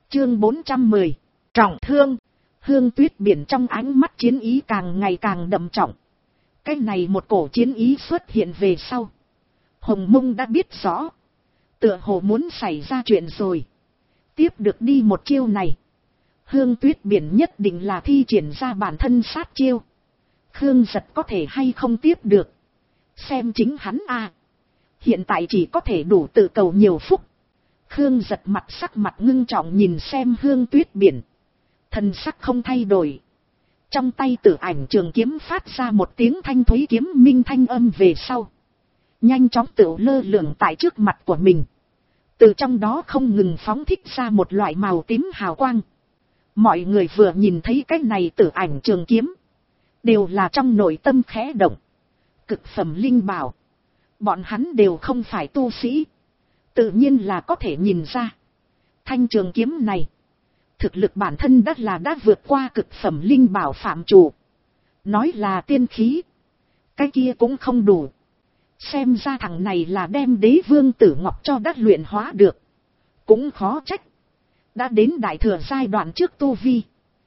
Chương 410. Trọng thương. Hương Tuyết Biển trong ánh mắt chiến ý càng ngày càng đậm trọng. Cái này một cổ chiến ý xuất hiện về sau. Hồng Mông đã biết rõ. Tựa hồ muốn xảy ra chuyện rồi. Tiếp được đi một chiêu này. Hương Tuyết Biển nhất định là thi triển ra bản thân sát chiêu. Khương Giật có thể hay không tiếp được. Xem chính hắn a. Hiện tại chỉ có thể đủ tự cầu nhiều phúc. Khương Giật sắc mặt ngưng trọng nhìn xem Hương Tuyết Biển. Thần sắc không thay đổi. Trong tay Tử Ảnh trường kiếm phát ra một tiếng thanh thúy kiếm minh thanh âm về sau. Nhanh chóng tự lơ lửng tại trước mặt của mình. Từ trong đó không ngừng phóng thích ra một loại màu tím hào quang. Mọi người vừa nhìn thấy cái này Tử Ảnh trường kiếm. Đều là trong nội tâm khẽ động. Cực phẩm linh bảo. Bọn hắn đều không phải tu sĩ. Tự nhiên là có thể nhìn ra. Thanh trường kiếm này. Thực lực bản thân đã vượt qua cực phẩm linh bảo phạm chủ. Nói là tiên khí. Cái kia cũng không đủ. Xem ra thằng này là đem Đế Vương Tử Ngọc cho đắc luyện hóa được. Cũng khó trách. Đã đến đại thừa giai đoạn trước tu vi.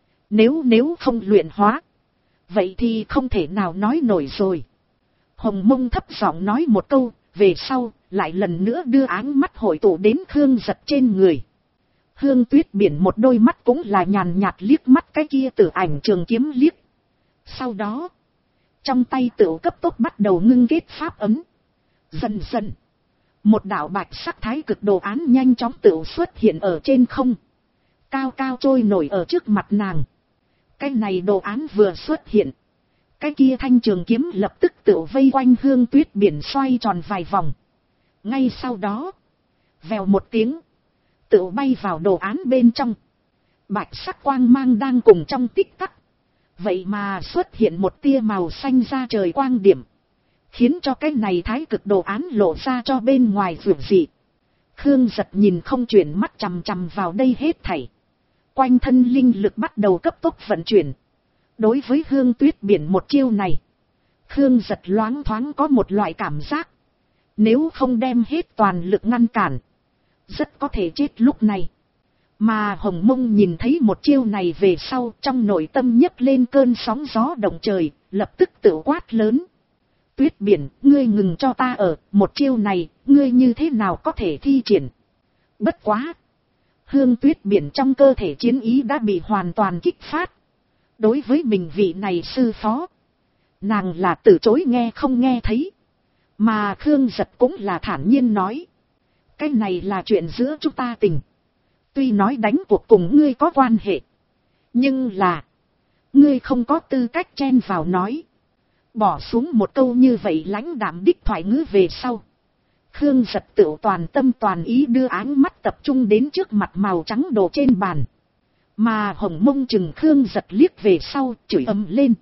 Nếu không luyện hóa. Vậy thì không thể nào nói nổi rồi. Hồng Mông thấp giọng nói một câu. Về sau lại lần nữa đưa áng mắt hội tụ đến Khương Giật trên người. Hương Tuyết Biển một đôi mắt cũng là nhàn nhạt liếc mắt cái kia Tử Ảnh trường kiếm liếc. Sau đó, trong tay tựu cấp tốc bắt đầu ngưng kết pháp ấn. Dần dần, một đạo bạch sắc thái cực đồ án nhanh chóng tựu xuất hiện ở trên không. Cao cao trôi nổi ở trước mặt nàng. Cái này đồ án vừa xuất hiện. Cái kia thanh trường kiếm lập tức tựu vây quanh Hương Tuyết Biển xoay tròn vài vòng. Ngay sau đó, vèo một tiếng. Tự bay vào đồ án bên trong. Bạch sắc quang mang đang cùng trong tích tắc. Vậy mà xuất hiện một tia màu xanh ra trời quang điểm. Khiến cho cái này thái cực đồ án lộ ra cho bên ngoài vượt dị. Khương Giật nhìn không chuyển mắt chằm chằm vào đây hết thảy. Quanh thân linh lực bắt đầu cấp tốc vận chuyển. Đối với Hương Tuyết Biển một chiêu này. Khương Giật loáng thoáng có một loại cảm giác. Nếu không đem hết toàn lực ngăn cản. Rất có thể chết lúc này. Mà Hồng Mông nhìn thấy một chiêu này về sau trong nội tâm nhấc lên cơn sóng gió động trời, lập tức tự quát lớn. Tuyết Biển, ngươi ngừng cho ta ở, một chiêu này, ngươi như thế nào có thể thi triển? Bất quá! Hương Tuyết Biển trong cơ thể chiến ý đã bị hoàn toàn kích phát. Đối với mình vị này sư phó, nàng là từ chối nghe không nghe thấy. Mà Khương Giật cũng là thản nhiên nói. Cái này là chuyện giữa chúng ta tình. Tuy nói đánh cuộc cùng ngươi có quan hệ. Nhưng là. Ngươi không có tư cách chen vào nói. Bỏ xuống một câu như vậy lãnh đạm đích thoại ngữ về sau. Khương Giật tự toàn tâm toàn ý đưa áng mắt tập trung đến trước mặt màu trắng đồ trên bàn. Mà Hồng Mông chừng Khương Giật liếc về sau chửi ầm lên.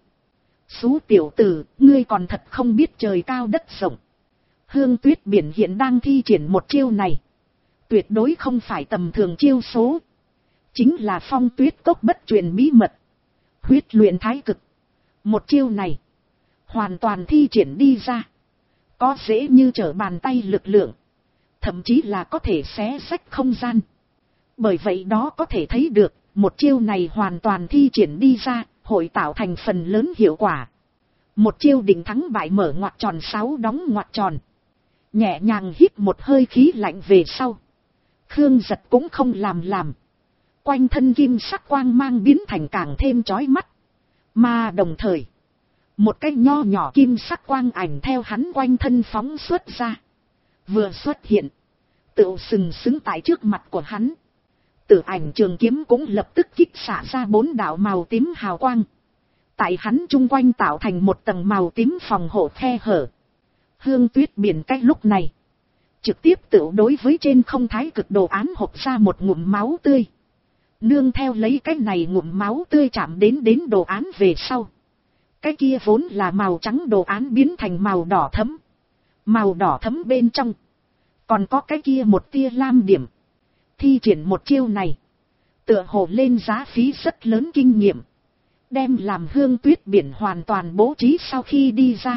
Xú tiểu tử, ngươi còn thật không biết trời cao đất rộng. Hương Tuyết Biển hiện đang thi triển một chiêu này. Tuyệt đối không phải tầm thường chiêu số. Chính là Phong Tuyết Cốc bất truyền bí mật. Huyết luyện thái cực. Một chiêu này. Hoàn toàn thi triển đi ra. Có dễ như trở bàn tay lực lượng. Thậm chí là có thể xé rách không gian. Bởi vậy đó có thể thấy được. Một chiêu này hoàn toàn thi triển đi ra. Hội tạo thành phần lớn hiệu quả. Một chiêu định thắng bại mở ngoặc tròn 6 đóng ngoặc tròn. Nhẹ nhàng hít một hơi khí lạnh về sau. Khương Giật cũng không làm. Quanh thân kim sắc quang mang biến thành càng thêm chói mắt. Mà đồng thời. Một cái nho nhỏ kim sắc quang ảnh theo hắn quanh thân phóng xuất ra. Vừa xuất hiện. Tự sừng sững tại trước mặt của hắn. Tử Ảnh trường kiếm cũng lập tức kích xạ ra 4 đạo màu tím hào quang. Tại hắn chung quanh tạo thành một tầng màu tím phòng hộ khe hở. Hương Tuyết Biển cái lúc này. Trực tiếp tự đối với trên không thái cực đồ án hộc ra một ngụm máu tươi. Nương theo lấy cái này ngụm máu tươi chạm đến đồ án về sau. Cái kia vốn là màu trắng đồ án biến thành màu đỏ thẫm. Màu đỏ thẫm bên trong. Còn có cái kia một tia lam điểm. Thi triển một chiêu này. Tựa hồ lên giá phí rất lớn kinh nghiệm. Đem làm Hương Tuyết Biển hoàn toàn bố trí sau khi đi ra.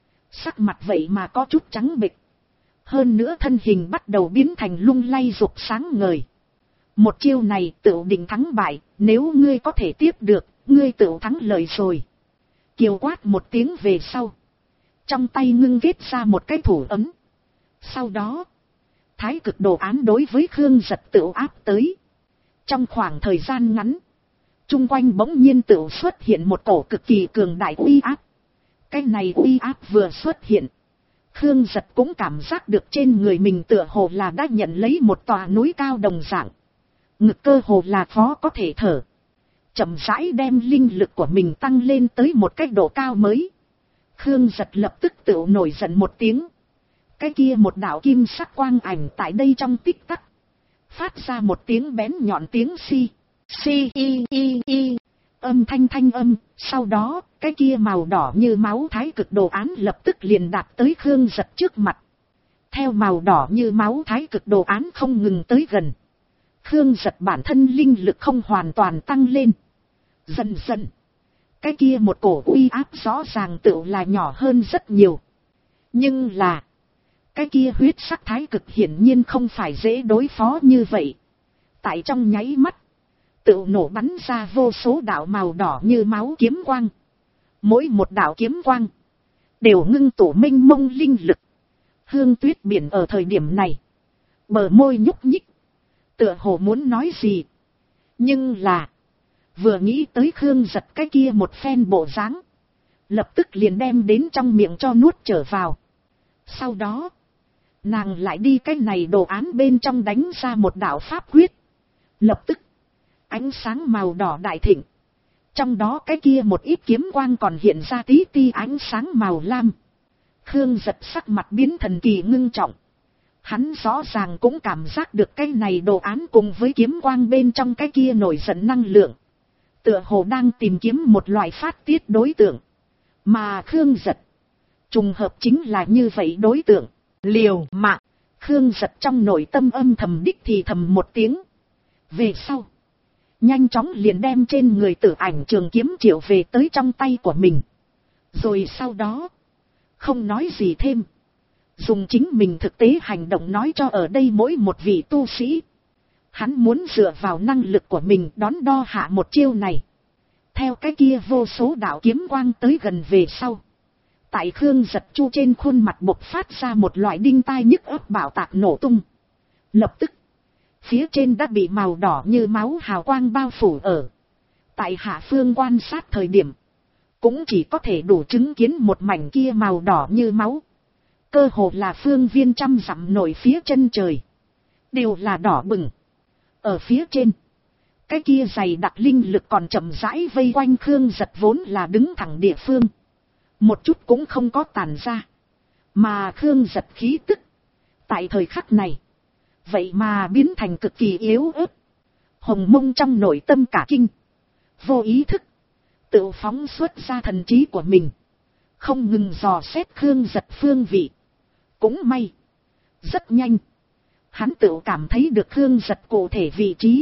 Sắc mặt vậy mà có chút trắng bệch. Hơn nữa thân hình bắt đầu biến thành lung lay rục sáng ngời. Một chiêu này tựu định thắng bại, nếu ngươi có thể tiếp được, ngươi tựu thắng lợi rồi. Kiều quát một tiếng về sau. Trong tay ngưng kết ra một cái thủ ấm. Sau đó, thái cực đồ án đối với Khương Giật tựu áp tới. Trong khoảng thời gian ngắn, chung quanh bỗng nhiên tựu xuất hiện một cổ cực kỳ cường đại uy áp. Cái này uy áp vừa xuất hiện, Khương Giật cũng cảm giác được trên người mình tựa hồ là đã nhận lấy một tòa núi cao đồng dạng. Ngực cơ hồ là khó có thể thở. Chậm rãi đem linh lực của mình tăng lên tới một cái độ cao mới. Khương Giật lập tức tựu nổi giận một tiếng. Cái kia một đạo kim sắc quang ảnh tại đây trong tích tắc, phát ra một tiếng bén nhọn tiếng si. Âm thanh thanh âm. Sau đó, cái kia màu đỏ như máu thái cực đồ án lập tức liền đạt tới Khương Giật trước mặt. Theo màu đỏ như máu thái cực đồ án không ngừng tới gần, Khương Giật bản thân linh lực không hoàn toàn tăng lên. Dần dần, cái kia một cổ uy áp rõ ràng tựu là nhỏ hơn rất nhiều. Nhưng là, cái kia huyết sắc thái cực hiển nhiên không phải dễ đối phó như vậy. Tại trong nháy mắt, tựu nổ bắn ra vô số đạo màu đỏ như máu kiếm quang. Mỗi một đạo kiếm quang đều ngưng tụ mênh mông linh lực. Hương Tuyết Biển ở thời điểm này, bờ môi nhúc nhích, tựa hồ muốn nói gì. Nhưng là, vừa nghĩ tới Khương Giật cái kia một phen bộ dáng, lập tức liền đem đến trong miệng cho nuốt trở vào. Sau đó, nàng lại đi cái này đồ án bên trong đánh ra một đạo pháp quyết. Lập tức, ánh sáng màu đỏ đại thịnh. Trong đó cái kia một ít kiếm quang còn hiện ra tí ti ánh sáng màu lam. Khương Giật sắc mặt biến thần kỳ ngưng trọng. Hắn rõ ràng cũng cảm giác được cái này đồ án cùng với kiếm quang bên trong cái kia nổi giận năng lượng. Tựa hồ đang tìm kiếm một loại phát tiết đối tượng. Mà Khương Giật, trùng hợp chính là như vậy đối tượng. Liều mạng. Khương Giật trong nội tâm âm thầm đích thì thầm một tiếng. Về sau, nhanh chóng liền đem trên người Tử Ảnh trường kiếm triệu về tới trong tay của mình. Rồi sau đó, không nói gì thêm, dùng chính mình thực tế hành động nói cho ở đây mỗi một vị tu sĩ. Hắn muốn dựa vào năng lực của mình đón đo hạ một chiêu này. Theo cái kia vô số đạo kiếm quang tới gần về sau, tại Khương Giật chu trên khuôn mặt bộc phát ra một loại đinh tai nhức óc bạo tạc nổ tung. Lập tức, phía trên đã bị màu đỏ như máu hào quang bao phủ ở. Tại hạ phương quan sát thời điểm, cũng chỉ có thể đủ chứng kiến một mảnh kia màu đỏ như máu. Cơ hồ là phương viên trăm dặm nổi phía chân trời, đều là đỏ bừng. Ở phía trên, cái kia dày đặc linh lực còn chậm rãi vây quanh Khương Giật vốn là đứng thẳng địa phương, một chút cũng không có tàn ra. Mà Khương Giật khí tức, tại thời khắc này, vậy mà biến thành cực kỳ yếu ớt. Hồng Mông trong nội tâm cả kinh, vô ý thức tự phóng xuất ra thần trí của mình, không ngừng dò xét Khương Giật phương vị. Cũng may, rất nhanh, hắn tự cảm thấy được Khương Giật cụ thể vị trí.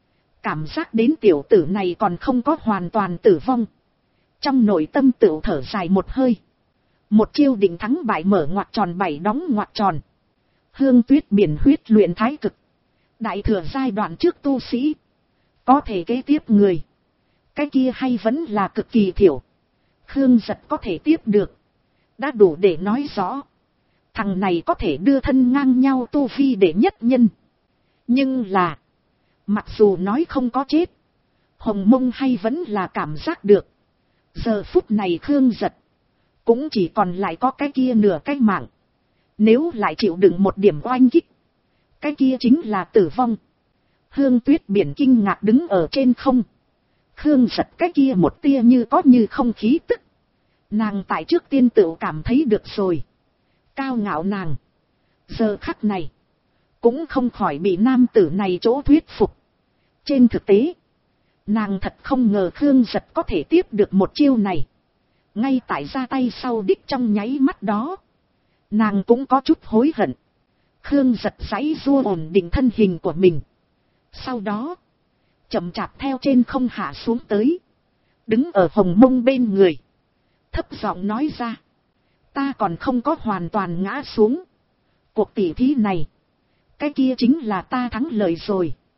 Cảm giác đến tiểu tử này còn không có hoàn toàn tử vong. Trong nội tâm tự thở dài một hơi. Một chiêu định thắng bại mở ngoặc tròn 7 đóng ngoặc tròn. Hương Tuyết Biển huyết luyện thái cực. Đại thừa giai đoạn trước tu sĩ, có thể kế tiếp người, cái kia hay vẫn là cực kỳ thiểu. Khương Giật có thể tiếp được, đã đủ để nói rõ thằng này có thể đưa thân ngang nhau tu vi để nhất nhân. Nhưng là, mặc dù nói không có chết, Hồng Mông hay vẫn là cảm giác được, giờ phút này Khương Giật cũng chỉ còn lại có cái kia nửa cái mạng. Nếu lại chịu đựng một điểm oanh kích, cái kia chính là tử vong. Hương Tuyết Biển kinh ngạc đứng ở trên không. Khương Giật cái kia một tia như có như không khí tức, nàng tại trước tiên tự cảm thấy được rồi. Cao ngạo nàng, giờ khắc này, cũng không khỏi bị nam tử này chỗ thuyết phục. Trên thực tế, nàng thật không ngờ Khương Giật có thể tiếp được một chiêu này. Ngay tại ra tay sau đích trong nháy mắt đó, nàng cũng có chút hối hận. Khương Giật giãy giụa ổn định thân hình của mình. Sau đó, chậm chạp theo trên không hạ xuống tới, đứng ở Hồng Mông bên người, thấp giọng nói ra: ta còn không có hoàn toàn ngã xuống. Cuộc tỉ thí này, cái kia chính là ta thắng lợi rồi.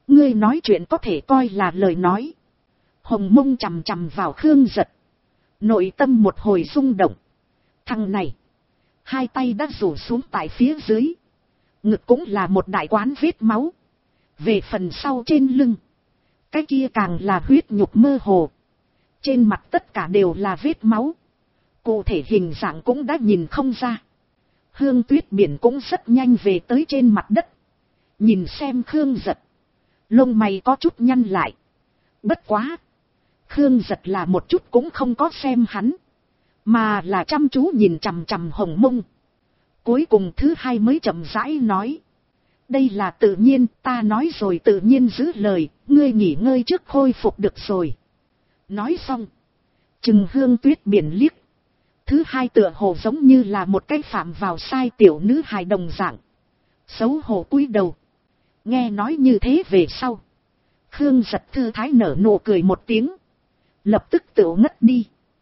Ngươi nói chuyện có thể coi là lời nói. Hồng Mông chằm chằm vào Khương Giật. Nội tâm một hồi rung động. Thằng này. Hai tay đã rủ xuống tại phía dưới. Ngực cũng là một đại quán vết máu. Về phần sau trên lưng. Cái kia càng là huyết nhục mơ hồ. Trên mặt tất cả đều là vết máu. Cụ thể hình dạng cũng đã nhìn không ra. Hương Tuyết Biển cũng rất nhanh về tới trên mặt đất. Nhìn xem Khương Giật. Lông mày có chút nhăn lại. Bất quá. Khương Giật là một chút cũng không có xem hắn. Mà là chăm chú nhìn chằm chằm Hồng Mông. Cuối cùng thứ hai mới chậm rãi nói. Đây là tự nhiên, ta nói rồi tự nhiên giữ lời, ngươi nghỉ ngơi trước khôi phục được rồi. Nói xong. Chừng Hương Tuyết Biển liếc. Thứ hai tựa hồ giống như là một cái phạm vào sai tiểu nữ hài đồng dạng. Xấu hổ cúi đầu. Nghe nói như thế về sau. Khương Giật thư thái nở nụ cười một tiếng. Lập tức tự ngất đi.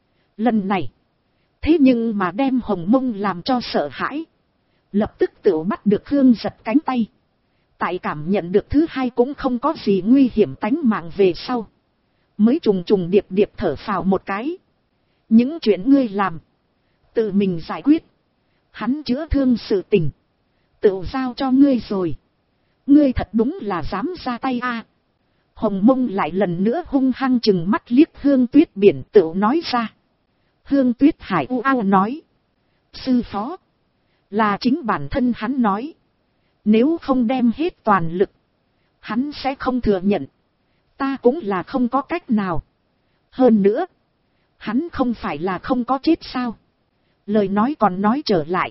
Lần này. Thế nhưng mà đem Hồng Mông làm cho sợ hãi. Lập tức tự bắt được Khương Giật cánh tay. Tại cảm nhận được thứ hai cũng không có gì nguy hiểm tánh mạng về sau. Mới trùng trùng điệp điệp thở phào một cái. Những chuyện ngươi làm. Tự mình giải quyết. Hắn chữa thương sự tình. Tự giao cho ngươi rồi. Ngươi thật đúng là dám ra tay a. Hồng Mông lại lần nữa hung hăng chừng mắt liếc Hương Tuyết Biển tự nói ra. Hương Tuyết Hải u ao nói. Sư phó. Là chính bản thân hắn nói. Nếu không đem hết toàn lực. Hắn sẽ không thừa nhận. Ta cũng là không có cách nào. Hơn nữa. Hắn không phải là không có chết sao. Lời nói còn nói trở lại.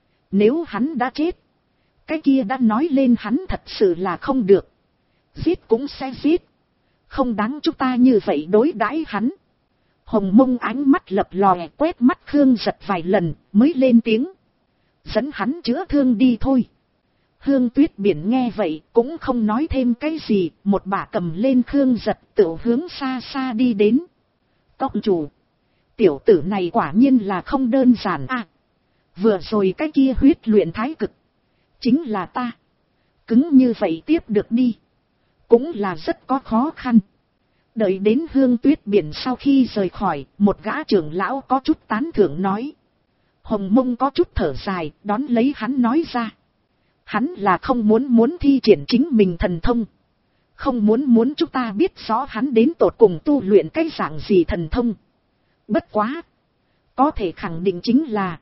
Nếu hắn đã chết. Cái kia đã nói lên hắn thật sự là không được. Giết cũng sẽ giết. Không đáng chúng ta như vậy đối đãi hắn. Hồng Mông ánh mắt lập lòe quét mắt Khương Giật vài lần mới lên tiếng. Dẫn hắn chữa thương đi thôi. Hương Tuyết Biển nghe vậy cũng không nói thêm cái gì. Một bả cầm lên Khương Giật tự hướng xa xa đi đến. Tông chủ. Tiểu tử này quả nhiên là không đơn giản à. Vừa rồi cái kia huyết luyện thái cực. Chính là ta. Cứng như vậy tiếp được đi. Cũng là rất có khó khăn. Đợi đến Hương Tuyết Biển sau khi rời khỏi, một gã trưởng lão có chút tán thưởng nói. Hồng Mông có chút thở dài, đón lấy hắn nói ra. Hắn là không muốn thi triển chính mình thần thông. Không muốn chúng ta biết rõ hắn đến tột cùng tu luyện cái dạng gì thần thông. Bất quá. Có thể khẳng định chính là.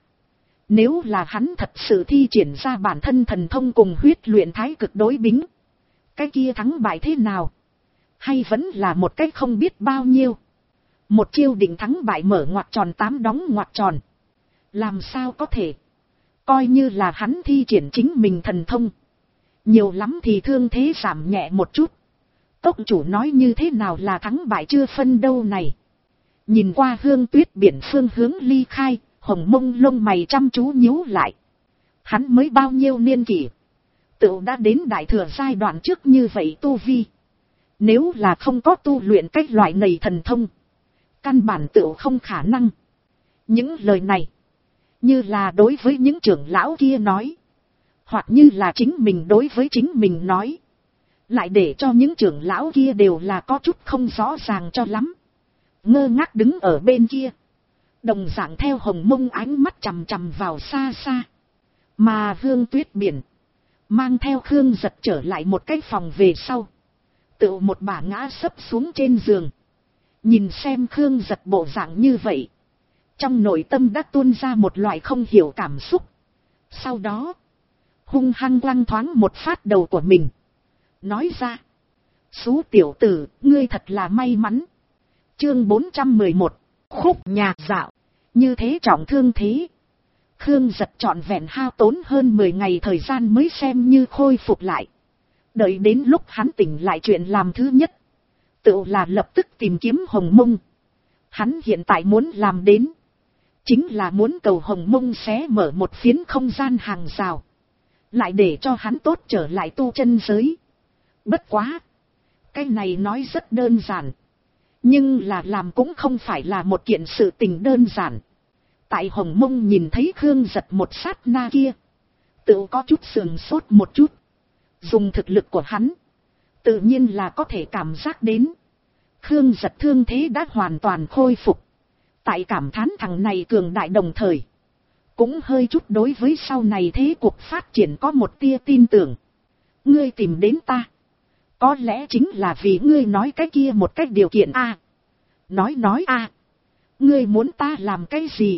Nếu là hắn thật sự thi triển ra bản thân thần thông cùng huyết luyện thái cực đối bính. Cái kia thắng bại thế nào? Hay vẫn là một cái không biết bao nhiêu. Một chiêu định thắng bại mở ngoặc tròn 8 đóng ngoặc tròn. Làm sao có thể? Coi như là hắn thi triển chính mình thần thông. Nhiều lắm thì thương thế giảm nhẹ một chút. Tốc chủ nói như thế nào là thắng bại chưa phân đâu này. Nhìn qua Hương Tuyết Biển phương hướng ly khai, Hồng Mông lông mày chăm chú nhíu lại. Hắn mới bao nhiêu niên kỷ. Tự đã đến đại thừa giai đoạn trước như vậy tu vi. Nếu là không có tu luyện cách loại này thần thông. Căn bản tự không khả năng. Những lời này. Như là đối với những trưởng lão kia nói. Hoặc như là chính mình đối với chính mình nói. Lại để cho những trưởng lão kia đều là có chút không rõ ràng cho lắm. Ngơ ngác đứng ở bên kia. Đồng dạng theo Hồng Mông ánh mắt chằm chằm vào xa xa. Mà Hương Tuyết Biển. Mang theo Khương Giật trở lại một cái phòng về sau. Tự một bả ngã sấp xuống trên giường. Nhìn xem Khương Giật bộ dạng như vậy. Trong nội tâm đã tuôn ra một loại không hiểu cảm xúc. Sau đó. Hung hăng quăng thoáng một phát đầu của mình. Nói ra. Xú tiểu tử, ngươi thật là may mắn. Chương 411. Khúc nhạc dạo. Như thế trọng thương thế. Khương Giật trọn vẹn hao tốn hơn 10 ngày thời gian mới xem như khôi phục lại. Đợi đến lúc hắn tỉnh lại chuyện làm thứ nhất. Tự là lập tức tìm kiếm Hồng Mông. Hắn hiện tại muốn làm đến. Chính là muốn cầu Hồng Mông xé mở một phiến không gian hàng rào. Lại để cho hắn tốt trở lại tu chân giới. Bất quá. Cái này nói rất đơn giản. Nhưng là làm cũng không phải là một kiện sự tình đơn giản. Tại Hồng Mông nhìn thấy Khương Giật một sát na kia. Tự có chút sườn sốt một chút. Dùng thực lực của hắn. tự nhiên là có thể cảm giác đến. Khương Giật thương thế đã hoàn toàn khôi phục. Tại cảm thán thằng này cường đại đồng thời, cũng hơi chút đối với sau này thế cuộc phát triển có một tia tin tưởng. Ngươi tìm đến ta, có lẽ chính là vì ngươi nói cái kia một cách điều kiện a. Nói a. Ngươi muốn ta làm cái gì?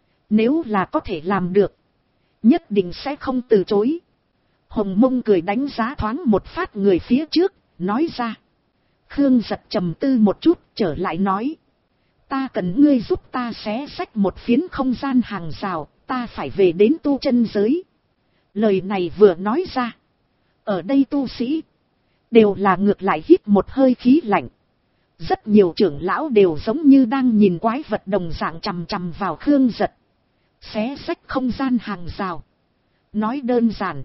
Nếu là có thể làm được, nhất định sẽ không từ chối. Hồng Mông cười đánh giá thoáng một phát người phía trước, nói ra. Khương Giật trầm tư một chút, trở lại nói. Ta cần ngươi giúp ta xé xách một phiến không gian hàng rào, ta phải về đến tu chân giới. Lời này vừa nói ra, ở đây tu sĩ đều là ngược lại hít một hơi khí lạnh. Rất nhiều trưởng lão đều giống như đang nhìn quái vật đồng dạng chằm chằm vào Khương Giật. Xé xách không gian hàng rào. Nói đơn giản,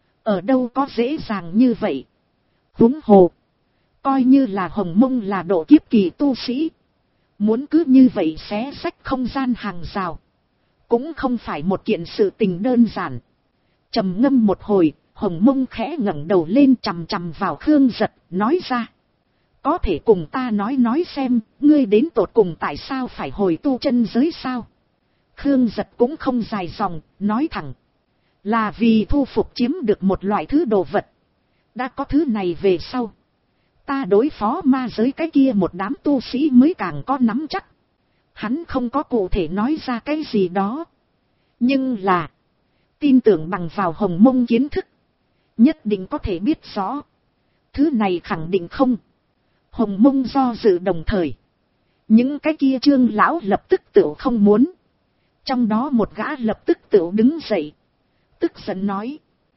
ở đâu có dễ dàng như vậy. Huống hồ, coi như là Hồng Mông là độ kiếp kỳ tu sĩ, muốn cứ như vậy xé xách không gian hàng rào, cũng không phải một kiện sự tình đơn giản. Trầm ngâm một hồi, Hồng Mông khẽ ngẩng đầu lên chằm chằm vào Khương Giật, nói ra. Có thể cùng ta nói xem, ngươi đến tột cùng tại sao phải hồi tu chân giới sao? Khương Giật cũng không dài dòng, nói thẳng. Là vì thu phục chiếm được một loại thứ đồ vật. Đã có thứ này về sau, ta đối phó ma giới cái kia một đám tu sĩ mới càng có nắm chắc. Hắn không có cụ thể nói ra cái gì đó. Nhưng là, tin tưởng bằng vào Hồng Mông kiến thức, nhất định có thể biết rõ. Thứ này khẳng định không. Hồng Mông do dự đồng thời, những cái kia trương lão lập tức tự không muốn. Trong đó một gã lập tức tự đứng dậy, tức giận nói.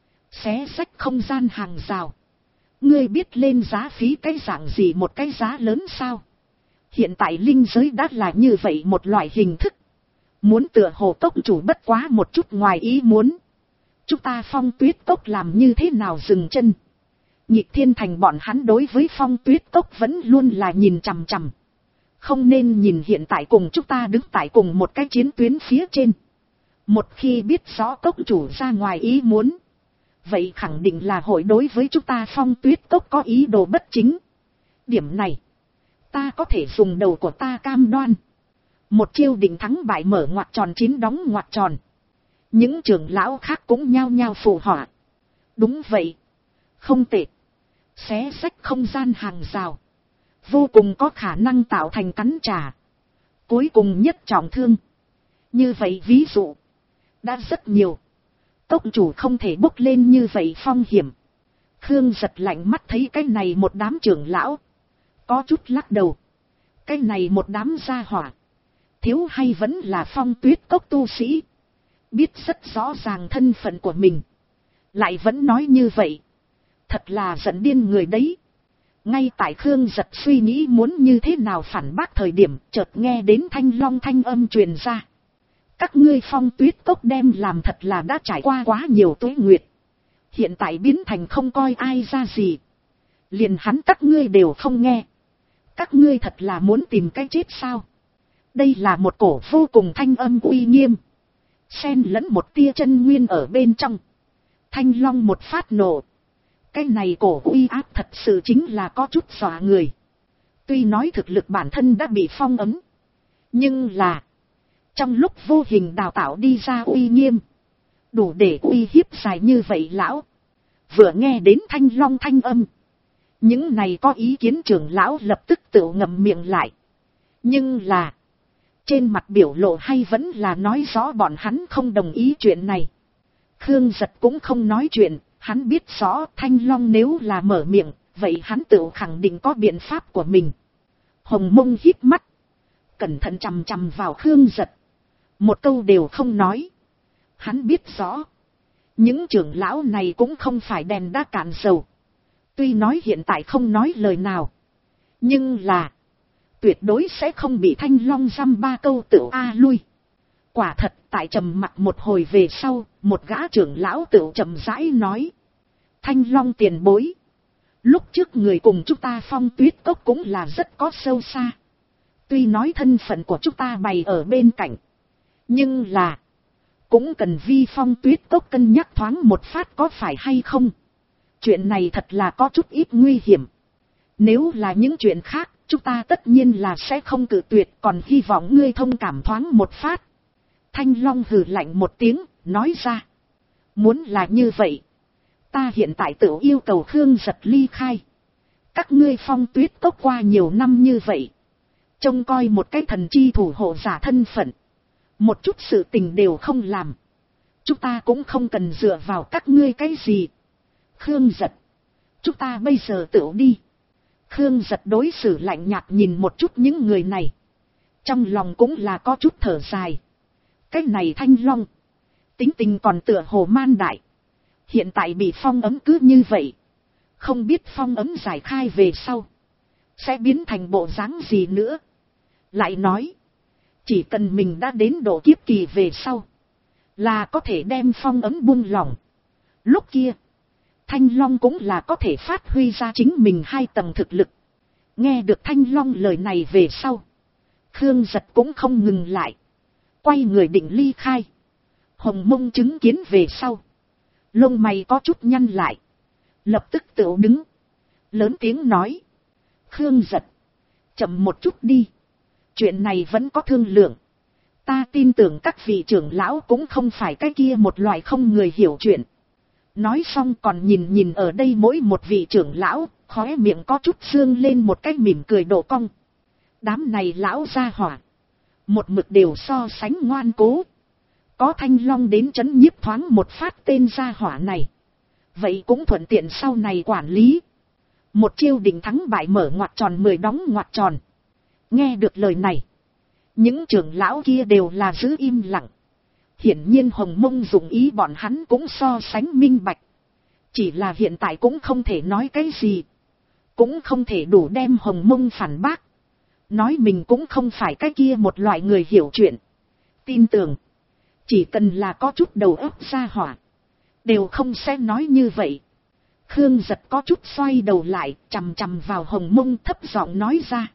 Xé xách không gian hàng rào, ngươi biết lên giá phí cái dạng gì một cái giá lớn sao? Hiện tại linh giới đã là như vậy một loại hình thức. Muốn tựa hồ cốc chủ bất quá một chút ngoài ý muốn. Chúng ta Phong Tuyết cốc làm như thế nào dừng chân? Nhịp Thiên Thành bọn hắn đối với Phong Tuyết cốc vẫn luôn là nhìn chằm chằm. Không nên nhìn hiện tại cùng chúng ta đứng tại cùng một cái chiến tuyến phía trên. Một khi biết rõ cốc chủ ra ngoài ý muốn, vậy khẳng định là hội đối với chúng ta Phong Tuyết cốc có ý đồ bất chính. Điểm này, ta có thể dùng đầu của ta cam đoan. Một chiêu định thắng bại mở ngoặc tròn chín đóng ngoặc tròn. Những trưởng lão khác cũng nhao nhao phụ họa. Đúng vậy. Không tệ. Xé xách không gian hàng rào, vô cùng có khả năng tạo thành cắn trả. Cuối cùng nhất trọng thương. Như vậy ví dụ, đã rất nhiều. Cốc chủ không thể bốc lên như vậy phong hiểm. Khương Giật lạnh mắt thấy cái này một đám trưởng lão, có chút lắc đầu. Cái này một đám gia hỏa, thiếu hay vẫn là Phong Tuyết cốc tu sĩ. Biết rất rõ ràng thân phận của mình, lại vẫn nói như vậy. Thật là giận điên người đấy. Ngay tại Khương Giật suy nghĩ muốn như thế nào phản bác thời điểm, chợt nghe đến Thanh Long thanh âm truyền ra. Các ngươi Phong Tuyết cốc đem làm thật là đã trải qua quá nhiều tuế nguyệt. Hiện tại biến thành không coi ai ra gì. Liền hắn các ngươi đều không nghe. Các ngươi thật là muốn tìm cái chết sao? Đây là một cổ vô cùng thanh âm uy nghiêm, xen lẫn một tia chân nguyên ở bên trong. Thanh Long một phát nổ. Cái này cổ uy áp thật sự chính là có chút dọa người. Tuy nói thực lực bản thân đã bị phong ấn, nhưng là trong lúc vô hình đào tạo đi ra uy nghiêm, đủ để uy hiếp dài như vậy lão. Vừa nghe đến Thanh Long thanh âm, những này có ý kiến trưởng lão lập tức tự ngậm miệng lại. Nhưng là trên mặt biểu lộ hay vẫn là nói rõ bọn hắn không đồng ý chuyện này. Khương Giật cũng không nói chuyện. Hắn biết rõ Thanh Long nếu là mở miệng, vậy hắn tự khẳng định có biện pháp của mình. Hồng Mông hít mắt, cẩn thận chằm chằm vào Khương Giật. Một câu đều không nói. Hắn biết rõ, những trưởng lão này cũng không phải đèn đã cạn dầu. Tuy nói hiện tại không nói lời nào, nhưng là tuyệt đối sẽ không bị Thanh Long dăm ba câu tự lui. Quả thật tại trầm mặc một hồi về sau, một gã trưởng lão tự chậm rãi nói. Thanh Long tiền bối, lúc trước người cùng chúng ta Phong Tuyết cốc cũng là rất có sâu xa. Tuy nói thân phận của chúng ta bày ở bên cạnh, nhưng là cũng cần vi Phong Tuyết cốc cân nhắc thoáng một phát có phải hay không. Chuyện này thật là có chút ít nguy hiểm. Nếu là những chuyện khác, chúng ta tất nhiên là sẽ không cự tuyệt, còn hy vọng ngươi thông cảm thoáng một phát. Thanh Long hừ lạnh một tiếng, nói ra. Muốn là như vậy, ta hiện tại tự yêu cầu Khương Giật ly khai. Các ngươi Phong Tuyết Cốc qua nhiều năm như vậy, trông coi một cái thần chi thủ hộ giả thân phận, một chút sự tình đều không làm. Chúng ta cũng không cần dựa vào các ngươi cái gì. Khương Giật, chúng ta bây giờ tự đi. Khương Giật đối xử lạnh nhạt nhìn một chút những người này, trong lòng cũng là có chút thở dài. Cái này Thanh Long, tính tình còn tựa hồ man đại. Hiện tại bị phong ấm cứ như vậy, không biết phong ấm giải khai về sau sẽ biến thành bộ dáng gì nữa. Lại nói, chỉ cần mình đã đến độ kiếp kỳ về sau, là có thể đem phong ấm buông lỏng. Lúc kia, Thanh Long cũng là có thể phát huy ra chính mình 2 tầng thực lực. Nghe được Thanh Long lời này về sau, Khương Giật cũng không ngừng lại, quay người định ly khai. Hồng Mông chứng kiến về sau, lông mày có chút nhăn lại, lập tức tựu đứng, lớn tiếng nói. Khương Giật, chậm một chút đi. Chuyện này vẫn có thương lượng. Ta tin tưởng các vị trưởng lão cũng không phải cái kia một loại không người hiểu chuyện. Nói xong còn nhìn ở đây mỗi một vị trưởng lão, khóe miệng có chút dương lên một cái mỉm cười độ cong. Đám này lão gia hỏa, một mực đều so sánh ngoan cố. Có Thanh Long đến trấn nhiếp thoáng một phát tên gia hỏa này, vậy cũng thuận tiện sau này quản lý. Một chiêu định thắng bại mở ngoặc tròn 10 đóng ngoặc tròn. Nghe được lời này, những trưởng lão kia đều là giữ im lặng. Hiển nhiên Hồng Mông dụng ý bọn hắn cũng so sánh minh bạch. Chỉ là hiện tại cũng không thể nói cái gì, cũng không thể đủ đem Hồng Mông phản bác. Nói mình cũng không phải cái kia một loại người hiểu chuyện. Tin tưởng, chỉ cần là có chút đầu óc gia hỏa, đều không sẽ nói như vậy. Khương Giật có chút xoay đầu lại, chằm chằm vào Hồng Mông thấp giọng nói ra.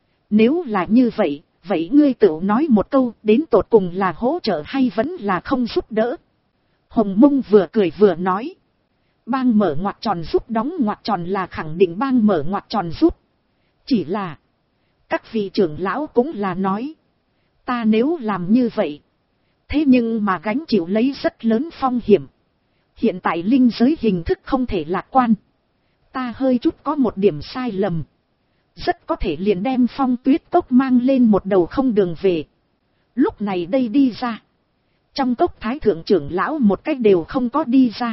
Nếu là như vậy, vậy ngươi tự nói một câu, đến tột cùng là hỗ trợ hay vẫn là không giúp đỡ. Hồng Mông vừa cười vừa nói. Bang mở ngoặc tròn giúp đóng ngoặc tròn là khẳng định bang mở ngoặc tròn giúp. Chỉ là, các vị trưởng lão cũng là nói, ta nếu làm như vậy, thế nhưng mà gánh chịu lấy rất lớn phong hiểm. Hiện tại linh giới hình thức không thể lạc quan. Ta hơi chút có một điểm sai lầm, rất có thể liền đem Phong Tuyết Cốc mang lên một đầu không đường về. Lúc này đây đi ra, trong cốc thái thượng trưởng lão một cách đều không có đi ra.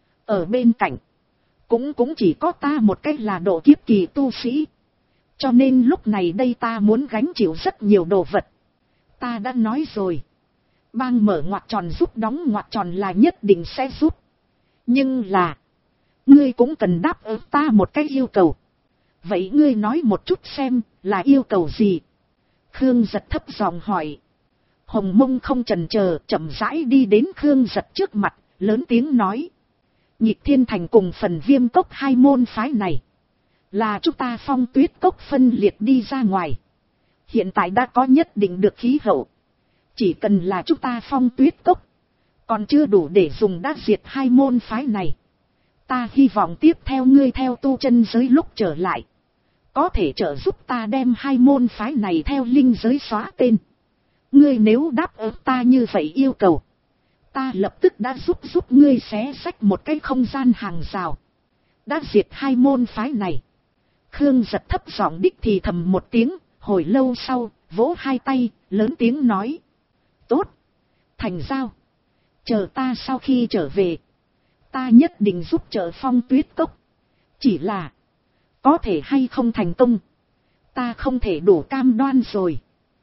Ở bên cạnh, cũng chỉ có ta một cách là độ kiếp kỳ tu sĩ. Cho nên lúc này đây ta muốn gánh chịu rất nhiều đồ vật. Ta đã nói rồi, bang mở ngoặc tròn giúp đóng ngoặc tròn là nhất định sẽ giúp. Nhưng là, ngươi cũng cần đáp ứng ta một cái yêu cầu. Vậy ngươi nói một chút xem, là yêu cầu gì? Khương Giật thấp giọng hỏi. Hồng Mông không chần chờ, chậm rãi đi đến Khương Giật trước mặt, lớn tiếng nói. Nhịp Thiên Thành cùng Phần Viêm Cốc 2 môn phái này, là chúng ta Phong Tuyết Cốc phân liệt đi ra ngoài. Hiện tại đã có nhất định được khí hậu. Chỉ cần là chúng ta Phong Tuyết Cốc, còn chưa đủ để dùng đã diệt 2 môn phái này. Ta hy vọng tiếp theo ngươi theo tu chân giới lúc trở lại, có thể trợ giúp ta đem 2 môn phái này theo linh giới xóa tên. Ngươi nếu đáp ứng ta như vậy yêu cầu, ta lập tức đã giúp ngươi xé xách một cái không gian hàng rào, đã diệt 2 môn phái này. Khương Giật thấp giọng đích thì thầm một tiếng, hồi lâu sau, vỗ 2 tay, lớn tiếng nói. Tốt, thành giao. Chờ ta sau khi trở về, ta nhất định giúp trợ Phong Tuyết Cốc. Chỉ là, có thể hay không thành công, ta không thể đủ cam đoan rồi.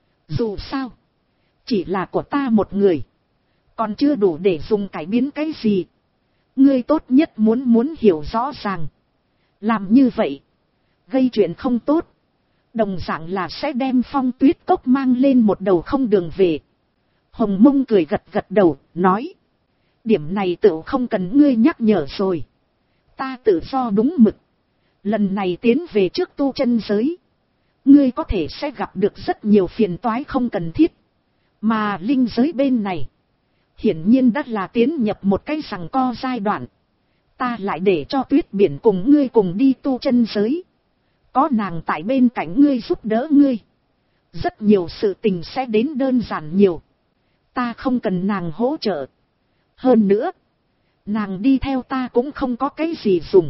Dù sao, chỉ là của ta một người, còn chưa đủ để dùng cải biến cái gì. Ngươi tốt nhất muốn hiểu rõ ràng. Làm như vậy, gây chuyện không tốt, đồng dạng là sẽ đem Phong Tuyết Cốc mang lên một đầu không đường về. Hồng Mông cười gật đầu, nói. Điểm này tự không cần ngươi nhắc nhở rồi. Ta tự do đúng mực. Lần này tiến về trước tu chân giới, ngươi có thể sẽ gặp được rất nhiều phiền toái không cần thiết. Mà linh giới bên này, hiển nhiên đã là tiến nhập một cái giằng co giai đoạn. Ta lại để cho Tuyết Biển cùng ngươi cùng đi tu chân giới. Có nàng tại bên cạnh ngươi giúp đỡ ngươi. Rất nhiều sự tình sẽ đến đơn giản nhiều. Ta không cần nàng hỗ trợ. Hơn nữa, nàng đi theo ta cũng không có cái gì dùng.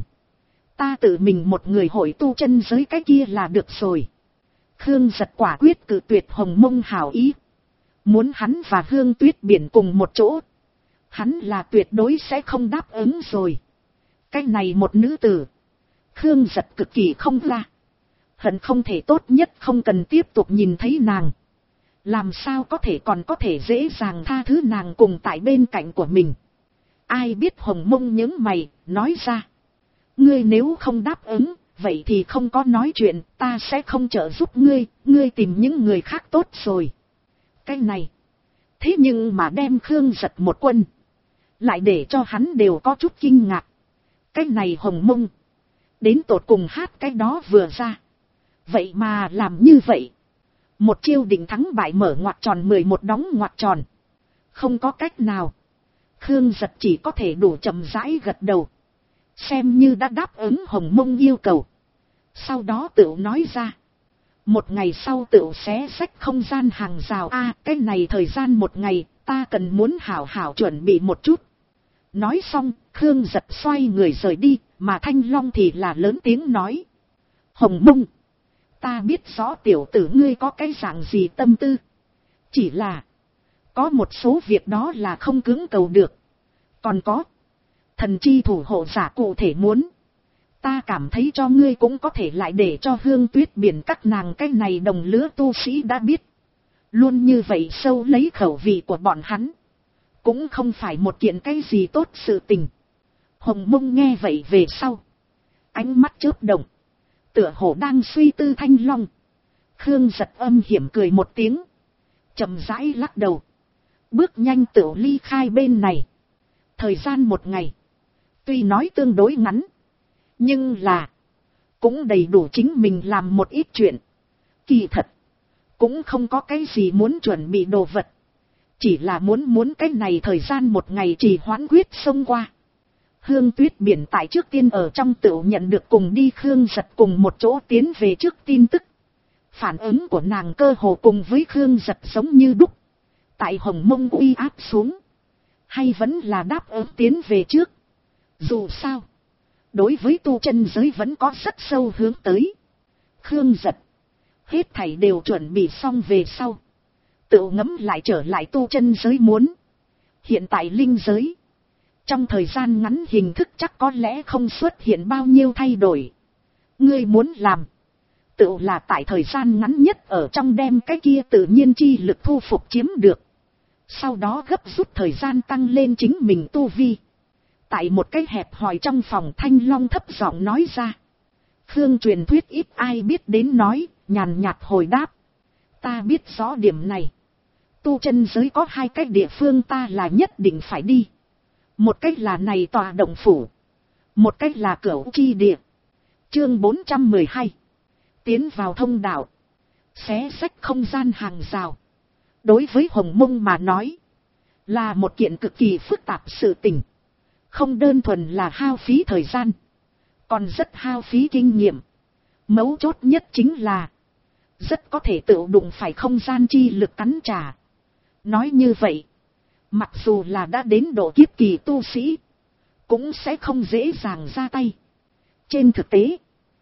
Ta tự mình một người hội tu chân giới cái kia là được rồi. Khương Giật quả quyết cự tuyệt Hồng Mông hảo ý. Muốn hắn và Hương Tuyết Biển cùng một chỗ. Hắn là tuyệt đối sẽ không đáp ứng rồi. Cái này một nữ tử. Khương Giật cực kỳ không ra. Hận không thể tốt nhất không cần tiếp tục nhìn thấy nàng. Làm sao có thể còn có thể dễ dàng tha thứ nàng cùng tại bên cạnh của mình. Ai biết Hồng Mông nhướng mày, nói ra. Ngươi nếu không đáp ứng, vậy thì không có nói chuyện, ta sẽ không trợ giúp ngươi, ngươi tìm những người khác tốt rồi. Cái này. Thế nhưng mà đem Khương Giật một quân. Lại để cho hắn đều có chút kinh ngạc. Cái này Hồng Mông. Đến tột cùng hát cái đó vừa ra. Vậy mà làm như vậy. Một chiêu định thắng bại mở ngoặc tròn 11 đóng ngoặc tròn. Không có cách nào. Khương Giật chỉ có thể đủ chậm rãi gật đầu. Xem như đã đáp ứng Hồng Mông yêu cầu. Sau đó tựu nói ra. Một ngày sau tựu xé xách không gian hàng rào. Cái này thời gian một ngày, ta cần muốn hảo hảo chuẩn bị một chút. Nói xong, Khương Giật xoay người rời đi, mà Thanh Long thì là lớn tiếng nói. Hồng Mông, ta biết rõ tiểu tử ngươi có cái dạng gì tâm tư. Chỉ là, có một số việc đó là không cưỡng cầu được. Còn có, thần chi thủ hộ giả cụ thể muốn. Ta cảm thấy cho ngươi cũng có thể lại để cho Hương Tuyết Biển các nàng cái này đồng lứa tu sĩ đã biết. Luôn như vậy sâu lấy khẩu vị của bọn hắn. Cũng không phải một kiện cái gì tốt sự tình. Hồng Mông nghe vậy về sau. Ánh mắt chớp động. Tựa hồ đang suy tư Thanh Long. Khương Giật âm hiểm cười một tiếng. Chậm rãi lắc đầu. Bước nhanh tựu ly khai bên này. Thời gian một ngày. Tuy nói tương đối ngắn. Nhưng là. Cũng đầy đủ chính mình làm một ít chuyện. Kỳ thật. Cũng không có cái gì muốn chuẩn bị đồ vật. Chỉ là muốn cái này thời gian một ngày chỉ hoãn quyết xông qua. Hương Tuyết Biển tại trước tiên ở trong tựu nhận được cùng đi Khương Giật cùng một chỗ tiến về trước tin tức. Phản ứng của nàng cơ hồ cùng với Khương Giật giống như đúc. Tại Hồng Mông uy áp xuống. Hay vẫn là đáp ứng tiến về trước. Dù sao. Đối với tu chân giới vẫn có rất sâu hướng tới. Khương Giật. Hết thảy đều chuẩn bị xong về sau. Tự ngẫm lại trở lại tu chân giới muốn. Hiện tại linh giới. Trong thời gian ngắn hình thức chắc có lẽ không xuất hiện bao nhiêu thay đổi. Ngươi muốn làm. Tự là tại thời gian ngắn nhất ở trong đem cái kia tự nhiên chi lực thu phục chiếm được. Sau đó gấp rút thời gian tăng lên chính mình tu vi. Tại một cái hẹp hòi trong phòng Thanh Long thấp giọng nói ra. Khương truyền thuyết ít ai biết đến nói, nhàn nhạt hồi đáp. Ta biết rõ điểm này. Tu chân giới có hai cái địa phương ta là nhất định phải đi. Một cách là này tòa động phủ. Một cách là Cửu Chi Địa. Chương 412. Tiến vào thông đạo. Xé xách không gian hàng rào. Đối với Hồng Mông mà nói. Là một kiện cực kỳ phức tạp sự tình. Không đơn thuần là hao phí thời gian. Còn rất hao phí kinh nghiệm. Mấu chốt nhất chính là. Rất có thể tự đụng phải không gian chi lực cắn trả. Nói như vậy. Mặc dù là đã đến độ kiếp kỳ tu sĩ. Cũng sẽ không dễ dàng ra tay. Trên thực tế.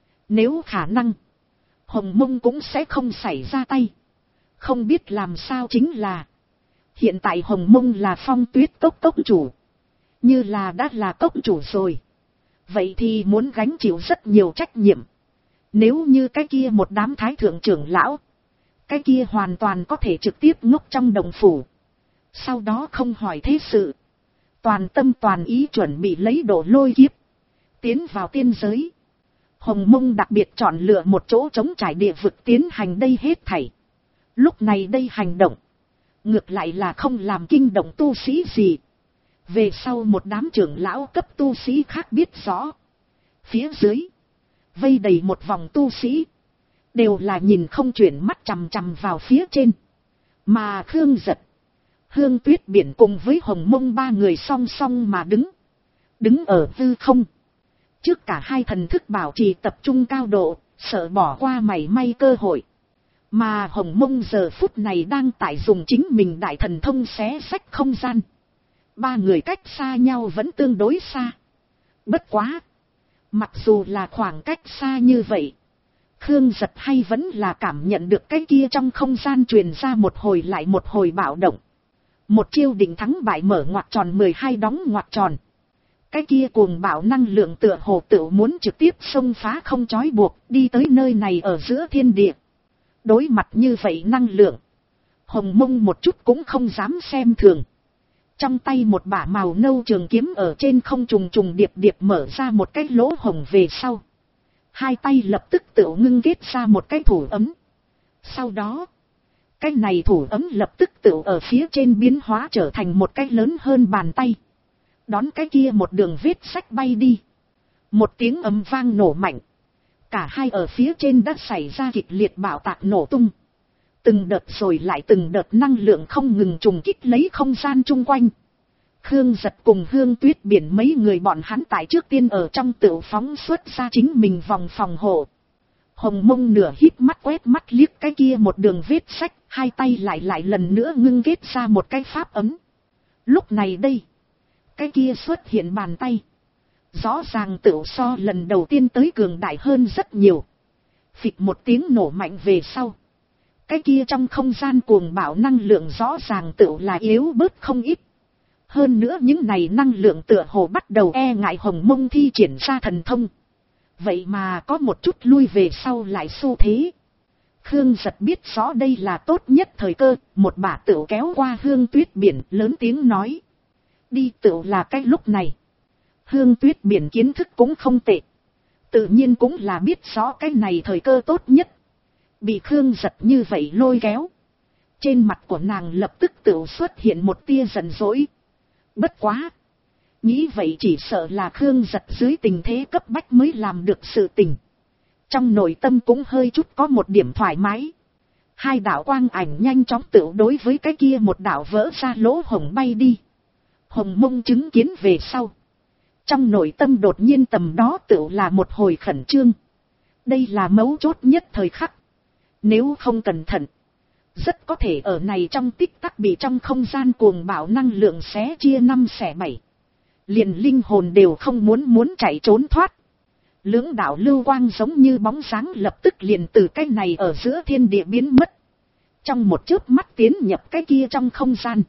Nếu khả năng. Hồng Mông cũng sẽ không xảy ra tay. Không biết làm sao chính là. Hiện tại Hồng Mông là Phong Tuyết Cốc cốc chủ. Như là đã là cốc chủ rồi. Vậy thì muốn gánh chịu rất nhiều trách nhiệm. Nếu như cái kia một đám thái thượng trưởng lão. Cái kia hoàn toàn có thể trực tiếp ngốc trong đồng phủ. Sau đó không hỏi thế sự. Toàn tâm toàn ý chuẩn bị lấy độ lôi kiếp. Tiến vào tiên giới. Hồng Mông đặc biệt chọn lựa một chỗ trống trải địa vực tiến hành đây hết thảy. Lúc này đây hành động. Ngược lại là không làm kinh động tu sĩ gì. Về sau một đám trưởng lão cấp tu sĩ khác biết rõ. Phía dưới. Vây đầy một vòng tu sĩ. Đều là nhìn không chuyển mắt chằm chằm vào phía trên. Mà Khương Giật. Hương Tuyết Biển cùng với Hồng Mông ba người song song mà đứng. đứng ở hư không. Trước cả hai thần thức bảo trì tập trung cao độ, sợ bỏ qua mảy may cơ hội. Mà Hồng Mông giờ phút này đang tại dùng chính mình đại thần thông xé xách không gian. Ba người cách xa nhau vẫn tương đối xa. Bất quá, mặc dù là khoảng cách xa như vậy, Khương Giật hay vẫn là cảm nhận được cái kia trong không gian truyền ra một hồi lại một hồi bạo động. Một chiêu định thắng bại mở ngoặc tròn 12 đóng ngoặc tròn. Cái kia cuồng bạo năng lượng tựa hồ tự muốn trực tiếp xông phá không trói buộc đi tới nơi này ở giữa thiên địa. Đối mặt như vậy năng lượng, Hồng Mông một chút cũng không dám xem thường. Trong tay một bả màu nâu trường kiếm ở trên không trùng trùng điệp điệp mở ra một cái lỗ hổng về sau. Hai tay lập tức tự ngưng kết ra một cái thủ ấm. Sau đó, cái này thủ ấm lập tức tự ở phía trên biến hóa trở thành một cái lớn hơn bàn tay. Đón cái kia một đường vết sách bay đi. Một tiếng ầm vang nổ mạnh. Cả hai ở phía trên đã xảy ra kịch liệt bạo tạc nổ tung. Từng đợt rồi lại từng đợt năng lượng không ngừng trùng kích lấy không gian chung quanh. Khương Giật cùng Hương Tuyết Biển mấy người bọn hắn tại trước tiên ở trong tựu phóng xuất ra chính mình vòng phòng hộ. Hồng Mông nửa híp mắt quét mắt liếc cái kia một đường vết sách, hai tay lại lần nữa ngưng kết ra một cái pháp ấm. Lúc này đây, cái kia xuất hiện bàn tay. Rõ ràng tựu so lần đầu tiên tới cường đại hơn rất nhiều. Phịch một tiếng nổ mạnh về sau. Cái kia trong không gian cuồng bạo năng lượng rõ ràng tựu là yếu bớt không ít. Hơn nữa những này năng lượng tựa hồ bắt đầu e ngại Hồng Mông thi triển ra thần thông. Vậy mà có một chút lui về sau lại xu thế. Khương Giật biết rõ đây là tốt nhất thời cơ, một bả tựu kéo qua Hương Tuyết Biển lớn tiếng nói. Đi tựu là cái lúc này. Hương Tuyết Biển kiến thức cũng không tệ. Tự nhiên cũng là biết rõ cái này thời cơ tốt nhất. Bị Khương Giật như vậy lôi kéo. Trên mặt của nàng lập tức tựu xuất hiện một tia giận dỗi. Bất quá. Nghĩ vậy chỉ sợ là Khương Giật dưới tình thế cấp bách mới làm được sự tình. Trong nội tâm cũng hơi chút có một điểm thoải mái. Hai đạo quang ảnh nhanh chóng tựu đối với cái kia một đạo vỡ ra lỗ hổng bay đi. Hồng Mông chứng kiến về sau. Trong nội tâm đột nhiên tầm đó tựu là một hồi khẩn trương. Đây là mấu chốt nhất thời khắc. Nếu không cẩn thận, rất có thể ở này trong tích tắc bị trong không gian cuồng bạo năng lượng xé chia 5 xẻ 7. Liền linh hồn đều không muốn chạy trốn thoát. Lưỡng đạo lưu quang giống như bóng sáng lập tức liền từ cái này ở giữa thiên địa biến mất. Trong một chớp mắt tiến nhập cái kia trong không gian.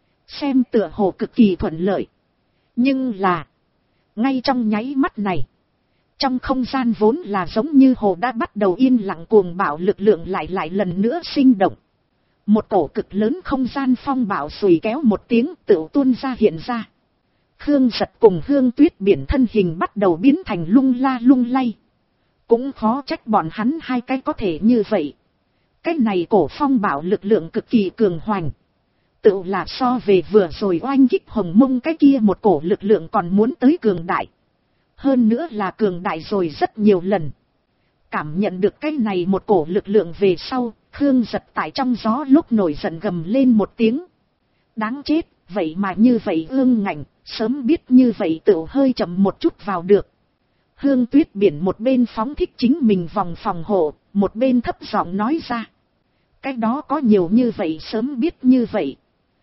Xem tựa hồ cực kỳ thuận lợi. Nhưng là, ngay trong nháy mắt này, trong không gian vốn là giống như hồ đã bắt đầu yên lặng cuồng bạo lực lượng lại lần nữa sinh động. Một cổ cực lớn không gian phong bạo xùy kéo một tiếng tựu tuôn ra hiện ra. Khương Giật cùng Hương Tuyết Biển thân hình bắt đầu biến thành lung la lung lay. Cũng khó trách bọn hắn hai cái có thể như vậy. Cái này cổ phong bạo lực lượng cực kỳ cường hoành. Tựu là so về vừa rồi oanh kích Hồng Mông cái kia một cổ lực lượng còn muốn tới cường đại. Hơn nữa là cường đại rồi rất nhiều lần. Cảm nhận được cái này một cổ lực lượng về sau, Khương Giật tại trong gió lúc nổi giận gầm lên một tiếng. Đáng chết, vậy mà như vậy ương ngạnh, sớm biết như vậy tựu hơi chậm một chút vào được. Hương Tuyết Biển một bên phóng thích chính mình vòng phòng hộ, một bên thấp giọng nói ra. Cái đó có nhiều như vậy sớm biết như vậy.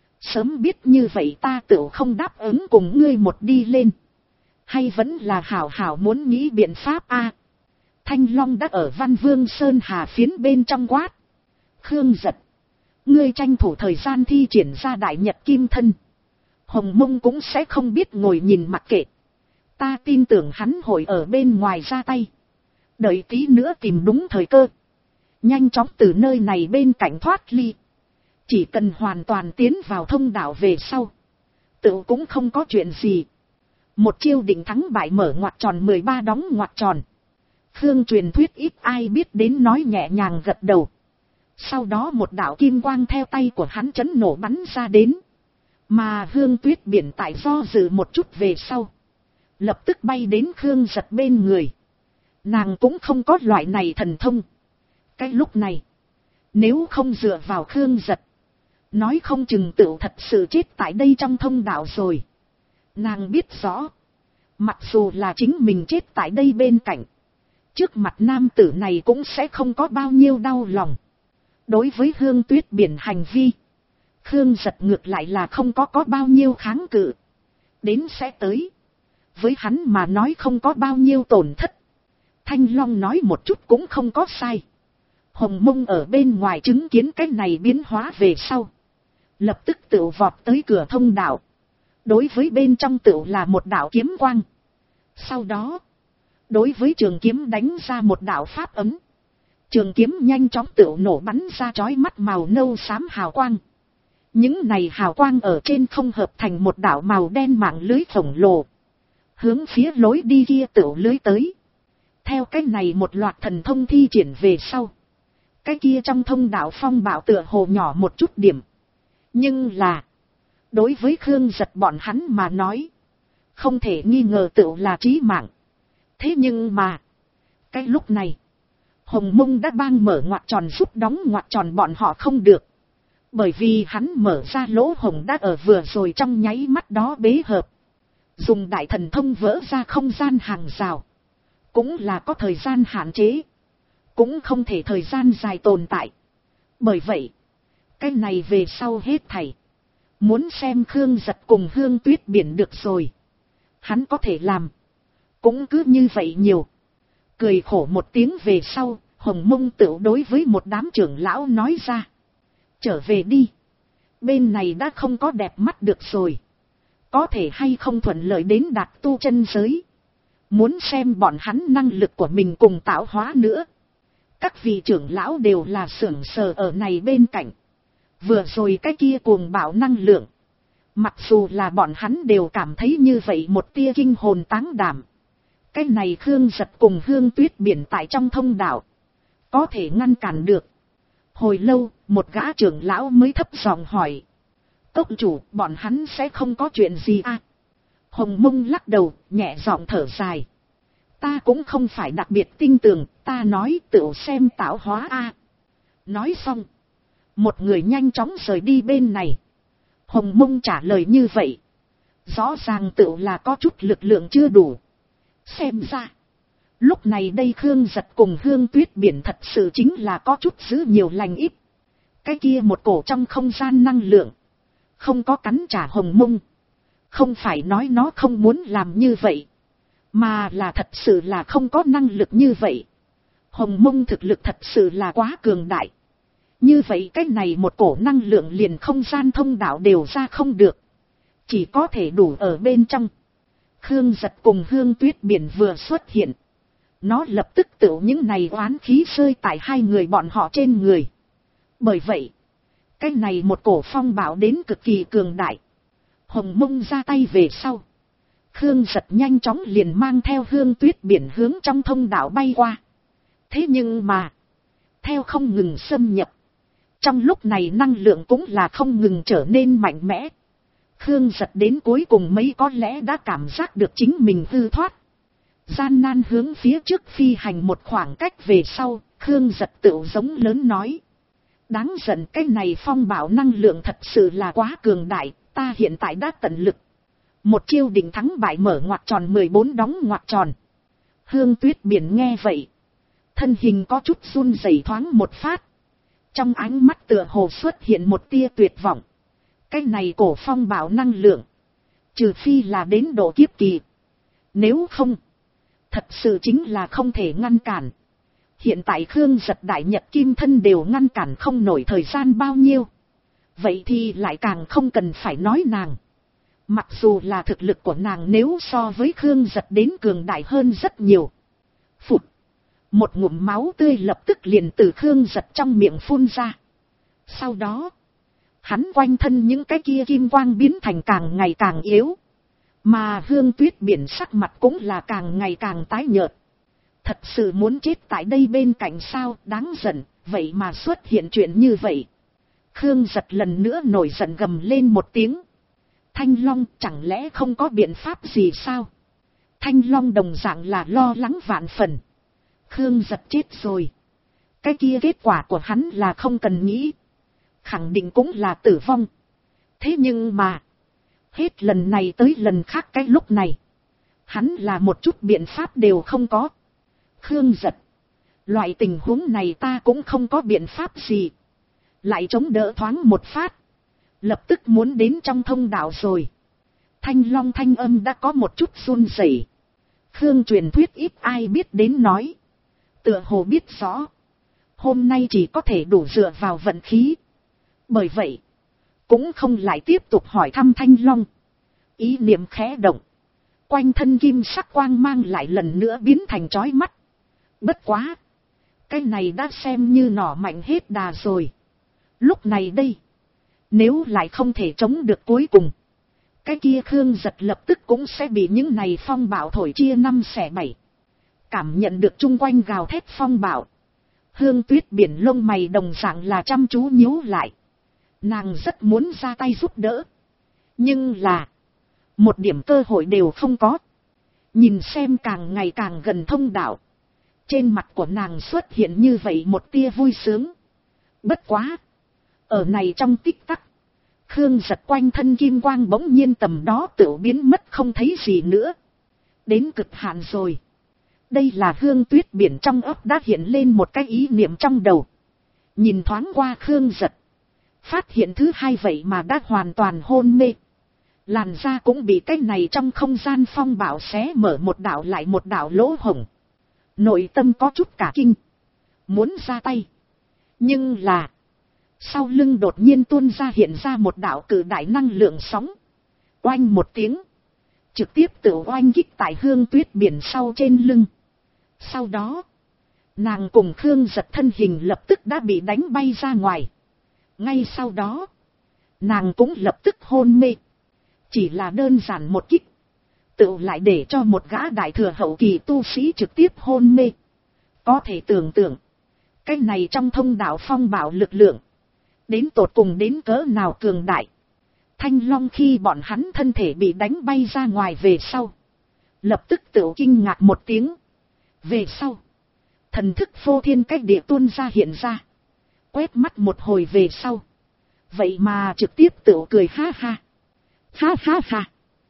Sớm biết như vậy ta tựu không đáp ứng cùng ngươi một đi lên. Hay vẫn là hảo muốn nghĩ biện pháp a? Thanh Long đã ở Văn Vương Sơn Hà phiến bên trong quát. Khương Giật, ngươi tranh thủ thời gian thi triển ra đại nhật kim thân. Hồng Mông cũng sẽ không biết ngồi nhìn mặc kệ. Ta tin tưởng hắn hội ở bên ngoài ra tay. Đợi tí nữa tìm đúng thời cơ. Nhanh chóng từ nơi này bên cạnh thoát ly. Chỉ cần hoàn toàn tiến vào thông đạo về sau. Tự cũng không có chuyện gì. Một chiêu định thắng bại mở ngoặc tròn 13 đóng ngoặc tròn. Khương truyền thuyết ít ai biết đến nói nhẹ nhàng gật đầu. Sau đó một đạo kim quang theo tay của hắn chấn nổ bắn ra đến. Mà Hương Tuyết Biển tại do dự một chút về sau. Lập tức bay đến Khương Giật bên người. Nàng cũng không có loại này thần thông. Cái lúc này, nếu không dựa vào Khương Giật, nói không chừng tựu thật sự chết tại đây trong thông đạo rồi. Nàng biết rõ, Mặc dù là chính mình chết tại đây bên cạnh, trước mặt nam tử này cũng sẽ không có bao nhiêu đau lòng. Đối với Hương Tuyết Biển hành vi, Khương Giật ngược lại là không có bao nhiêu kháng cự. Đến sẽ tới, với hắn mà nói không có bao nhiêu tổn thất. Thanh Long nói một chút cũng không có sai. Hồng Mông ở bên ngoài chứng kiến cái này biến hóa về sau, lập tức tự vọt tới cửa thông đạo. Đối với bên trong tự là một đạo kiếm quang. Sau đó, đối với trường kiếm đánh ra một đạo pháp ấm. Trường kiếm nhanh chóng tự nổ bắn ra chói mắt màu nâu xám hào quang. Những này hào quang ở trên không hợp thành một đạo màu đen mạng lưới khổng lồ, hướng phía lối đi kia tự lưới tới. Theo cái này một loạt thần thông thi triển về sau, cái kia trong thông đạo phong bạo tựa hồ nhỏ một chút điểm. Nhưng là, đối với Khương Giật bọn hắn mà nói, không thể nghi ngờ tự là chí mạng. Thế nhưng mà, cái lúc này, Hồng Mông đã bang mở ngoặc tròn giúp đóng ngoặc tròn bọn họ không được. Bởi vì hắn mở ra lỗ hổng đã ở vừa rồi trong nháy mắt đó bế hợp. Dùng đại thần thông vỡ ra không gian hàng rào. Cũng là có thời gian hạn chế. Cũng không thể thời gian dài tồn tại. Bởi vậy, cái này về sau hết thảy. Muốn xem Khương Giật cùng Hương Tuyết Biển được rồi. Hắn có thể làm. Cũng cứ như vậy nhiều. Cười khổ một tiếng về sau, Hồng Mông tự đối với một đám trưởng lão nói ra. Trở về đi. Bên này đã không có đẹp mắt được rồi. Có thể hay không thuận lợi đến đạt tu chân giới. Muốn xem bọn hắn năng lực của mình cùng tạo hóa nữa. Các vị trưởng lão đều là sưởng sờ ở này bên cạnh. Vừa rồi cái kia cuồng bạo năng lượng. Mặc dù là bọn hắn đều cảm thấy như vậy một tia kinh hồn táng đảm. Cái này Khương Giật cùng Hương Tuyết Biển tại trong thông đạo. Có thể ngăn cản được. Hồi lâu, một gã trưởng lão mới thấp giọng hỏi. Cốc chủ, bọn hắn sẽ không có chuyện gì à? Hồng Mông lắc đầu, nhẹ giọng thở dài. Ta cũng không phải đặc biệt tin tưởng, ta nói tự xem tạo hóa a. Nói xong, một người nhanh chóng rời đi bên này. Hồng Mông trả lời như vậy. Rõ ràng tự là có chút lực lượng chưa đủ. Xem ra, lúc này đây Khương Giật cùng Hương Tuyết Biển thật sự chính là có chút giữ nhiều lành ít. Cái kia một cổ trong không gian năng lượng, không có cắn trả Hồng Mông. Không phải nói nó không muốn làm như vậy, mà là thật sự là không có năng lực như vậy. Hồng Mông thực lực thật sự là quá cường đại. Như vậy cái này một cổ năng lượng liền không gian thông đạo đều ra không được. Chỉ có thể đủ ở bên trong. Khương Giật cùng Hương Tuyết Biển vừa xuất hiện. Nó lập tức tự những này oán khí rơi tại hai người bọn họ trên người. Bởi vậy, cái này một cổ phong bạo đến cực kỳ cường đại. Hồng Mông ra tay về sau. Khương Giật nhanh chóng liền mang theo Hương Tuyết Biển hướng trong thông đạo bay qua. Thế nhưng mà, theo không ngừng xâm nhập, trong lúc này năng lượng cũng là không ngừng trở nên mạnh mẽ. Khương Giật đến cuối cùng mấy có lẽ đã cảm giác được chính mình hư thoát. Gian nan hướng phía trước phi hành một khoảng cách về sau, Khương Giật tự giống lớn nói. Đáng giận, cái này phong bạo năng lượng thật sự là quá cường đại, ta hiện tại đã tận lực. Một chiêu định thắng bại mở ngoặc tròn 14 đóng ngoặc tròn. Hương Tuyết Biển nghe vậy, thân hình có chút run rẩy thoáng một phát. Trong ánh mắt tựa hồ xuất hiện một tia tuyệt vọng. Cái này cổ phong bạo năng lượng, trừ phi là đến độ kiếp kỳ. Nếu không, thật sự chính là không thể ngăn cản. Hiện tại Khương Giật đại nhật kim thân đều ngăn cản không nổi thời gian bao nhiêu. Vậy thì lại càng không cần phải nói nàng. Mặc dù là thực lực của nàng nếu so với Khương Giật đến cường đại hơn rất nhiều. Phụt. Một ngụm máu tươi lập tức liền từ Khương Giật trong miệng phun ra. Sau đó, hắn quanh thân những cái kia kim quang biến thành càng ngày càng yếu. Mà Hương Tuyết Biển sắc mặt cũng là càng ngày càng tái nhợt. Thật sự muốn chết tại đây bên cạnh sao, đáng giận, vậy mà xuất hiện chuyện như vậy. Khương Giật lần nữa nổi giận gầm lên một tiếng. Thanh Long chẳng lẽ không có biện pháp gì sao? Thanh Long đồng dạng là lo lắng vạn phần. Khương Giật chết rồi. Cái kia kết quả của hắn là không cần nghĩ. Khẳng định cũng là tử vong. Thế nhưng mà, hết lần này tới lần khác cái lúc này, Hắn là một chút biện pháp đều không có. Khương Giật, loại tình huống này ta cũng không có biện pháp gì. Lại chống đỡ thoáng một phát, lập tức muốn đến trong thông đạo rồi. Thanh Long thanh âm đã có một chút run rẩy. Khương truyền thuyết ít ai biết đến nói. Tựa hồ biết rõ. Hôm nay chỉ có thể đủ dựa vào vận khí. Bởi vậy, cũng không lại tiếp tục hỏi thăm Thanh Long. Ý niệm khẽ động. Quanh thân kim sắc quang mang lại lần nữa biến thành chói mắt. Bất quá. Cái này đã xem như nỏ mạnh hết đà rồi. Lúc này đây. Nếu lại không thể chống được cuối cùng. Cái kia Khương Giật lập tức cũng sẽ bị những này phong bạo thổi chia 5 xẻ 7. Cảm nhận được chung quanh gào thét phong bạo. Hương Tuyết biển lông mày đồng dạng là chăm chú nhíu lại. Nàng rất muốn ra tay giúp đỡ. Nhưng là. Một điểm cơ hội đều không có. Nhìn xem càng ngày càng gần thông đạo. Trên mặt của nàng xuất hiện như vậy một tia vui sướng. Bất quá. Ở này trong tích tắc. Khương Giật quanh thân kim quang bỗng nhiên tầm đó tự biến mất không thấy gì nữa. Đến cực hạn rồi. Đây là Hương Tuyết biển trong óc đã hiện lên một cái ý niệm trong đầu. Nhìn thoáng qua Khương Giật. Phát hiện thứ hai vậy mà đã hoàn toàn hôn mê. Làn da cũng bị cái này trong không gian phong bạo xé mở một đạo lại một đạo lỗ hổng. Nội tâm có chút cả kinh. Muốn ra tay. Nhưng là. Sau lưng đột nhiên tuôn ra hiện ra một đạo cự đại năng lượng sóng. Oanh một tiếng. Trực tiếp tự oanh kích tại Hương Tuyết biển sau trên lưng. Sau đó. Nàng cùng Khương Giật thân hình lập tức đã bị đánh bay ra ngoài. Ngay sau đó. Nàng cũng lập tức hôn mê. Chỉ là đơn giản một kích. Tự lại để cho một gã đại thừa hậu kỳ tu sĩ trực tiếp hôn mê. Có thể tưởng tượng. Cái này trong thông đạo phong bạo lực lượng. Đến tột cùng đến cỡ nào cường đại. Thanh Long khi bọn hắn thân thể bị đánh bay ra ngoài về sau. Lập tức tự kinh ngạc một tiếng. Về sau. Thần thức phô thiên cách địa tuôn ra hiện ra. Quét mắt một hồi về sau. Vậy mà trực tiếp tự cười ha ha. Ha ha ha.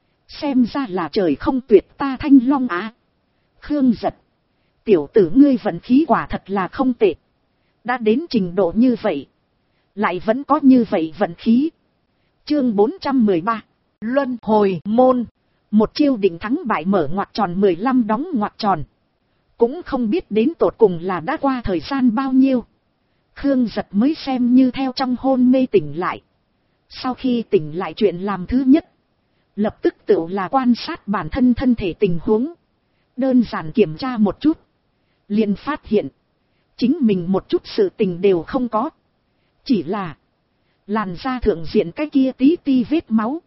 Xem ra là trời không tuyệt ta Thanh Long á. Khương Giật. Tiểu tử ngươi vận khí quả thật là không tệ. Đã đến trình độ như vậy. Lại vẫn có như vậy vận khí. Chương 413. Luân hồi môn. Một chiêu định thắng bại mở ngoặc tròn 15 đóng ngoặc tròn. Cũng không biết đến tột cùng là đã qua thời gian bao nhiêu. Khương Giật mới xem như theo trong hôn mê tỉnh lại. Sau khi tỉnh lại chuyện làm thứ nhất. Lập tức tự là quan sát bản thân thân thể tình huống. Đơn giản kiểm tra một chút. Liền phát hiện. Chính mình một chút sự tình đều không có. Chỉ là. Làn da thượng diện cái kia tí ti vết máu.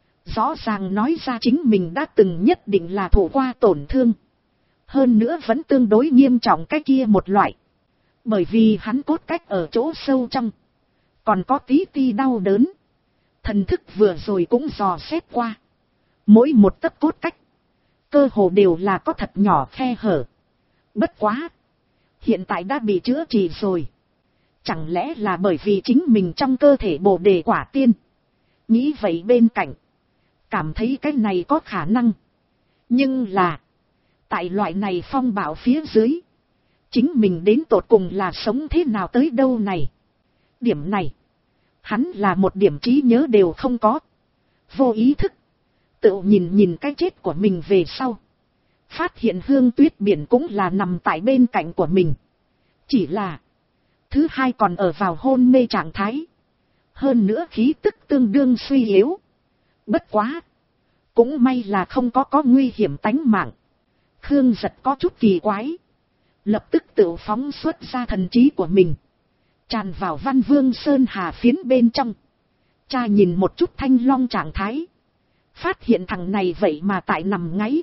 Rõ ràng nói ra chính mình đã từng nhất định là thụ qua tổn thương. Hơn nữa vẫn tương đối nghiêm trọng cái kia một loại. Bởi vì hắn cốt cách ở chỗ sâu trong. Còn có tí ti đau đớn. Thần thức vừa rồi cũng dò xét qua. Mỗi một tấc cốt cách. Cơ hồ đều là có thật nhỏ khe hở. Bất quá. Hiện tại đã bị chữa trị rồi. Chẳng lẽ là bởi vì chính mình trong cơ thể bồ đề quả tiên. Nghĩ vậy bên cạnh. Cảm thấy cái này có khả năng. Nhưng là. Tại loại này phong bạo phía dưới. Chính mình đến tột cùng là sống thế nào tới đâu này. Điểm này. Hắn là một điểm trí nhớ đều không có. Vô ý thức. Tự nhìn cái chết của mình về sau. Phát hiện Hương Tuyết biển cũng là nằm tại bên cạnh của mình. Chỉ là. Thứ hai còn ở vào hôn mê trạng thái. Hơn nữa khí tức tương đương suy yếu. Bất quá. Cũng may là không có nguy hiểm tánh mạng. Khương Giật có chút kỳ quái. Lập tức tự phóng xuất ra thần trí của mình. Tràn vào Văn Vương Sơn Hà phiến bên trong. Cha nhìn một chút Thanh Long trạng thái. Phát hiện thằng này vậy mà tại nằm ngáy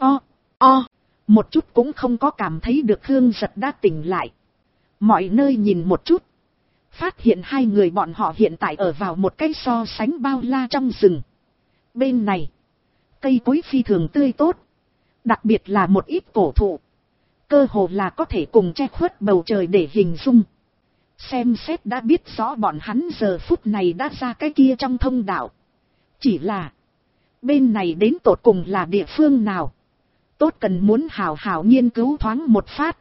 một chút cũng không có cảm thấy được Khương Giật đã tỉnh lại. Mọi nơi nhìn một chút. Phát hiện hai người bọn họ hiện tại ở vào một cái so sánh bao la trong rừng. Bên này. Cây cối phi thường tươi tốt. Đặc biệt là một ít cổ thụ. Cơ hồ là có thể cùng che khuất bầu trời để hình dung. Xem xét đã biết rõ bọn hắn giờ phút này đã ra cái kia trong thông đạo. Chỉ là. Bên này đến tột cùng là địa phương nào. tốt cần muốn hào hào nghiên cứu thoáng một phát.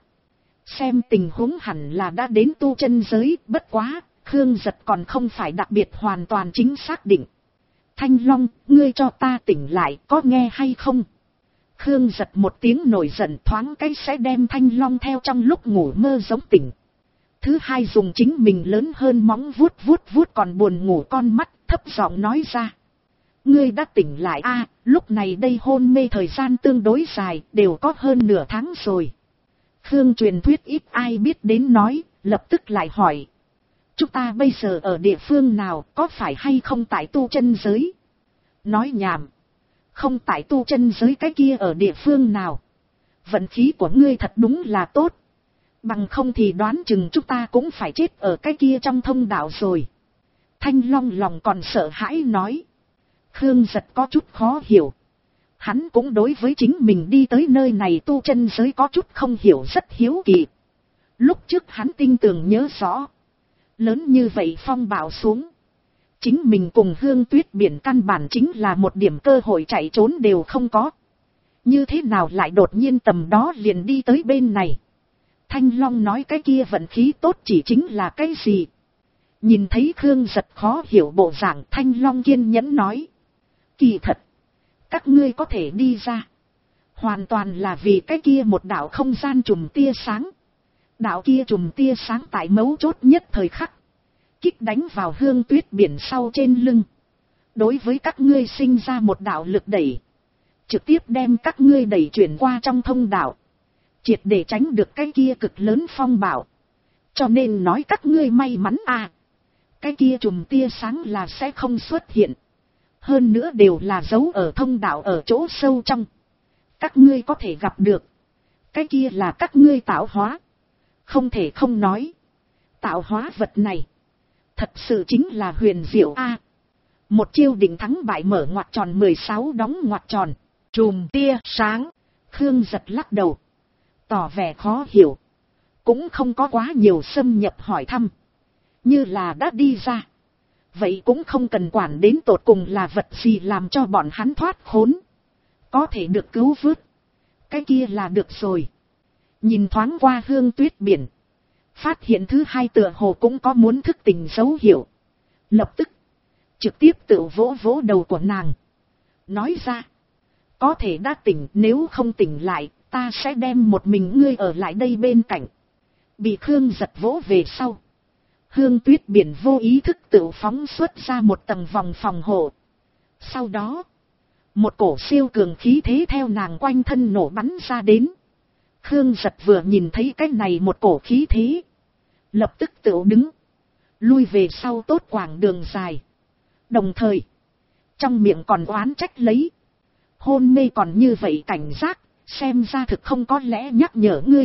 Xem tình huống hẳn là đã đến tu chân giới, bất quá, Khương Giật còn không phải đặc biệt hoàn toàn chính xác định. Thanh Long, ngươi cho ta tỉnh lại, có nghe hay không? Khương Giật một tiếng nổi giận, thoáng cái sẽ đem Thanh Long theo trong lúc ngủ mơ giống tỉnh. Thứ hai dùng chính mình lớn hơn móng vuốt vuốt còn buồn ngủ con mắt, thấp giọng nói ra. Ngươi đã tỉnh lại a? Lúc này đây hôn mê thời gian tương đối dài, đều có hơn nửa tháng rồi. Khương truyền thuyết ít ai biết đến nói, lập tức lại hỏi. Chúng ta bây giờ ở địa phương nào, có phải hay không tại tu chân giới? Nói nhảm. Không tại tu chân giới, cái kia ở địa phương nào? Vận khí của ngươi thật đúng là tốt. Bằng không thì đoán chừng chúng ta cũng phải chết ở cái kia trong thông đạo rồi. Thanh Long lòng còn sợ hãi nói. Khương Giật có chút khó hiểu. Hắn cũng đối với chính mình đi tới nơi này tu chân giới có chút không hiểu, rất hiếu kỳ. Lúc trước hắn tinh tường nhớ rõ. Lớn như vậy phong bạo xuống. Chính mình cùng Hương Tuyết Biển căn bản chính là một điểm cơ hội chạy trốn đều không có. Như thế nào lại đột nhiên tầm đó liền đi tới bên này? Thanh Long nói cái kia vận khí tốt chỉ chính là cái gì? Nhìn thấy Khương Giật khó hiểu bộ dạng, Thanh Long kiên nhẫn nói. Kỳ thật, các ngươi có thể đi ra. Hoàn toàn là vì cái kia một đạo không gian chùm tia sáng. Đạo kia chùm tia sáng tại mấu chốt nhất thời khắc. Kích đánh vào Hương Tuyết Biển sau trên lưng. Đối với các ngươi sinh ra một đạo lực đẩy. Trực tiếp đem các ngươi đẩy chuyển qua trong thông đạo. Triệt để tránh được cái kia cực lớn phong bạo. Cho nên nói các ngươi may mắn à. Cái kia chùm tia sáng là sẽ không xuất hiện. Hơn nữa đều là giấu ở thông đạo ở chỗ sâu trong. Các ngươi có thể gặp được. Cái kia là các ngươi tạo hóa. Không thể không nói. Tạo hóa vật này. Thật sự chính là huyền diệu a. Một chiêu định thắng bại mở ngoặc tròn 16 đóng ngoặc tròn. Chùm tia sáng. Khương Giật lắc đầu. Tỏ vẻ khó hiểu. Cũng không có quá nhiều xâm nhập hỏi thăm. Như là đã đi ra. Vậy cũng không cần quản đến tột cùng là vật gì làm cho bọn hắn thoát khốn. Có thể được cứu vớt. Cái kia là được rồi. Nhìn thoáng qua Hương Tuyết Biển. Phát hiện thứ hai tựa hồ cũng có muốn thức tỉnh dấu hiệu. Lập tức. Trực tiếp tự vỗ vỗ đầu của nàng. Nói ra. Có thể đã tỉnh, nếu không tỉnh lại, ta sẽ đem một mình ngươi ở lại đây bên cạnh. Bị Khương Giật vỗ về sau. Hương Tuyết Biển vô ý thức tự phóng xuất ra một tầng vòng phòng hộ. Sau đó. Một cổ siêu cường khí thế theo nàng quanh thân nổ bắn ra đến. Khương Giật vừa nhìn thấy cái này một cổ khí thế. Lập tức tự đứng. Lui về sau tốt quãng đường dài. Đồng thời. Trong miệng còn oán trách lấy. Hôn mê còn như vậy cảnh giác. Xem ra thực không có lẽ nhắc nhở ngươi.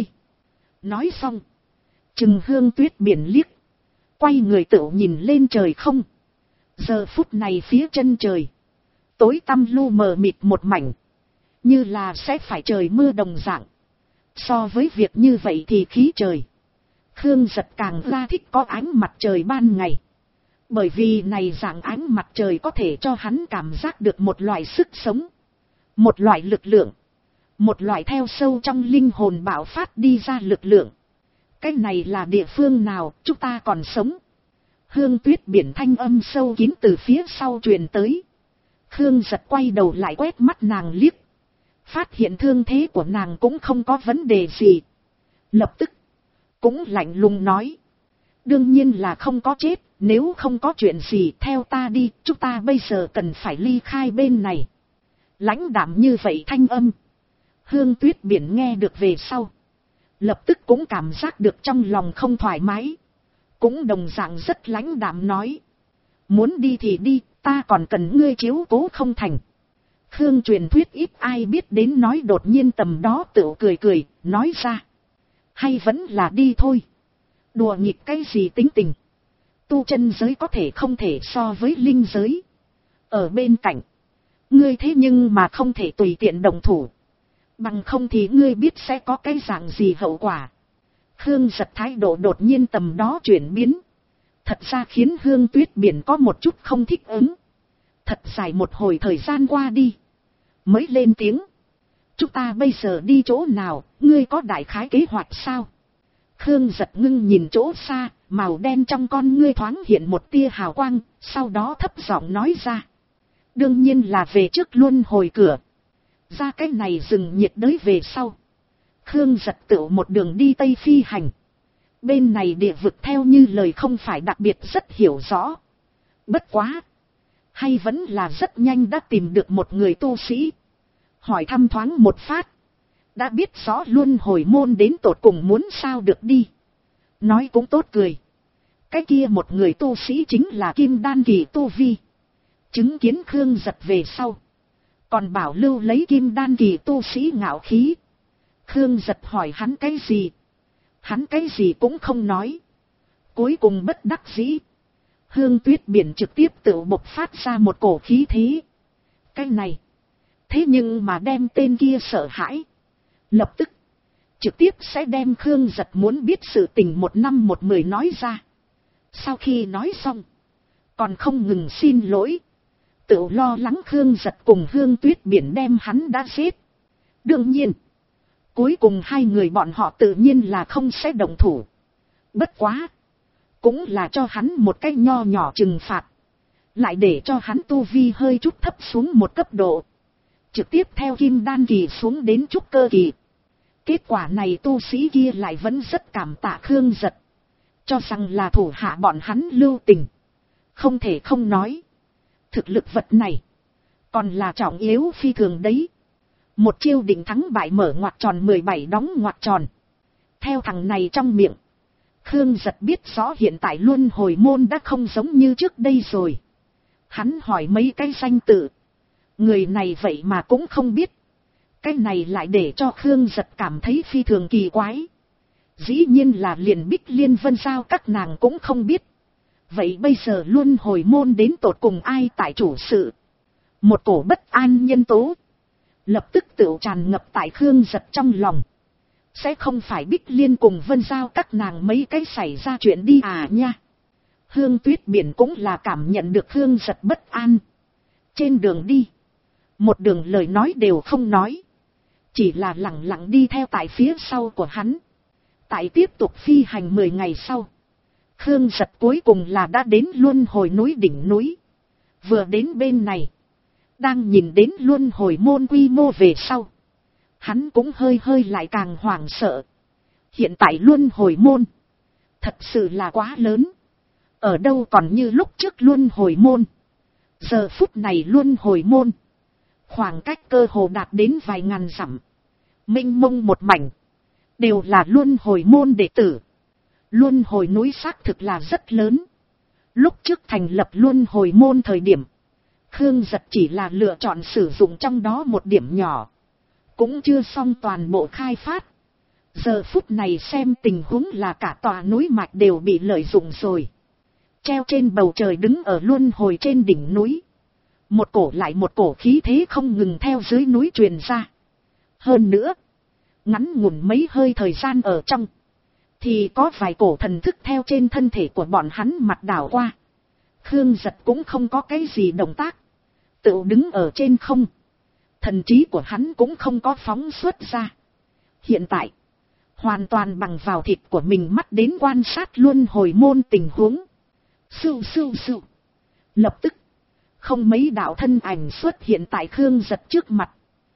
Nói xong. Chừng Hương Tuyết Biển liếc. Quay người tự nhìn lên trời không. Giờ phút này phía chân trời. Tối tăm lu mờ mịt một mảnh. Như là sẽ phải trời mưa đồng dạng. So với việc như vậy thì khí trời. Khương Giật càng ra thích có ánh mặt trời ban ngày. Bởi vì này dạng ánh mặt trời có thể cho hắn cảm giác được một loại sức sống. Một loại lực lượng. Một loại theo sâu trong linh hồn bạo phát đi ra lực lượng. Cái này là địa phương nào chúng ta còn sống. Hương Tuyết Biển thanh âm sâu kín từ phía sau truyền tới. Khương Giật quay đầu lại quét mắt nàng liếc. Phát hiện thương thế của nàng cũng không có vấn đề gì. Lập tức. Cũng lạnh lùng nói. Đương nhiên là không có chết. Nếu không có chuyện gì theo ta đi. Chúng ta bây giờ cần phải ly khai bên này. Lãnh đạm như vậy thanh âm. Hương Tuyết Biển nghe được về sau. Lập tức cũng cảm giác được trong lòng không thoải mái. Cũng đồng dạng rất lãnh đạm nói. Muốn đi thì đi. Ta còn cần ngươi chiếu cố không thành. Khương truyền thuyết ít ai biết đến nói đột nhiên tầm đó tự cười nói ra. Hay vẫn là đi thôi. Đùa nghịch cái gì tính tình. Tu chân giới có thể không thể so với linh giới. Ở bên cạnh. Ngươi thế nhưng mà không thể tùy tiện đồng thủ. Bằng không thì ngươi biết sẽ có cái dạng gì hậu quả. Khương Giật thái độ đột nhiên tầm đó chuyển biến. Thật ra khiến Hương Tuyết Biển có một chút không thích ứng. Thật dài một hồi thời gian qua đi. Mới lên tiếng. Chúng ta bây giờ đi chỗ nào, ngươi có đại khái kế hoạch sao? Khương Giật ngưng nhìn chỗ xa, màu đen trong con ngươi thoáng hiện một tia hào quang, sau đó thấp giọng nói ra. Đương nhiên là về trước luân hồi cửa. Ra cái này rừng nhiệt đới về sau. Khương Giật tự một đường đi Tây phi hành. Bên này địa vực theo như lời không phải đặc biệt rất hiểu rõ. Bất quá. Hay vẫn là rất nhanh đã tìm được một người tu sĩ. Hỏi thăm thoáng một phát. Đã biết rõ luân hồi môn đến tột cùng muốn sao được đi. Nói cũng tốt cười. Cái kia một người tu sĩ chính là Kim Đan kỳ tu vi. Chứng kiến Khương Giật về sau. Còn bảo lưu lấy Kim Đan kỳ tu sĩ ngạo khí. Khương Giật hỏi hắn cái gì. Hắn cái gì cũng không nói. Cuối cùng bất đắc dĩ. Hương Tuyết Biển trực tiếp tự bộc phát ra một cổ khí thế. Cái này. Thế nhưng mà đem tên kia sợ hãi. Lập tức. Trực tiếp sẽ đem Khương Giật muốn biết sự tình 1 năm 1 10 nói ra. Sau khi nói xong. Còn không ngừng xin lỗi. Tự lo lắng Khương Giật cùng Hương Tuyết Biển đem hắn đã giết. Đương nhiên. Cuối cùng hai người bọn họ tự nhiên là không sẽ động thủ. Bất quá. Cũng là cho hắn một cái nho nhỏ trừng phạt. Lại để cho hắn tu vi hơi chút thấp xuống một cấp độ. Trực tiếp theo Kim Đan kỳ xuống đến trúc cơ kỳ. Kết quả này tu sĩ kia lại vẫn rất cảm tạ Khương Giật. Cho rằng là thủ hạ bọn hắn lưu tình. Không thể không nói. Thực lực vật này. Còn là trọng yếu phi thường đấy. Một chiêu định thắng bại mở ngoặc tròn 17 đóng ngoặc tròn. Theo thằng này trong miệng. Khương Giật biết rõ hiện tại luân hồi môn đã không giống như trước đây rồi. Hắn hỏi mấy cái danh tự. Người này vậy mà cũng không biết. Cái này lại để cho Khương Giật cảm thấy phi thường kỳ quái. Dĩ nhiên là liền Bích Liên Vân Giao các nàng cũng không biết. Vậy bây giờ luân hồi môn đến tột cùng ai tại chủ sự? Một cổ bất an nhân tố. Lập tức tự tràn ngập tại Khương Giật trong lòng. Sẽ không phải Bích Liên cùng Vân Giao các nàng mấy cái xảy ra chuyện đi à nha. Hương Tuyết Biển cũng là cảm nhận được Khương Giật bất an. Trên đường đi. Một đường lời nói đều không nói. Chỉ là lặng lặng đi theo tại phía sau của hắn. Tại tiếp tục phi hành 10 ngày sau. Khương Giật cuối cùng là đã đến luân hồi núi đỉnh núi. Vừa đến bên này. Đang nhìn đến luân hồi môn quy mô về sau. Hắn cũng hơi lại càng hoảng sợ. Hiện tại luân hồi môn. Thật sự là quá lớn. Ở đâu còn như lúc trước luân hồi môn. Giờ phút này luân hồi môn. Khoảng cách cơ hồ đạt đến vài ngàn dặm. Mênh mông một mảnh. Đều là luân hồi môn đệ tử. Luân hồi núi xác thực là rất lớn. Lúc trước thành lập luân hồi môn thời điểm. Khương Giật chỉ là lựa chọn sử dụng trong đó một điểm nhỏ. Cũng chưa xong toàn bộ khai phát. Giờ phút này xem tình huống là cả tòa núi mạch đều bị lợi dụng rồi. Treo trên bầu trời đứng ở luân hồi trên đỉnh núi. Một cổ lại một cổ khí thế không ngừng theo dưới núi truyền ra. Hơn nữa. Ngắn ngủn mấy hơi thời gian ở trong. Thì có vài cổ thần thức theo trên thân thể của bọn hắn mặt đảo qua. Khương Giật cũng không có cái gì động tác. Tự đứng ở trên không. Thần trí của hắn cũng không có phóng xuất ra. Hiện tại. Hoàn toàn bằng vào thịt của mình mắt đến quan sát luân hồi môn tình huống. Sưu sưu sưu. Lập tức. Không mấy đạo thân ảnh xuất hiện tại Khương Giật trước mặt.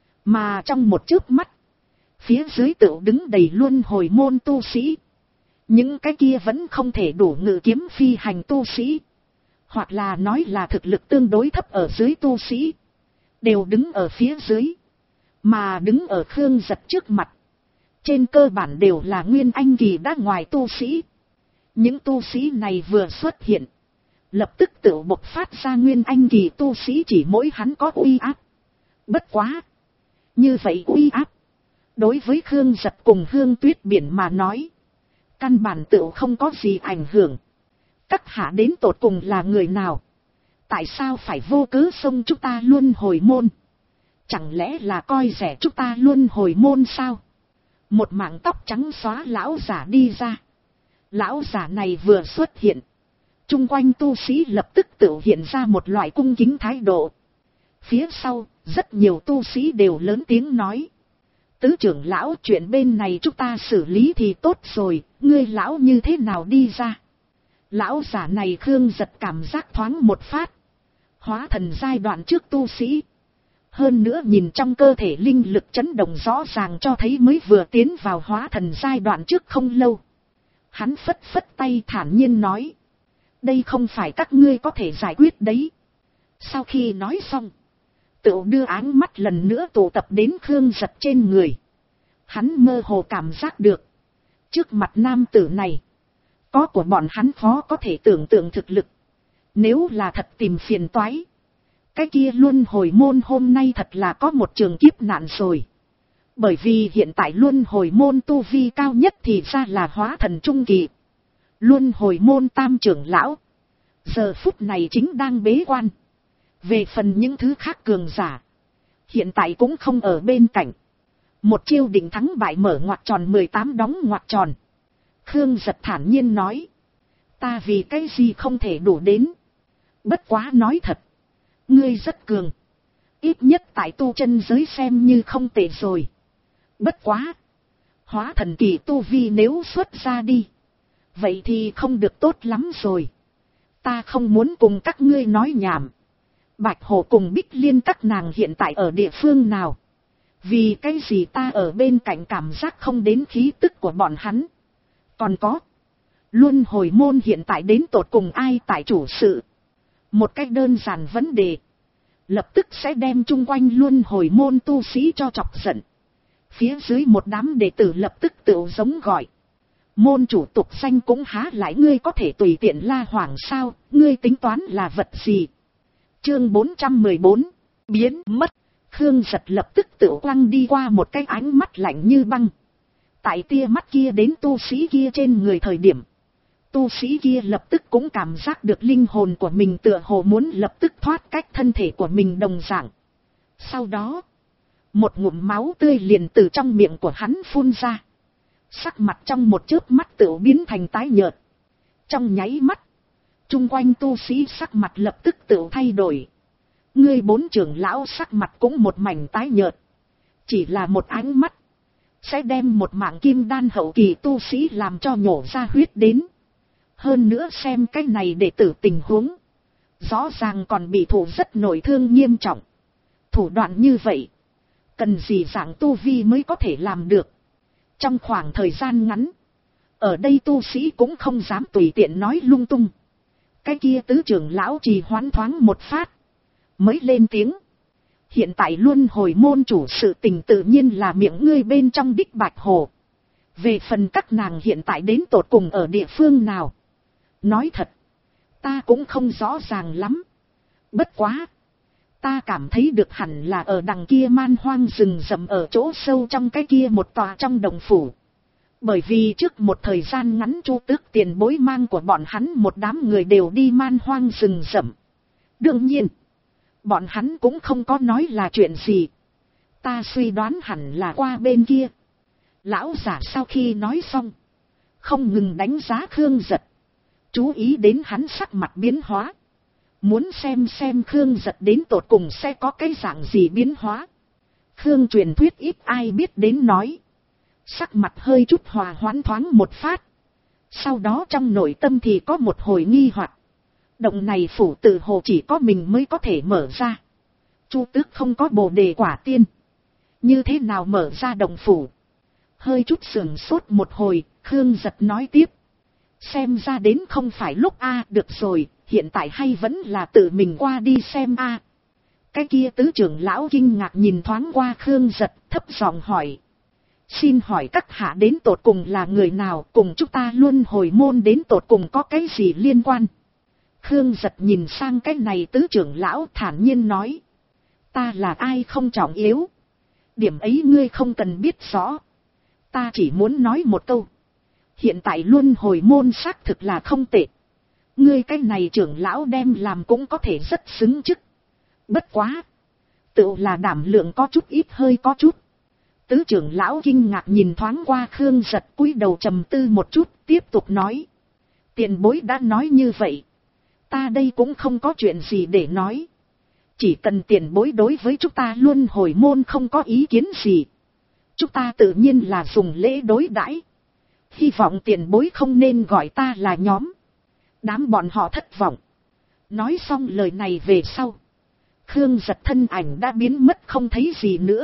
Mà trong một chớp mắt. Phía dưới tựu đứng đầy luân hồi môn tu sĩ. Những cái kia vẫn không thể đủ ngự kiếm phi hành tu sĩ. Hoặc là nói là thực lực tương đối thấp ở dưới tu sĩ. Đều đứng ở phía dưới. Mà đứng ở Khương Giật trước mặt. Trên cơ bản đều là nguyên anh kỳ đã ngoài tu sĩ. Những tu sĩ này vừa xuất hiện. Lập tức tự bộc phát ra nguyên anh kỳ tu sĩ chỉ mỗi hắn có uy áp. Bất quá. Như vậy uy áp. Đối với Khương Giật cùng Hương Tuyết Biển mà nói. Căn bản tự không có gì ảnh hưởng. Các hạ đến tột cùng là người nào? Tại sao phải vô cớ xông chúng ta luân hồi môn? Chẳng lẽ là coi rẻ chúng ta luân hồi môn sao? Một mảng tóc trắng xóa lão giả đi ra. Lão giả này vừa xuất hiện. Chung quanh tu sĩ lập tức tự hiện ra một loại cung kính thái độ. Phía sau, rất nhiều tu sĩ đều lớn tiếng nói. Tứ trưởng lão, chuyện bên này chúng ta xử lý thì tốt rồi, ngươi lão như thế nào đi ra? Lão giả này Khương Giật cảm giác thoáng một phát. Hóa thần giai đoạn trước tu sĩ. Hơn nữa nhìn trong cơ thể linh lực chấn động rõ ràng cho thấy mới vừa tiến vào hóa thần giai đoạn trước không lâu. Hắn phất phất tay thản nhiên nói. Đây không phải các ngươi có thể giải quyết đấy. Sau khi nói xong, tựu đưa áng mắt lần nữa tụ tập đến Khương Giật trên người. Hắn mơ hồ cảm giác được. Trước mặt nam tử này, có của bọn hắn khó có thể tưởng tượng thực lực. Nếu là thật tìm phiền toái, cái kia luân hồi môn hôm nay thật là có một trường kiếp nạn rồi. Bởi vì hiện tại luân hồi môn tu vi cao nhất thì ra là hóa thần trung kỳ. Luân hồi môn tam trưởng lão, giờ phút này chính đang bế quan. Về phần những thứ khác cường giả, hiện tại cũng không ở bên cạnh. Một chiêu định thắng bại mở ngoặc tròn 18 đóng ngoặc tròn. Khương Giật thản nhiên nói. Ta vì cái gì không thể đủ đến. Bất quá nói thật, ngươi rất cường. Ít nhất tại tu chân giới xem như không tệ rồi. Bất quá, hóa thần kỳ tu vi nếu xuất ra đi, vậy thì không được tốt lắm rồi. Ta không muốn cùng các ngươi nói nhảm. Bạch Hổ cùng Bích Liên các nàng hiện tại ở địa phương nào? Vì cái gì ta ở bên cạnh cảm giác không đến khí tức của bọn hắn? Còn có, luân hồi môn hiện tại đến tột cùng ai tại chủ sự? Một cách đơn giản vấn đề, lập tức sẽ đem chung quanh luân hồi môn tu sĩ cho chọc giận. Phía dưới một đám đệ tử lập tức tự giống gọi. Môn chủ tục danh cũng há lại ngươi có thể tùy tiện la hoảng sao, ngươi tính toán là vật gì? Chương 414, biến mất. Khương Giật lập tức tự quăng đi qua một cái ánh mắt lạnh như băng. Tại tia mắt kia đến tu sĩ kia trên người thời điểm, tu sĩ kia lập tức cũng cảm giác được linh hồn của mình tựa hồ muốn lập tức thoát cách thân thể của mình đồng dạng. Sau đó, một ngụm máu tươi liền từ trong miệng của hắn phun ra. Sắc mặt trong một chớp mắt tựu biến thành tái nhợt. Trong nháy mắt, chung quanh tu sĩ sắc mặt lập tức tựu thay đổi. Ngươi bốn trưởng lão sắc mặt cũng một mảnh tái nhợt. Chỉ là một ánh mắt, sẽ đem một mạng kim đan hậu kỳ tu sĩ làm cho nhổ ra huyết đến. Hơn nữa xem cái này đệ tử tình huống, rõ ràng còn bị thủ rất nổi thương nghiêm trọng. Thủ đoạn như vậy, cần gì dạng tu vi mới có thể làm được. Trong khoảng thời gian ngắn, ở đây tu sĩ cũng không dám tùy tiện nói lung tung. Cái kia tứ trưởng lão trì hoãn thoáng một phát, mới lên tiếng. Hiện tại luân hồi môn chủ sự tình tự nhiên là miệng ngươi bên trong đích Bạch Hồ. Về phần các nàng hiện tại đến tột cùng ở địa phương nào, nói thật, ta cũng không rõ ràng lắm. Bất quá, ta cảm thấy được hẳn là ở đằng kia man hoang rừng rậm ở chỗ sâu trong cái kia một tòa trong đồng phủ. Bởi vì trước một thời gian ngắn Chu Tước tiền bối mang của bọn hắn một đám người đều đi man hoang rừng rậm. Đương nhiên, bọn hắn cũng không có nói là chuyện gì. Ta suy đoán hẳn là qua bên kia. Lão giả sau khi nói xong, không ngừng đánh giá Khương Giật. Chú ý đến hắn sắc mặt biến hóa. Muốn xem Khương Giật đến tột cùng sẽ có cái dạng gì biến hóa. Khương truyền thuyết ít ai biết đến nói. Sắc mặt hơi chút hòa hoãn thoáng một phát. Sau đó trong nội tâm thì có một hồi nghi hoặc. Động này phủ tự hồ chỉ có mình mới có thể mở ra. Chu Tước không có bồ đề quả tiên. Như thế nào mở ra động phủ? Hơi chút sườn sốt một hồi, Khương Giật nói tiếp. Xem ra đến không phải lúc được rồi, hiện tại hay vẫn là tự mình qua đi xem Cái kia tứ trưởng lão kinh ngạc nhìn thoáng qua Khương Giật, thấp giọng hỏi. Xin hỏi các hạ đến tột cùng là người nào, cùng chúng ta luân hồi môn đến tột cùng có cái gì liên quan? Khương Giật nhìn sang cái này tứ trưởng lão thản nhiên nói. Ta là ai không trọng yếu. Điểm ấy ngươi không cần biết rõ. Ta chỉ muốn nói một câu. Hiện tại luân hồi môn xác thực là không tệ. Ngươi cái này trưởng lão đem làm cũng có thể rất xứng chức. Bất quá, tự là đảm lượng có chút ít hơi có chút. Tứ trưởng lão kinh ngạc nhìn thoáng qua Khương Giật, cúi đầu trầm tư một chút, tiếp tục nói. Tiền bối đã nói như vậy. Ta đây cũng không có chuyện gì để nói. Chỉ cần tiền bối đối với chúng ta luân hồi môn không có ý kiến gì. chúng ta tự nhiên là dùng lễ đối đãi. Hy vọng tiền bối không nên gọi ta là nhóm. Đám bọn họ thất vọng. Nói xong lời này về sau, Khương Giật thân ảnh đã biến mất không thấy gì nữa.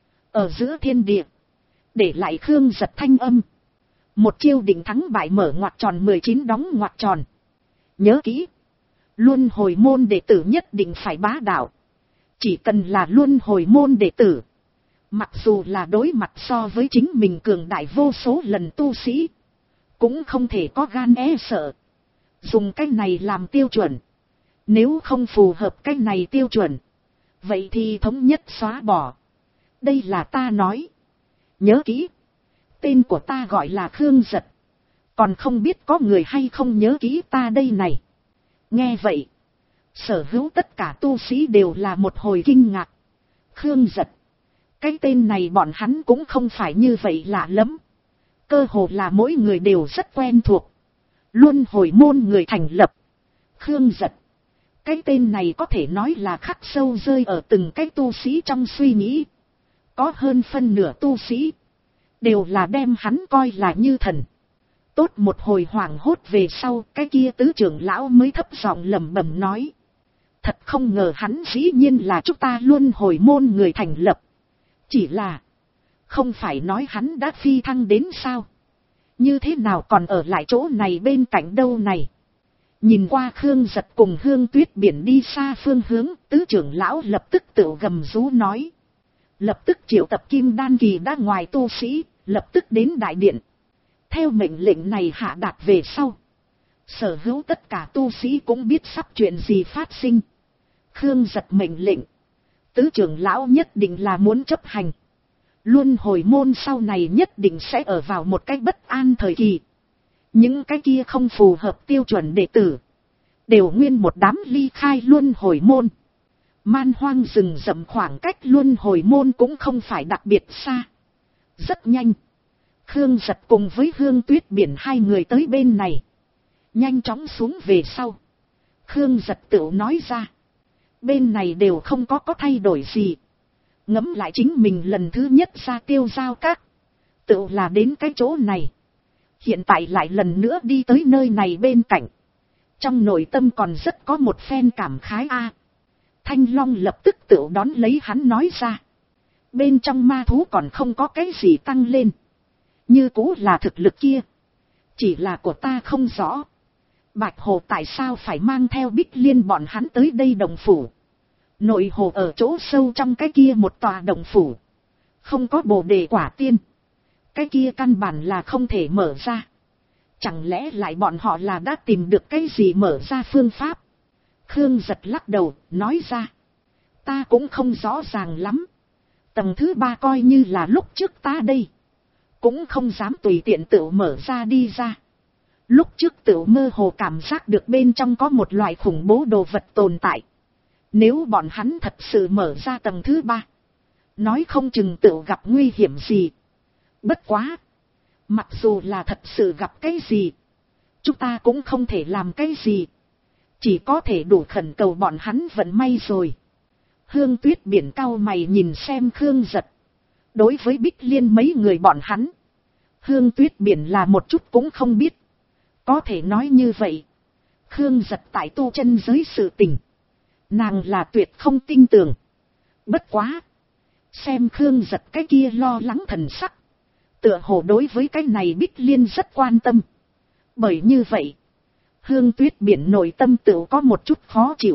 Ở giữa thiên địa, để lại Khương Giật thanh âm. Một chiêu định thắng bại mở ngoặc tròn 19 đóng ngoặc tròn. Nhớ kỹ, luân hồi môn đệ tử nhất định phải bá đạo. Chỉ cần là luân hồi môn đệ tử, mặc dù là đối mặt so với chính mình cường đại vô số lần tu sĩ, cũng không thể có gan e sợ. Dùng cái này làm tiêu chuẩn. Nếu không phù hợp cái này tiêu chuẩn, vậy thì thống nhất xóa bỏ. Đây là ta nói. Nhớ kỹ, tên của ta gọi là Khương Giật. Còn không biết có người hay không nhớ kỹ ta đây này. Nghe vậy, sở hữu tất cả tu sĩ đều là một hồi kinh ngạc. Khương Giật, cái tên này bọn hắn cũng không phải như vậy lạ lắm. Cơ hồ là mỗi người đều rất quen thuộc. Luân hồi môn người thành lập. Khương Giật, cái tên này có thể nói là khắc sâu rơi ở từng cái tu sĩ trong suy nghĩ. Có hơn phân nửa tu sĩ đều là đem hắn coi là như thần. Tốt một hồi hoảng hốt về sau, cái kia tứ trưởng lão mới thấp giọng lẩm bẩm nói. Thật không ngờ hắn dĩ nhiên là chúng ta luân hồi môn người thành lập. Chỉ là, không phải nói hắn đã phi thăng đến sao? Như thế nào còn ở lại chỗ này bên cạnh đâu này? Nhìn qua Khương Giật cùng Hương Tuyết Biển đi xa phương hướng, tứ trưởng lão lập tức tự gầm rú nói. Lập tức triệu tập kim đan kỳ đã ngoài tu sĩ, lập tức đến đại điện. Theo mệnh lệnh này hạ đạt về sau, sở hữu tất cả tu sĩ cũng biết sắp chuyện gì phát sinh. Khương Giật mệnh lệnh, tứ trưởng lão nhất định là muốn chấp hành. Luân hồi môn sau này nhất định sẽ ở vào một cái bất an thời kỳ. Những cái kia không phù hợp tiêu chuẩn đệ tử, đều nguyên một đám ly khai luân hồi môn. Man hoang rừng rậm khoảng cách luân hồi môn cũng không phải đặc biệt xa. Rất nhanh, Khương Giật cùng với Hương Tuyết Biển hai người tới bên này. Nhanh chóng xuống về sau, Khương Giật tự nói ra. Bên này đều không có thay đổi gì. Ngẫm lại chính mình lần thứ nhất ra Tiêu Giao Các, tự là đến cái chỗ này. Hiện tại lại lần nữa đi tới nơi này bên cạnh. Trong nội tâm còn rất có một phen cảm khái a. Thanh Long lập tức tự đón lấy hắn nói ra. Bên trong ma thú còn không có cái gì tăng lên. Như cũ là thực lực kia. Chỉ là của ta không rõ. Bạch Hồ tại sao phải mang theo Bích Liên bọn hắn tới đây đồng phủ. Nội hồ ở chỗ sâu trong cái kia một tòa đồng phủ. Không có bồ đề quả tiên. Cái kia căn bản là không thể mở ra. Chẳng lẽ lại bọn họ là đã tìm được cái gì mở ra phương pháp? Khương Giật lắc đầu, nói ra. Ta cũng không rõ ràng lắm. Tầng thứ 3 coi như là lúc trước ta đây. Cũng không dám tùy tiện tự mở ra đi ra. Lúc trước tự mơ hồ cảm giác được bên trong có một loại khủng bố đồ vật tồn tại. Nếu bọn hắn thật sự mở ra tầng thứ 3, nói không chừng tự gặp nguy hiểm gì. Bất quá, mặc dù là thật sự gặp cái gì, chúng ta cũng không thể làm cái gì. Chỉ có thể đủ khẩn cầu bọn hắn vận may rồi. Hương Tuyết Biển cau mày nhìn xem Khương Giật. Đối với Bích Liên mấy người bọn hắn, Hương Tuyết Biển là một chút cũng không biết. Có thể nói như vậy, Khương Giật tại tu chân giới sự tình, nàng là tuyệt không tin tưởng. Bất quá, xem Khương Giật cái kia lo lắng thần sắc, tựa hồ đối với cái này Bích Liên rất quan tâm. Bởi như vậy, Hương Tuyết Biển nội tâm tự có một chút khó chịu.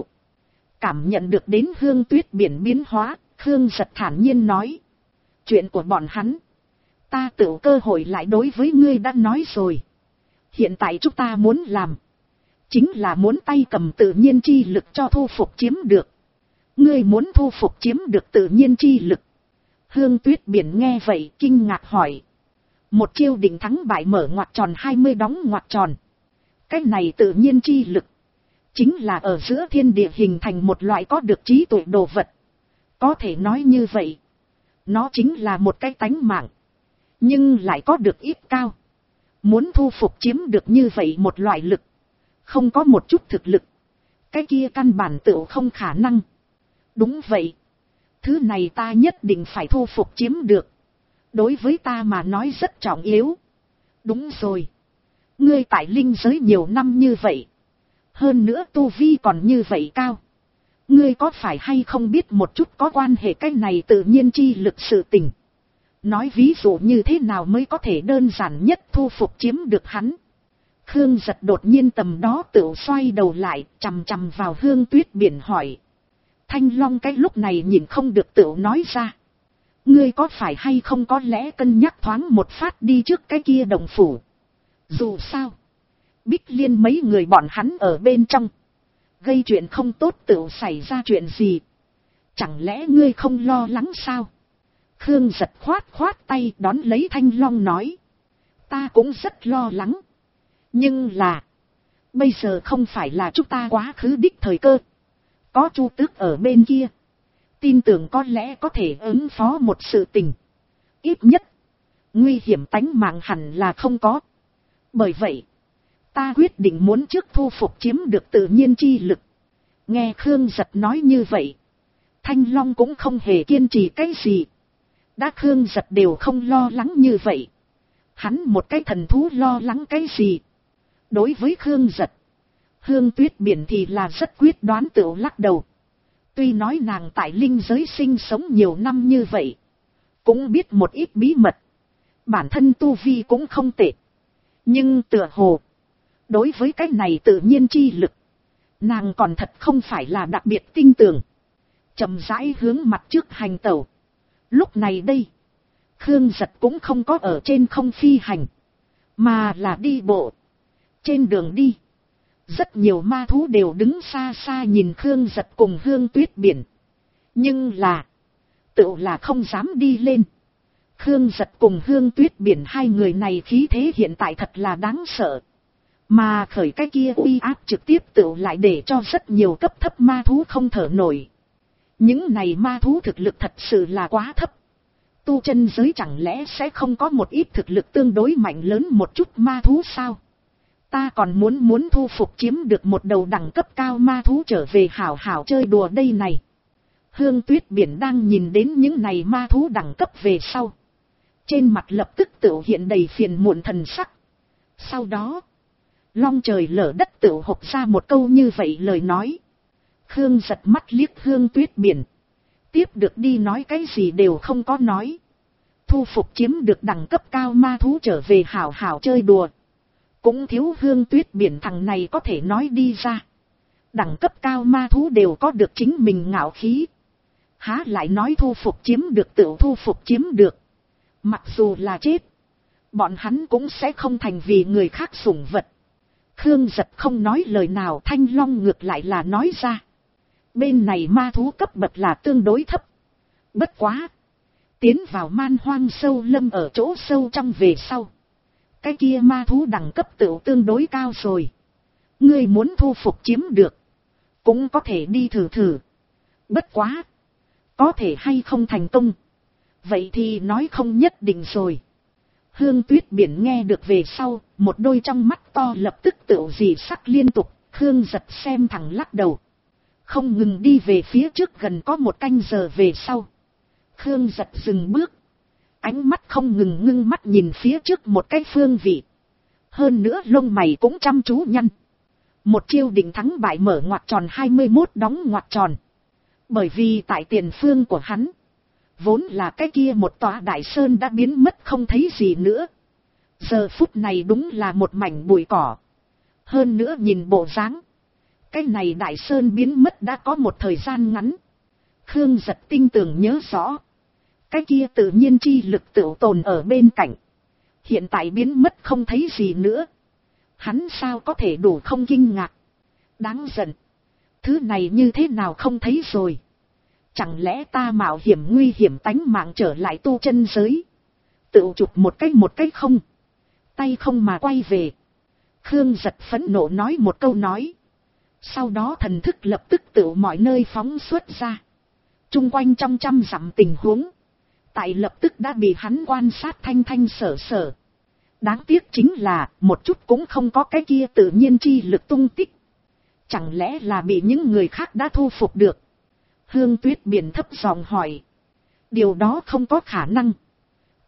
Cảm nhận được đến Hương Tuyết Biển biến hóa, Khương Giật thản nhiên nói. Chuyện của bọn hắn, ta tự cơ hội lại đối với ngươi đã nói rồi. Hiện tại chúng ta muốn làm, chính là muốn tay cầm tự nhiên chi lực cho thu phục chiếm được. Ngươi muốn thu phục chiếm được tự nhiên chi lực. Hương Tuyết Biển nghe vậy kinh ngạc hỏi. Một chiêu định thắng bại mở ngoặc tròn 20 đóng ngoặc tròn. Cái này tự nhiên chi lực, chính là ở giữa thiên địa hình thành một loại có được trí tuệ đồ vật. Có thể nói như vậy, nó chính là một cái tánh mạng, nhưng lại có được ít cao. Muốn thu phục chiếm được như vậy một loại lực, không có một chút thực lực, cái kia căn bản tự không khả năng. Đúng vậy, thứ này ta nhất định phải thu phục chiếm được. đối với ta mà nói rất trọng yếu. Đúng rồi. Ngươi tại linh giới nhiều năm như vậy. Hơn nữa tu vi còn như vậy cao. Ngươi có phải hay không biết một chút có quan hệ cái này tự nhiên chi lực sự tình. Nói ví dụ như thế nào mới có thể đơn giản nhất thu phục chiếm được hắn. Khương Giật đột nhiên tầm đó tự xoay đầu lại, chằm chằm vào Hương Tuyết Biển hỏi. Thanh Long cái lúc này nhìn không được tự nói ra. Ngươi có phải hay không có lẽ cân nhắc thoáng một phát đi trước cái kia đồng phủ. Dù sao, Bích Liên mấy người bọn hắn ở bên trong. Gây chuyện không tốt tự xảy ra chuyện gì. Chẳng lẽ ngươi không lo lắng sao? Khương Giật khoát tay đón lấy Thanh Long nói. Ta cũng rất lo lắng. Nhưng là, bây giờ không phải là chúng ta quá khứ đích thời cơ. Có Chu Tước ở bên kia. Tin tưởng có lẽ có thể ứng phó một sự tình. Ít nhất, nguy hiểm tánh mạng hẳn là không có. Bởi vậy, ta quyết định muốn trước thu phục chiếm được tự nhiên chi lực. Nghe Khương Giật nói như vậy, Thanh Long cũng không hề kiên trì cái gì. Đã Khương Giật đều không lo lắng như vậy. Hắn một cái thần thú lo lắng cái gì? Đối với Khương Giật, Hương Tuyết Biển thì là rất quyết đoán tự lắc đầu. Tuy nói nàng tại linh giới sinh sống nhiều năm như vậy, cũng biết một ít bí mật. Bản thân tu vi cũng không tệ. Nhưng tựa hồ, đối với cái này tự nhiên chi lực, nàng còn thật không phải là đặc biệt tin tưởng. Chậm rãi hướng mặt trước hành tẩu. Lúc này đây, Khương Giật cũng không có ở trên không phi hành, mà là đi bộ. Trên đường đi, rất nhiều ma thú đều đứng xa xa nhìn Khương Giật cùng Hương Tuyết Biển. Nhưng là, tự là không dám đi lên. Khương Giật cùng Hương Tuyết Biển hai người này khí thế hiện tại thật là đáng sợ. Mà khởi cái kia uy áp trực tiếp tự lại để cho rất nhiều cấp thấp ma thú không thở nổi. Những này ma thú thực lực thật sự là quá thấp. Tu chân giới chẳng lẽ sẽ không có một ít thực lực tương đối mạnh lớn một chút ma thú sao? Ta còn muốn thu phục chiếm được một đầu đẳng cấp cao ma thú trở về hảo hảo chơi đùa đây này. Hương Tuyết Biển đang nhìn đến những này ma thú đẳng cấp về sau. Trên mặt lập tức tự hiện đầy phiền muộn thần sắc. Sau đó, long trời lở đất tự hộc ra một câu như vậy lời nói. Khương Giật mắt liếc Hương Tuyết Biển. Tiếp được đi nói cái gì đều không có nói. Thu phục chiếm được đẳng cấp cao ma thú trở về hảo hảo chơi đùa. Cũng thiếu Hương Tuyết Biển thằng này có thể nói đi ra. Đẳng cấp cao ma thú đều có được chính mình ngạo khí. Há lại nói thu phục chiếm được tự thu phục chiếm được. Mặc dù là chết, bọn hắn cũng sẽ không thành vì người khác sủng vật. Khương Giật không nói lời nào, Thanh Long ngược lại là nói ra. Bên này ma thú cấp bậc là tương đối thấp. Bất quá, tiến vào man hoang sâu lâm ở chỗ sâu trong về sau. Cái kia ma thú đẳng cấp tự tương đối cao rồi. Ngươi muốn thu phục chiếm được, cũng có thể đi thử thử. Bất quá, có thể hay không thành công, vậy thì nói không nhất định rồi. Hương Tuyết Biển nghe được về sau, một đôi trong mắt to lập tức tựu dị sắc liên tục. Khương Giật xem thẳng lắc đầu, không ngừng đi về phía trước. Gần có một canh giờ về sau, Khương Giật dừng bước, ánh mắt không ngừng ngưng mắt nhìn phía trước một cái phương vị. Hơn nữa lông mày cũng chăm chú nhăn. Một chiêu định thắng bại mở ngoặc tròn 21 đóng ngoặc tròn. Bởi vì tại tiền phương của hắn, vốn là cái kia một tòa đại sơn đã biến mất không thấy gì nữa. Giờ phút này đúng là một mảnh bụi cỏ. Hơn nữa nhìn bộ dáng, cái này đại sơn biến mất đã có một thời gian ngắn. Khương Giật tinh tường nhớ rõ, cái kia tự nhiên chi lực tự tồn ở bên cạnh, hiện tại biến mất không thấy gì nữa. Hắn sao có thể đủ không kinh ngạc. Đáng giận, thứ này như thế nào không thấy rồi? Chẳng lẽ ta mạo hiểm nguy hiểm tánh mạng trở lại tu chân giới, tự chụp một cách không, tay không mà quay về. Khương Giật phẫn nộ nói một câu nói. Sau đó thần thức lập tức tự mọi nơi phóng xuất ra. Trung quanh trong trăm dặm tình huống, tại lập tức đã bị hắn quan sát thanh thanh sở sở. Đáng tiếc chính là một chút cũng không có cái kia tự nhiên chi lực tung tích. Chẳng lẽ là bị những người khác đã thu phục được? Hương Tuyết Biển thấp giọng hỏi. Điều đó không có khả năng.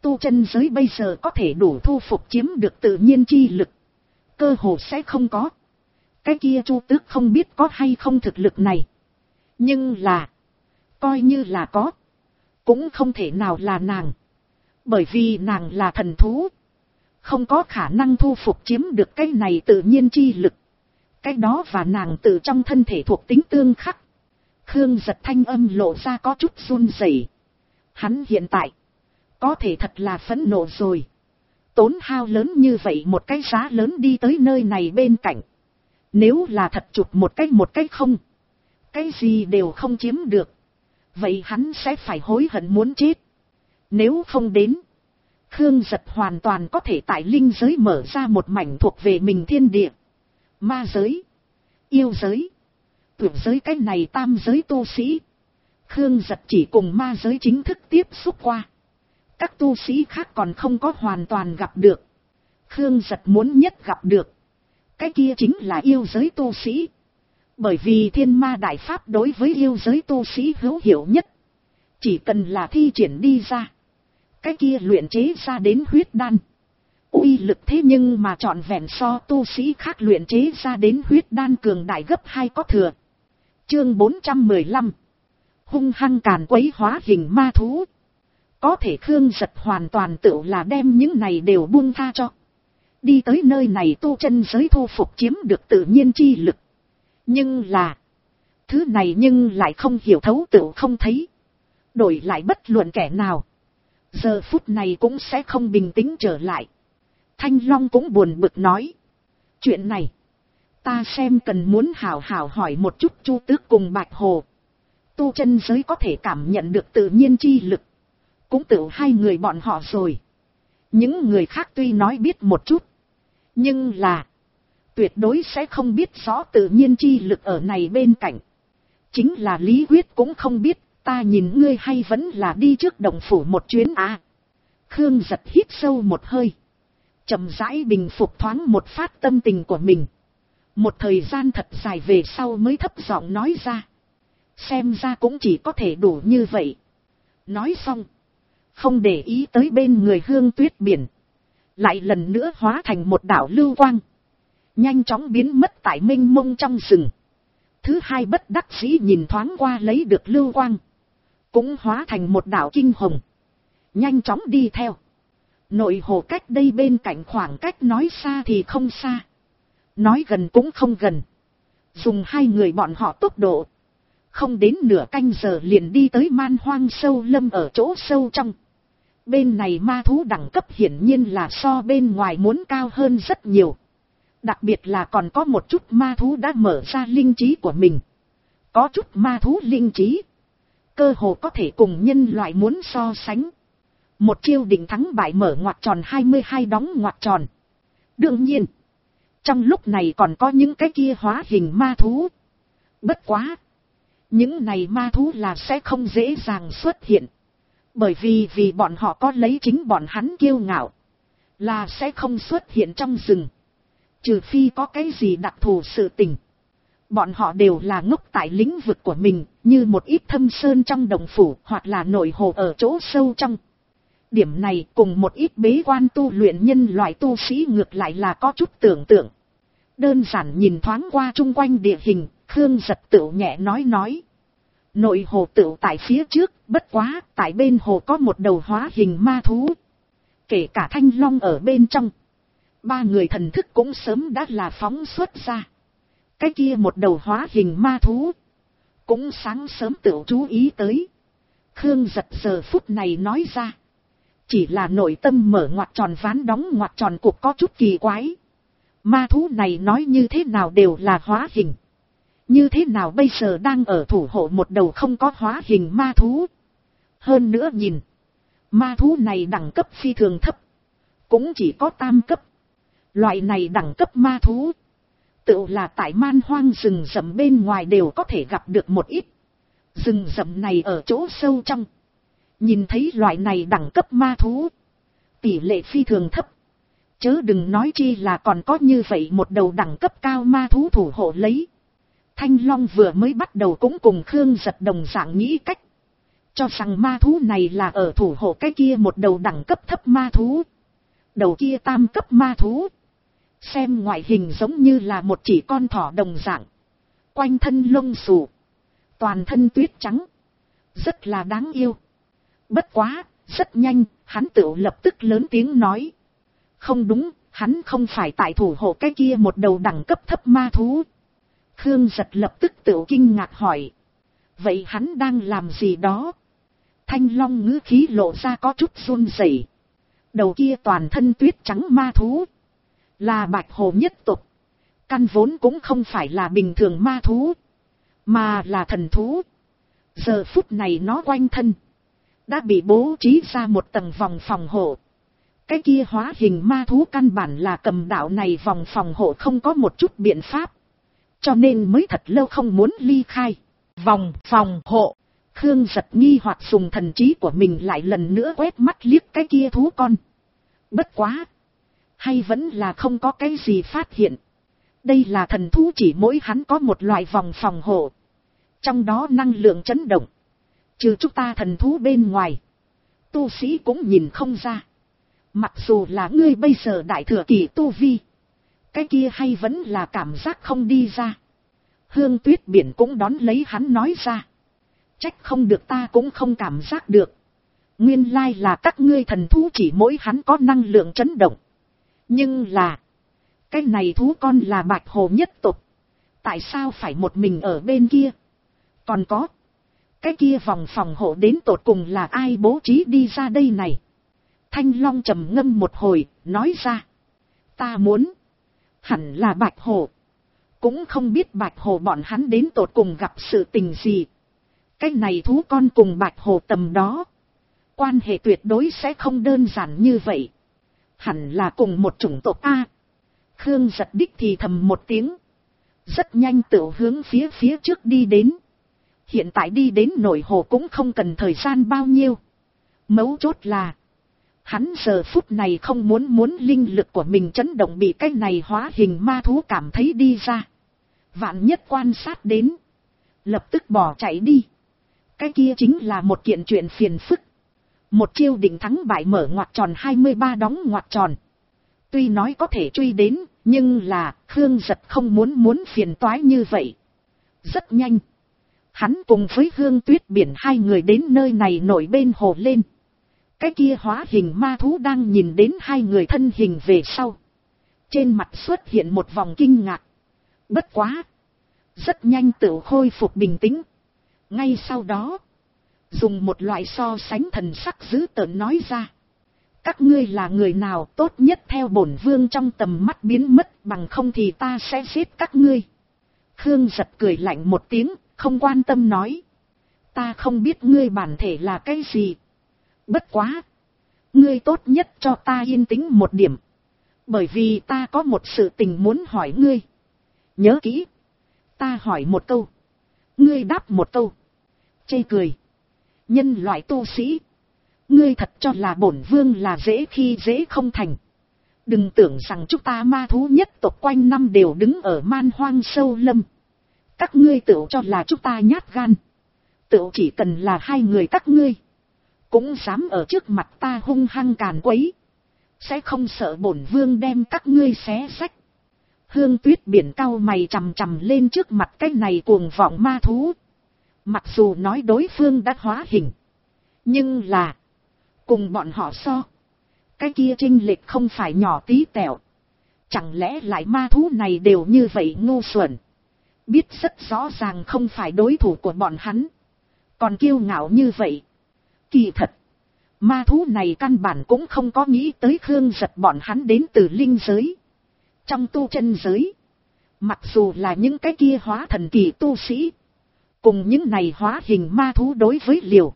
tu chân giới bây giờ có thể đủ thu phục chiếm được tự nhiên chi lực, cơ hồ sẽ không có. Cái kia Chu Tước không biết có hay không thực lực này. Nhưng là, coi như là có, cũng không thể nào là nàng. Bởi vì nàng là thần thú, không có khả năng thu phục chiếm được cái này tự nhiên chi lực. Cái đó và nàng tự trong thân thể thuộc tính tương khắc. Khương Giật thanh âm lộ ra có chút run rẩy. Hắn hiện tại, có thể thật là phẫn nộ rồi. Tốn hao lớn như vậy một cái giá lớn đi tới nơi này bên cạnh. Nếu là thật chụp một cái không, cái gì đều không chiếm được, vậy hắn sẽ phải hối hận muốn chết. Nếu không đến, Khương Giật hoàn toàn có thể tại linh giới mở ra một mảnh thuộc về mình thiên địa. Ma giới, yêu giới, tuyệt giới, cái này tam giới tu sĩ. Khương Giật chỉ cùng ma giới chính thức tiếp xúc qua. Các tu sĩ khác còn không có hoàn toàn gặp được. Khương Giật muốn nhất gặp được, cái kia chính là yêu giới tu sĩ. Bởi vì thiên ma đại pháp đối với yêu giới tu sĩ hữu hiệu nhất. Chỉ cần là thi triển đi ra, cái kia luyện chế ra đến huyết đan, uy lực thế nhưng mà trọn vẹn so tu sĩ khác luyện chế ra đến huyết đan cường đại gấp 2 có thừa. Chương 415, hung hăng càn quấy hóa hình ma thú. Có thể Khương Giật hoàn toàn tự là đem những này đều buông tha cho. Đi tới nơi này tu chân giới thu phục chiếm được tự nhiên chi lực. Nhưng là, thứ này nhưng lại không hiểu thấu tự không thấy. Đổi lại bất luận kẻ nào, giờ phút này cũng sẽ không bình tĩnh trở lại. Thanh Long cũng buồn bực nói. Chuyện này, ta xem cần muốn hào hào hỏi một chút Chu Tước cùng Bạch Hồ. Tu chân giới có thể cảm nhận được tự nhiên chi lực, cũng tự hai người bọn họ rồi. Những người khác tuy nói biết một chút, nhưng là, tuyệt đối sẽ không biết rõ tự nhiên chi lực ở này bên cạnh. Chính là Lý Quyết cũng không biết, ta nhìn ngươi hay vẫn là đi trước động phủ một chuyến à. Khương Giật hít sâu một hơi, chậm rãi bình phục thoáng một phát tâm tình của mình. Một thời gian thật dài về sau mới thấp giọng nói ra. Xem ra cũng chỉ có thể đủ như vậy. Nói xong, không để ý tới bên người Hương Tuyết Biển, lại lần nữa hóa thành một đạo lưu quang, nhanh chóng biến mất tại mênh mông trong rừng. Thứ hai bất đắc dĩ nhìn thoáng qua lấy được lưu quang, cũng hóa thành một đạo kinh hồng, nhanh chóng đi theo. Nội hồ cách đây bên cạnh khoảng cách nói xa thì không xa, nói gần cũng không gần. Dùng hai người bọn họ tốc độ, không đến nửa canh giờ liền đi tới man hoang sâu lâm ở chỗ sâu trong. Bên này ma thú đẳng cấp hiển nhiên là so bên ngoài muốn cao hơn rất nhiều. Đặc biệt là còn có một chút ma thú đã mở ra linh trí của mình. Có chút ma thú linh trí, cơ hồ có thể cùng nhân loại muốn so sánh. Một chiêu định thắng bại mở ngoặc tròn 22 đóng ngoặc tròn. Đương nhiên, trong lúc này còn có những cái kia hóa hình ma thú. Bất quá, những này ma thú là sẽ không dễ dàng xuất hiện. Bởi vì bọn họ có lấy chính bọn hắn kiêu ngạo, là sẽ không xuất hiện trong rừng. Trừ phi có cái gì đặc thù sự tình. Bọn họ đều là ngốc tại lĩnh vực của mình, như một ít thâm sơn trong đồng phủ hoặc là nội hồ ở chỗ sâu trong. Điểm này cùng một ít bế quan tu luyện nhân loại tu sĩ ngược lại là có chút tưởng tượng. Đơn giản nhìn thoáng qua chung quanh địa hình, Khương Giật tựu nhẹ nói. Nội hồ tựu tại phía trước, bất quá, tại bên hồ có một đầu hóa hình ma thú. Kể cả Thanh Long ở bên trong. Ba người thần thức cũng sớm đã là phóng xuất ra. Cái kia một đầu hóa hình ma thú, cũng sáng sớm tựu chú ý tới. Khương Giật giờ phút này nói ra. Chỉ là nội tâm mở ngoặc tròn ván đóng ngoặc tròn cục có chút kỳ quái. Ma thú này nói như thế nào đều là hóa hình. Như thế nào bây giờ đang ở thủ hộ một đầu không có hóa hình ma thú. Hơn nữa nhìn, ma thú này đẳng cấp phi thường thấp, cũng chỉ có tam cấp. Loại này đẳng cấp ma thú, tự là tại man hoang rừng rậm bên ngoài đều có thể gặp được một ít. Rừng rậm này ở chỗ sâu trong, nhìn thấy loại này đẳng cấp ma thú, tỷ lệ phi thường thấp. Chớ đừng nói chi là còn có như vậy một đầu đẳng cấp cao ma thú thủ hộ lấy. Thanh Long vừa mới bắt đầu cũng cùng Khương Giật đồng dạng nghĩ cách. cho rằng ma thú này là ở thủ hộ cái kia một đầu đẳng cấp thấp ma thú. Đầu kia tam cấp ma thú. Xem ngoại hình giống như là một chỉ con thỏ đồng dạng. Quanh thân lông xù. Toàn thân tuyết trắng. Rất là đáng yêu. Bất quá, rất nhanh, hắn tự lập tức lớn tiếng nói. Không đúng, hắn không phải tại thủ hộ cái kia một đầu đẳng cấp thấp ma thú. Khương Giật lập tức tự kinh ngạc hỏi. Vậy hắn đang làm gì đó? Thanh Long ngữ khí lộ ra có chút run rẩy. Đầu kia toàn thân tuyết trắng ma thú. Là bạch hồ nhất tộc. Căn vốn cũng không phải là bình thường ma thú. Mà là thần thú. Giờ phút này nó quanh thân. Đã bị bố trí ra một tầng vòng phòng hộ. Cái kia hóa hình ma thú căn bản là cầm đạo này vòng phòng hộ không có một chút biện pháp. Cho nên mới thật lâu không muốn ly khai. Vòng phòng hộ. Khương Giật nghi hoặc dùng thần trí của mình lại lần nữa quét mắt liếc cái kia thú con. Bất quá. Hay vẫn là không có cái gì phát hiện. Đây là thần thú chỉ mỗi hắn có một loại vòng phòng hộ. Trong đó năng lượng chấn động. Trừ chúng ta thần thú bên ngoài. Tu sĩ cũng nhìn không ra. Mặc dù là ngươi bây giờ đại thừa kỳ tu vi. Cái kia hay vẫn là cảm giác không đi ra. Hương Tuyết Biển cũng đón lấy hắn nói ra. Trách không được ta cũng không cảm giác được. Nguyên lai là các ngươi thần thú chỉ mỗi hắn có năng lượng chấn động. Nhưng là. Cái này thú con là bạch hồ nhất tộc. Tại sao phải một mình ở bên kia? Còn có. Cái kia vòng phòng hộ đến tột cùng là ai bố trí đi ra đây này? Thanh Long trầm ngâm một hồi, nói ra. Ta muốn. Hẳn là bạch hồ. Cũng không biết bạch hồ bọn hắn đến tột cùng gặp sự tình gì. Cái này thú con cùng bạch hồ tầm đó. Quan hệ tuyệt đối sẽ không đơn giản như vậy. Hẳn là cùng một chủng tộc A. Khương Giật đích thì thầm một tiếng. Rất nhanh tự hướng phía trước đi đến. Hiện tại đi đến nội hồ cũng không cần thời gian bao nhiêu. Mấu chốt là. Hắn giờ phút này không muốn linh lực của mình chấn động bị cái này hóa hình ma thú cảm thấy đi ra. Vạn nhất quan sát đến. Lập tức bỏ chạy đi. Cái kia chính là một kiện chuyện phiền phức. Một chiêu định thắng bại mở ngoặc tròn 23 đóng ngoặc tròn. Tuy nói có thể truy đến, nhưng là Khương Giật không muốn phiền toái như vậy. Rất nhanh. Hắn cùng với Hương Tuyết Biển hai người đến nơi này nổi bên hồ lên. Cái kia hóa hình ma thú đang nhìn đến hai người thân hình về sau. Trên mặt xuất hiện một vòng kinh ngạc. Bất quá. Rất nhanh tự khôi phục bình tĩnh. Ngay sau đó. Dùng một loại so sánh thần sắc dữ tợn nói ra. Các ngươi là người nào tốt nhất theo bổn vương trong tầm mắt biến mất, bằng không thì ta sẽ giết các ngươi. Khương Giật cười lạnh một tiếng, không quan tâm nói. Ta không biết ngươi bản thể là cái gì. Bất quá. Ngươi tốt nhất cho ta yên tĩnh một điểm. Bởi vì ta có một sự tình muốn hỏi ngươi. Nhớ kỹ. Ta hỏi một câu. Ngươi đáp một câu. Chê cười. Nhân loại tu sĩ. Ngươi thật cho là bổn vương là dễ khi dễ không thành. Đừng tưởng rằng chúng ta ma thú nhất tộc quanh năm đều đứng ở man hoang sâu lâm. Các ngươi tự cho là chúng ta nhát gan. Tự chỉ cần là hai người các ngươi. Cũng dám ở trước mặt ta hung hăng càn quấy. Sẽ không sợ bổn vương đem các ngươi xé xách. Hương Tuyết Biển cau mày chằm chằm lên trước mặt cái này cuồng vọng ma thú. Mặc dù nói đối phương đã hóa hình. Nhưng là. Cùng bọn họ so. Cái kia chênh lệch không phải nhỏ tí tẹo. Chẳng lẽ lại ma thú này đều như vậy ngu xuẩn. Biết rất rõ ràng không phải đối thủ của bọn hắn. Còn kiêu ngạo như vậy. Kỳ thật. Ma thú này căn bản cũng không có nghĩ tới Khương Giật bọn hắn đến từ linh giới. Trong tu chân giới. Mặc dù là những cái kia hóa thần kỳ tu sĩ. Cùng những này hóa hình ma thú đối với liều.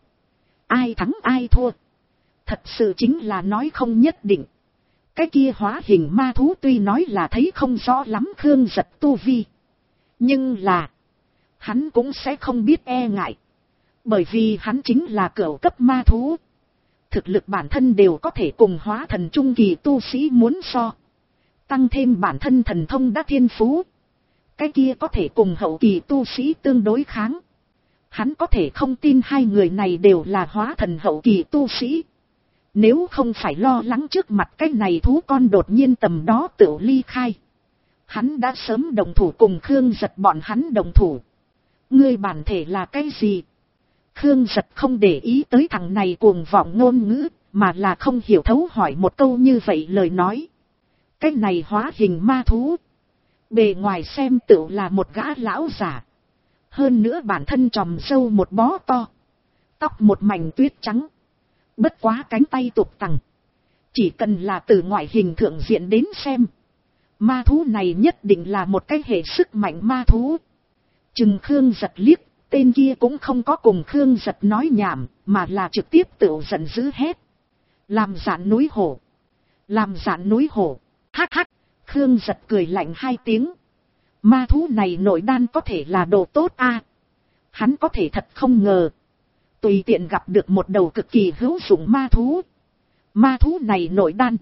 Ai thắng ai thua. Thật sự chính là nói không nhất định. Cái kia hóa hình ma thú tuy nói là thấy không rõ lắm Khương Giật tu vi. Nhưng là. Hắn cũng sẽ không biết e ngại. Bởi vì hắn chính là cửu cấp ma thú. Thực lực bản thân đều có thể cùng hóa thần trung kỳ tu sĩ muốn so. Tăng thêm bản thân thần thông đã thiên phú. Cái kia có thể cùng hậu kỳ tu sĩ tương đối kháng. Hắn có thể không tin hai người này đều là hóa thần hậu kỳ tu sĩ. Nếu không phải lo lắng trước mặt cái này thú con đột nhiên tầm đó tự ly khai, hắn đã sớm đồng thủ cùng Khương Giật bọn hắn đồng thủ. Ngươi bản thể là cái gì? Khương Giật không để ý tới thằng này cuồng vọng ngôn ngữ, mà là không hiểu thấu hỏi một câu như vậy lời nói. Cái này hóa hình ma thú, bề ngoài xem tựu là một gã lão giả. Hơn nữa bản thân tròm râu một bó to, tóc một mảnh tuyết trắng. Bất quá cánh tay tục tằng. Chỉ cần là từ ngoại hình thượng diện đến xem, ma thú này nhất định là một cái hệ sức mạnh ma thú. Chừng Khương Giật liếc, tên kia cũng không có cùng Khương Giật nói nhảm, mà là trực tiếp tự giận dữ hét. Làm dạn núi hổ! Làm dạn núi hổ! Hắc hắc! Khương Giật cười lạnh hai tiếng. Ma thú này nội đan có thể là đồ tốt a. Hắn có thể thật không ngờ tùy tiện gặp được một đầu cực kỳ hữu dụng ma thú. Ma thú này nội đan,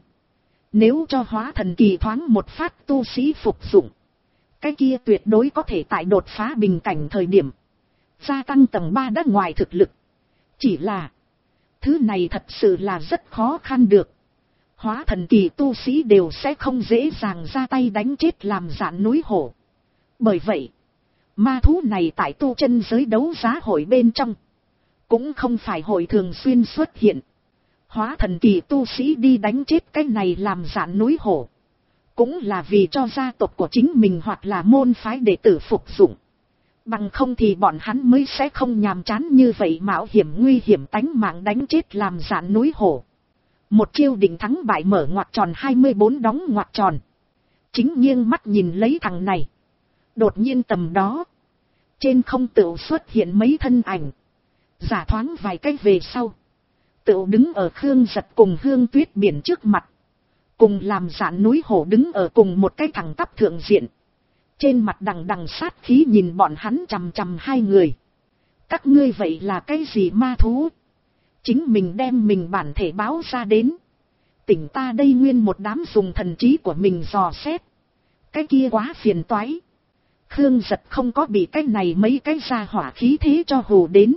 nếu cho hóa thần kỳ thoáng một phát tu sĩ phục dụng, cái kia tuyệt đối có thể tại đột phá bình cảnh thời điểm gia tăng tầng 3 đã ngoài thực lực. Chỉ là thứ này thật sự là rất khó khăn được. Hóa thần kỳ tu sĩ đều sẽ không dễ dàng ra tay đánh chết làm dạn núi hổ. Bởi vậy, ma thú này tại tu chân giới đấu giá hội bên trong cũng không phải hội thường xuyên xuất hiện. Hóa thần kỳ tu sĩ đi đánh chết cái này làm dạn núi hổ, cũng là vì cho gia tộc của chính mình hoặc là môn phái đệ tử phục dụng. Bằng không thì bọn hắn mới sẽ không nhàm chán như vậy mạo hiểm nguy hiểm tánh mạng đánh chết làm dạn núi hổ. Một chiêu định thắng bại mở ngoặc tròn 24 đóng ngoặc tròn. Chính nghiêng mắt nhìn lấy thằng này. Đột nhiên tầm đó, trên không tựu xuất hiện mấy thân ảnh. Giả thoáng vài cách về sau, tựu đứng ở Khương Giật cùng Hương Tuyết Biển trước mặt. Cùng làm dạn núi hổ đứng ở cùng một cái thẳng tắp thượng diện. Trên mặt đằng đằng sát khí nhìn bọn hắn chằm chằm hai người. Các ngươi vậy là cái gì ma thú? Chính mình đem mình bản thể báo ra đến. Tỉnh ta đây nguyên một đám dùng thần trí của mình dò xét. Cái kia quá phiền toái. Khương Giật không có bị cái này mấy cái gia hỏa khí thế cho hù đến,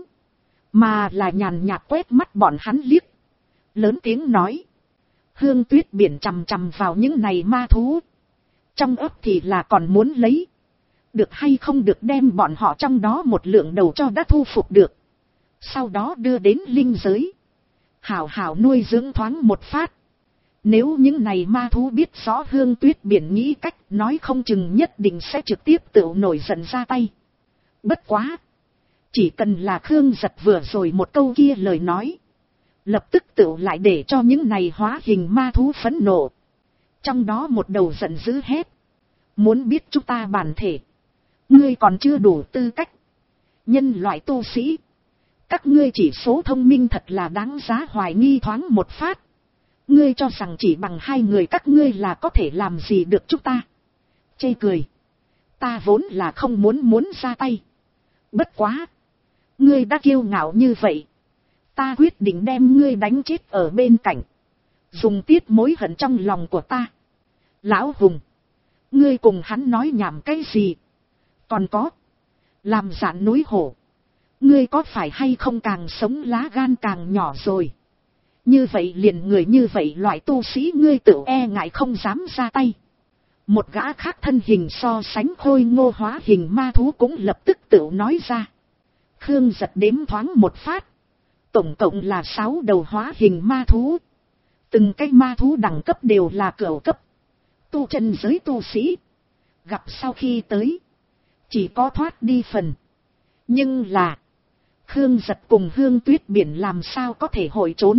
mà là nhàn nhạt quét mắt bọn hắn liếc. Lớn tiếng nói. Hương Tuyết Biển chằm chằm vào những này ma thú. Trong ấp thì là còn muốn lấy. Được hay không được đem bọn họ trong đó một lượng đầu cho đã thu phục được. Sau đó đưa đến linh giới. Hảo hảo nuôi dưỡng thoáng một phát. Nếu những này ma thú biết rõ Hương Tuyết Biển nghĩ cách, nói không chừng nhất định sẽ trực tiếp tự nổi giận ra tay. Bất quá, chỉ cần là Khương Giật vừa rồi một câu kia lời nói, lập tức tự lại để cho những này hóa hình ma thú phẫn nộ. Trong đó một đầu giận dữ hét. Muốn biết chúng ta bản thể, ngươi còn chưa đủ tư cách. Nhân loại tu sĩ, các ngươi chỉ số thông minh thật là đáng giá hoài nghi thoáng một phát. Ngươi cho rằng chỉ bằng hai người các ngươi là có thể làm gì được chúng ta? Chê cười. Ta vốn là không muốn ra tay. Bất quá, ngươi đã kiêu ngạo như vậy, ta quyết định đem ngươi đánh chết ở bên cạnh, dùng tiết mối hận trong lòng của ta. Lão Hùng, ngươi cùng hắn nói nhảm cái gì? Còn có, làm dạn núi hổ, ngươi có phải hay không càng sống lá gan càng nhỏ rồi? Như vậy liền người như vậy loại tu sĩ ngươi tự e ngại không dám ra tay. Một gã khác thân hình so sánh khôi ngô hóa hình ma thú cũng lập tức tự nói ra. Khương Giật đếm thoáng một phát. Tổng cộng là 6 đầu hóa hình ma thú. Từng cái ma thú đẳng cấp đều là cửu cấp. Tu chân giới tu sĩ gặp sau khi tới, chỉ có thoát đi phần. Nhưng là Khương Giật cùng Hương Tuyết Biển làm sao có thể hội trốn.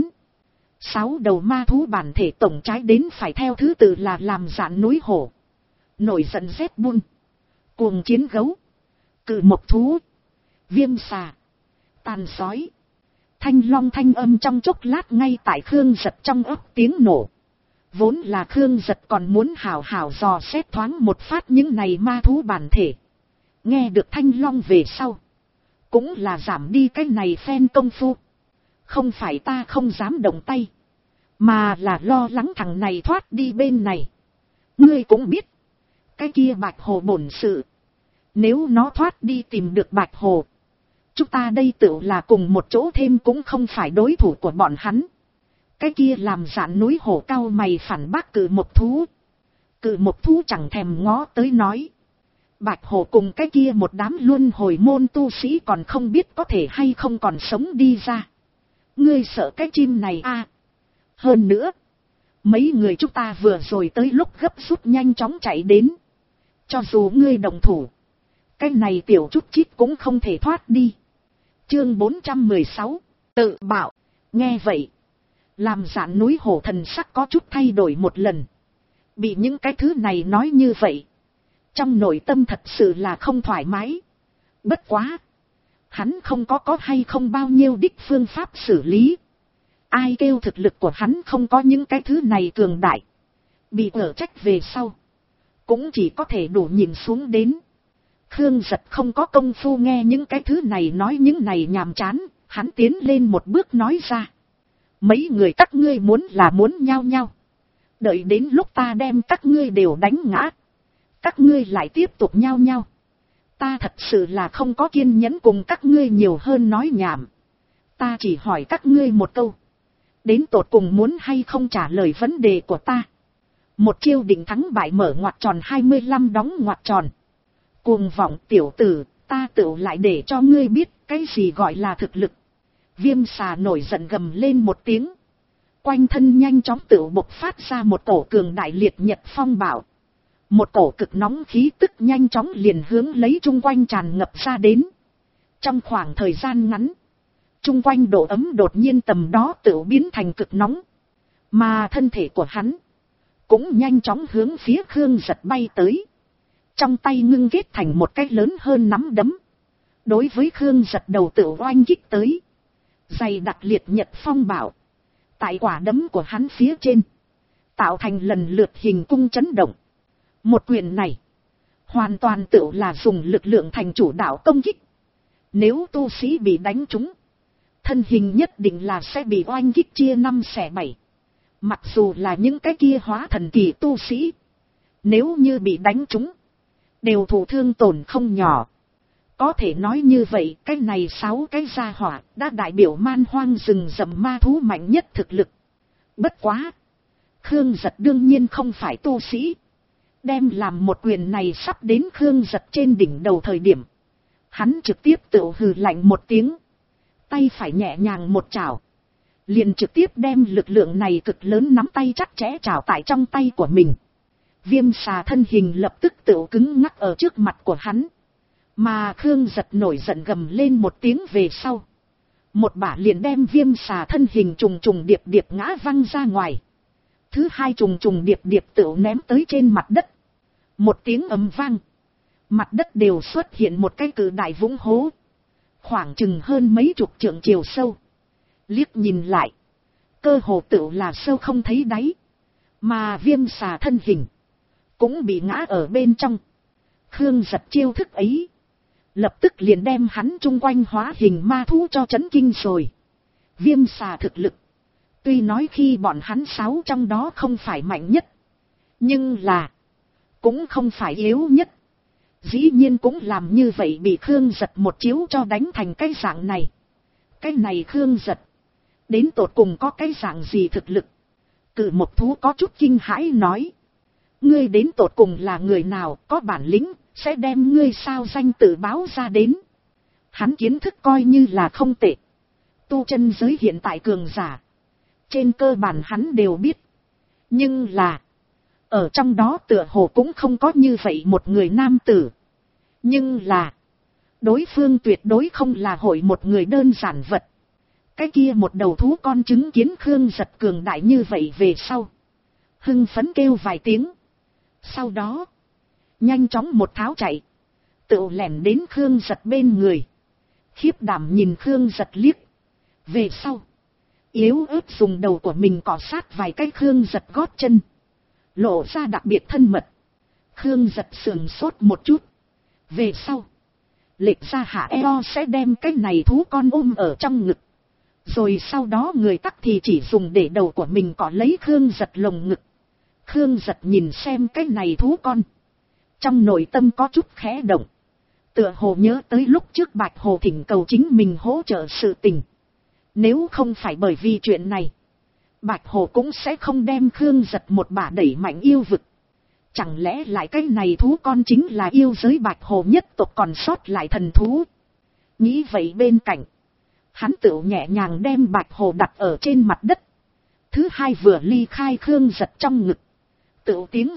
6 đầu ma thú bản thể tổng trái đến phải theo thứ tự là làm dạn núi hổ, nổi giận rét bun, cuồng chiến gấu, cự mộc thú, viêm xà, tàn sói. Thanh long thanh âm trong chốc lát ngay tại Khương Giật trong ấp tiếng nổ. Vốn là Khương Giật còn muốn hảo hảo dò xét thoáng một phát những này ma thú bản thể. Nghe được thanh long về sau, cũng là giảm đi cái này phen công phu. Không phải ta không dám động tay, mà là lo lắng thằng này thoát đi bên này. Ngươi cũng biết, cái kia bạch hồ bổn sự, nếu nó thoát đi tìm được bạch hồ, Chúng ta đây tự là cùng một chỗ thêm cũng không phải đối thủ của bọn hắn. Cái kia làm Dạn núi hổ cao mày phản bác Cự Mộc thú. Cự Mộc thú chẳng thèm ngó tới nói. Bạch hổ cùng cái kia một đám luân hồi môn tu sĩ còn không biết có thể hay không còn sống đi ra. Ngươi sợ cái chim này à? Hơn nữa, mấy người chúng ta vừa rồi tới lúc gấp rút nhanh chóng chạy đến. Cho dù ngươi đồng thủ, cái này tiểu chút chít cũng không thể thoát đi. Chương 416, tự bảo. Nghe vậy, làm Dạn núi hổ thần sắc có chút thay đổi một lần. Bị những cái thứ này nói như vậy, trong nội tâm thật sự là không thoải mái. Bất quá, hắn không có hay không bao nhiêu đích phương pháp xử lý. Ai kêu thực lực của hắn không có những cái thứ này cường đại. Bị ở trách về sau, cũng chỉ có thể đủ nhìn xuống đến. Khương Giật không có công phu nghe những cái thứ này nói những này nhàm chán, hắn tiến lên một bước nói ra. Mấy người các ngươi muốn là muốn nhau nhau. Đợi đến lúc ta đem các ngươi đều đánh ngã, các ngươi lại tiếp tục nhau nhau. Ta thật sự là không có kiên nhẫn cùng các ngươi nhiều hơn nói nhảm. Ta chỉ hỏi các ngươi một câu. Đến tột cùng muốn hay không trả lời vấn đề của ta. Một chiêu định thắng bại mở ngoặc tròn 25 đóng ngoặc tròn. Cuồng vọng tiểu tử, ta tự lại để cho ngươi biết cái gì gọi là thực lực. Viêm xà nổi giận gầm lên một tiếng. Quanh thân nhanh chóng tự bộc phát ra một cổ cường đại liệt nhật phong bạo. Một cổ cực nóng khí tức nhanh chóng liền hướng lấy chung quanh tràn ngập ra đến. Trong khoảng thời gian ngắn, chung quanh độ ấm đột nhiên tầm đó tự biến thành cực nóng. Mà thân thể của hắn cũng nhanh chóng hướng phía Khương Giật bay tới. Trong tay ngưng kết thành một cái lớn hơn nắm đấm. Đối với Khương Giật đầu tự oanh kích tới. Dày đặc liệt nhật phong bạo tại quả đấm của hắn phía trên, tạo thành lần lượt hình cung chấn động. Một quyền này hoàn toàn tự là dùng lực lượng thành chủ đạo công kích. Nếu tu sĩ bị đánh trúng, thân hình nhất định là sẽ bị oanh kích chia 5 xẻ 7. Mặc dù là những cái kia hóa thần kỳ tu sĩ, nếu như bị đánh trúng, đều thụ thương tổn không nhỏ. Có thể nói như vậy, cái này 6 cái gia hỏa đã đại biểu man hoang rừng rậm ma thú mạnh nhất thực lực. Bất quá, Khương Giật đương nhiên không phải tu sĩ. Đem làm một quyền này sắp đến Khương Giật trên đỉnh đầu thời điểm, hắn trực tiếp tự hừ lạnh một tiếng, tay phải nhẹ nhàng một chảo, liền trực tiếp đem lực lượng này cực lớn nắm tay chắc chẽ chảo tại trong tay của mình. Viêm xà thân hình lập tức tự cứng ngắc ở trước mặt của hắn. Mà Khương Giật nổi giận gầm lên một tiếng về sau, một bả liền đem viêm xà thân hình trùng trùng điệp điệp ngã văng ra ngoài. Thứ hai trùng trùng điệp điệp tự ném tới trên mặt đất. Một tiếng ầm vang, mặt đất đều xuất hiện một cái cự đại vũng hố, khoảng chừng hơn mấy chục trượng chiều sâu. Liếc nhìn lại, cơ hồ tự là sâu không thấy đáy. Mà viêm xà thân hình cũng bị ngã ở bên trong. Khương Giật chiêu thức ấy, lập tức liền đem hắn chung quanh hóa hình ma thú cho chấn kinh rồi. Viêm xà thực lực, tuy nói khi bọn hắn 6 trong đó không phải mạnh nhất, nhưng là cũng không phải yếu nhất. Dĩ nhiên cũng làm như vậy bị Khương Giật một chiếu cho đánh thành cái dạng này. Cái này Khương Giật, đến tột cùng có cái dạng gì thực lực? Cự Mộc thú có chút kinh hãi nói. Ngươi đến tột cùng là người nào, có bản lĩnh, sẽ đem ngươi sao danh tự báo ra đến. Hắn kiến thức coi như là không tệ. Tu chân giới hiện tại cường giả, trên cơ bản hắn đều biết. Nhưng là, ở trong đó tựa hồ cũng không có như vậy một người nam tử. Nhưng là, đối phương tuyệt đối không là hội một người đơn giản vật. Cái kia một đầu thú con chứng kiến Khương Giật cường đại như vậy về sau, hưng phấn kêu vài tiếng. Sau đó, nhanh chóng một tháo chạy, tự lẻn đến Khương Giật bên người. Khiếp đảm nhìn Khương Giật liếc. Về sau, yếu ớt dùng đầu của mình cọ sát vài cái Khương Giật gót chân, lộ ra đặc biệt thân mật. Khương Giật sườn sốt một chút. Về sau, lệch ra hạ eo sẽ đem cái này thú con ôm ở trong ngực. Rồi sau đó người tắc thì chỉ dùng để đầu của mình cọ lấy Khương Giật lồng ngực. Khương Giật nhìn xem cái này thú con, trong nội tâm có chút khẽ động. Tựa hồ nhớ tới lúc trước Bạch Hồ thỉnh cầu chính mình hỗ trợ sự tình. Nếu không phải bởi vì chuyện này, Bạch Hồ cũng sẽ không đem Khương Giật một bả đẩy mạnh yêu vực. Chẳng lẽ lại cái này thú con chính là yêu giới Bạch Hồ nhất tộc còn sót lại thần thú? Nghĩ vậy bên cạnh, hắn tự nhẹ nhàng đem Bạch Hồ đặt ở trên mặt đất. Thứ hai vừa ly khai Khương Giật trong ngực, tự tiếng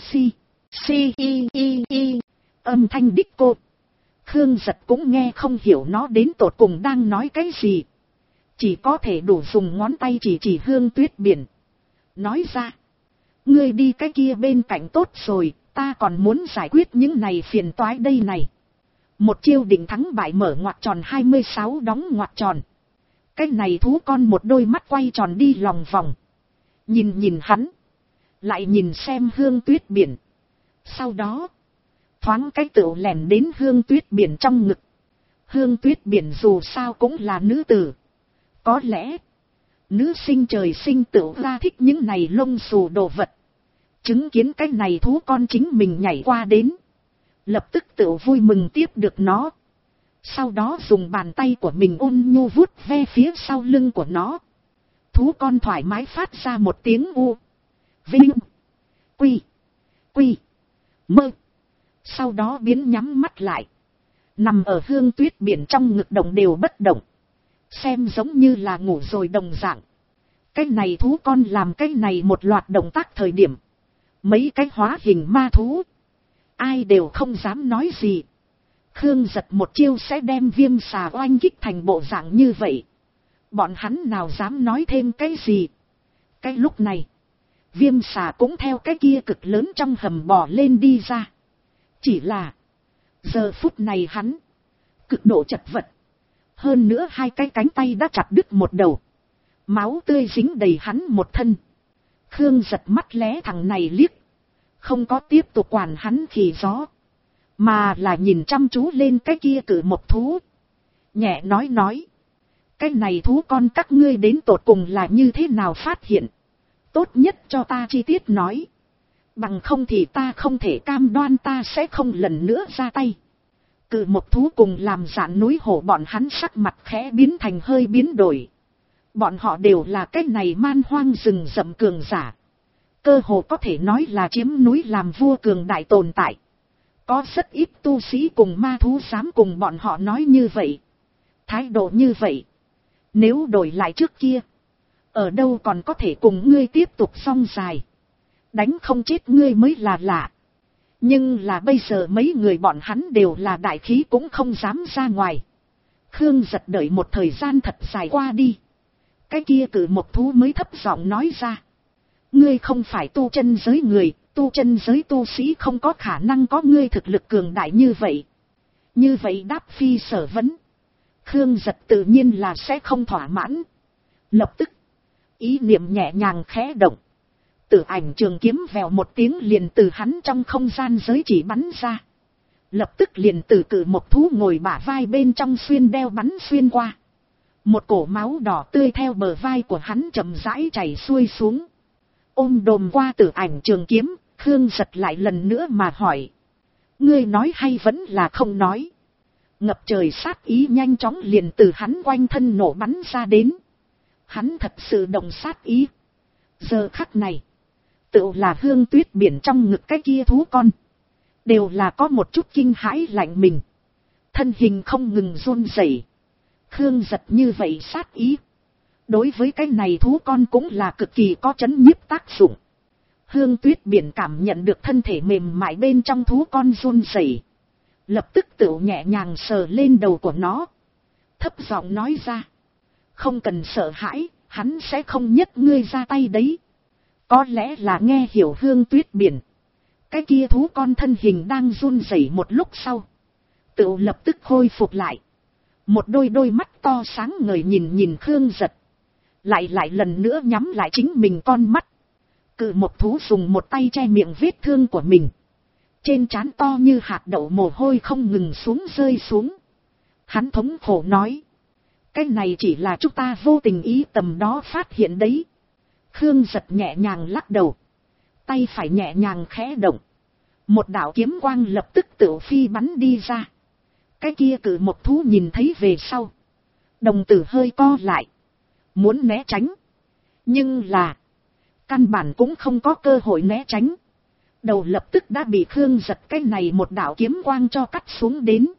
si âm thanh đích cô. Khương Giật cũng nghe không hiểu nó đến tột cùng đang nói cái gì. Chỉ có thể đủ dùng ngón tay chỉ Hương Tuyết Biển. Nói ra, ngươi đi cái kia bên cạnh tốt rồi, ta còn muốn giải quyết những này phiền toái đây này. Một chiêu định thắng bại mở ngoặc tròn 26 đóng ngoặc tròn. Cái này thú con một đôi mắt quay tròn đi lòng vòng. Nhìn hắn, lại nhìn xem Hương Tuyết Biển. Sau đó, thoáng cái tựu lèn đến Hương Tuyết Biển trong ngực. Hương Tuyết Biển dù sao cũng là nữ tử. Có lẽ, nữ sinh trời sinh tựu ra thích những này lông xù đồ vật. Chứng kiến cái này thú con chính mình nhảy qua đến. Lập tức tựu vui mừng tiếp được nó. Sau đó dùng bàn tay của mình ôn nhu vuốt ve phía sau lưng của nó. Thú con thoải mái phát ra một tiếng u. Vinh. Quy. Mơ. Sau đó biến nhắm mắt lại. Nằm ở Hương Tuyết Biển trong ngực động đều bất động. Xem giống như là ngủ rồi đồng dạng. Cái này thú con làm cái này một loạt động tác thời điểm. Mấy cái hóa hình ma thú. Ai đều không dám nói gì. Khương Giật một chiêu sẽ đem Viêm Xà oanh kích thành bộ dạng như vậy. Bọn hắn nào dám nói thêm cái gì. Cái lúc này, Viêm Xà cũng theo cái kia cực lớn trong hầm bò lên đi ra. Chỉ là, giờ phút này hắn, cực độ chật vật. Hơn nữa hai cái cánh tay đã chặt đứt một đầu. Máu tươi dính đầy hắn một thân. Khương Giật mắt lé thằng này liếc. Không có tiếp tục quản hắn khỉ gió. Mà là nhìn chăm chú lên cái kia cử một thú. Nhẹ nói. Cái này thú con các ngươi đến tột cùng là như thế nào phát hiện. Tốt nhất cho ta chi tiết nói. Bằng không thì ta không thể cam đoan ta sẽ không lần nữa ra tay. Cử một thú cùng làm dạn núi hổ bọn hắn sắc mặt khẽ biến thành hơi biến đổi. Bọn họ đều là cái này man hoang rừng rậm cường giả. Cơ hồ có thể nói là chiếm núi làm vua cường đại tồn tại. Có rất ít tu sĩ cùng ma thú dám cùng bọn họ nói như vậy. Thái độ như vậy. Nếu đổi lại trước kia. Ở đâu còn có thể cùng ngươi tiếp tục song dài. Đánh không chết ngươi mới là lạ. Nhưng là bây giờ mấy người bọn hắn đều là đại khí cũng không dám ra ngoài. Khương Giật đợi một thời gian thật dài qua đi. Cái kia cử một thú mới thấp giọng nói ra. Ngươi không phải tu chân giới người, tu chân giới tu sĩ không có khả năng có ngươi thực lực cường đại như vậy. Như vậy đáp phi sở vấn. Khương Giật tự nhiên là sẽ không thỏa mãn. Lập tức, ý niệm nhẹ nhàng khẽ động. Tử ảnh trường kiếm vèo một tiếng liền từ hắn trong không gian giới chỉ bắn ra. Lập tức liền từ cử một thú ngồi bả vai bên trong xuyên đeo bắn xuyên qua. Một cổ máu đỏ tươi theo bờ vai của hắn chậm rãi chảy xuôi xuống. Ôm đồm qua tử ảnh trường kiếm, Khương Giật lại lần nữa mà hỏi. Ngươi nói hay vẫn là không nói? Ngập trời sát ý nhanh chóng liền từ hắn quanh thân nổ bắn ra đến. Hắn thật sự động sát ý. Giờ khắc này, tự là Hương Tuyết Biển trong ngực cái kia thú con. Đều là có một chút kinh hãi lạnh mình. Thân hình không ngừng run rẩy. Khương Giật như vậy sát ý. Đối với cái này thú con cũng là cực kỳ có chấn nhiếp tác dụng. Hương Tuyết Biển cảm nhận được thân thể mềm mại bên trong thú con run rẩy. Lập tức tự nhẹ nhàng sờ lên đầu của nó. Thấp giọng nói ra. Không cần sợ hãi, hắn sẽ không nhấc ngươi ra tay đấy. Có lẽ là nghe hiểu Hương Tuyết Biển. Cái kia thú con thân hình đang run rẩy một lúc sau. Tự lập tức khôi phục lại. Một đôi mắt to sáng ngời nhìn Khương Giật. Lại lần nữa nhắm lại chính mình con mắt. Cự một thú dùng một tay che miệng vết thương của mình. Trên trán to như hạt đậu mồ hôi không ngừng rơi xuống. Hắn thống khổ nói. Cái này chỉ là chúng ta vô tình ý tầm đó phát hiện đấy. Khương Giật nhẹ nhàng lắc đầu. Tay phải nhẹ nhàng khẽ động. Một đạo kiếm quang lập tức tự phi bắn đi ra. Cái kia cự một thú nhìn thấy về sau. Đồng tử hơi co lại. Muốn né tránh. Nhưng là. Căn bản cũng không có cơ hội né tránh. Đầu lập tức đã bị Khương Giật cái này một đạo kiếm quang cho cắt xuống đến.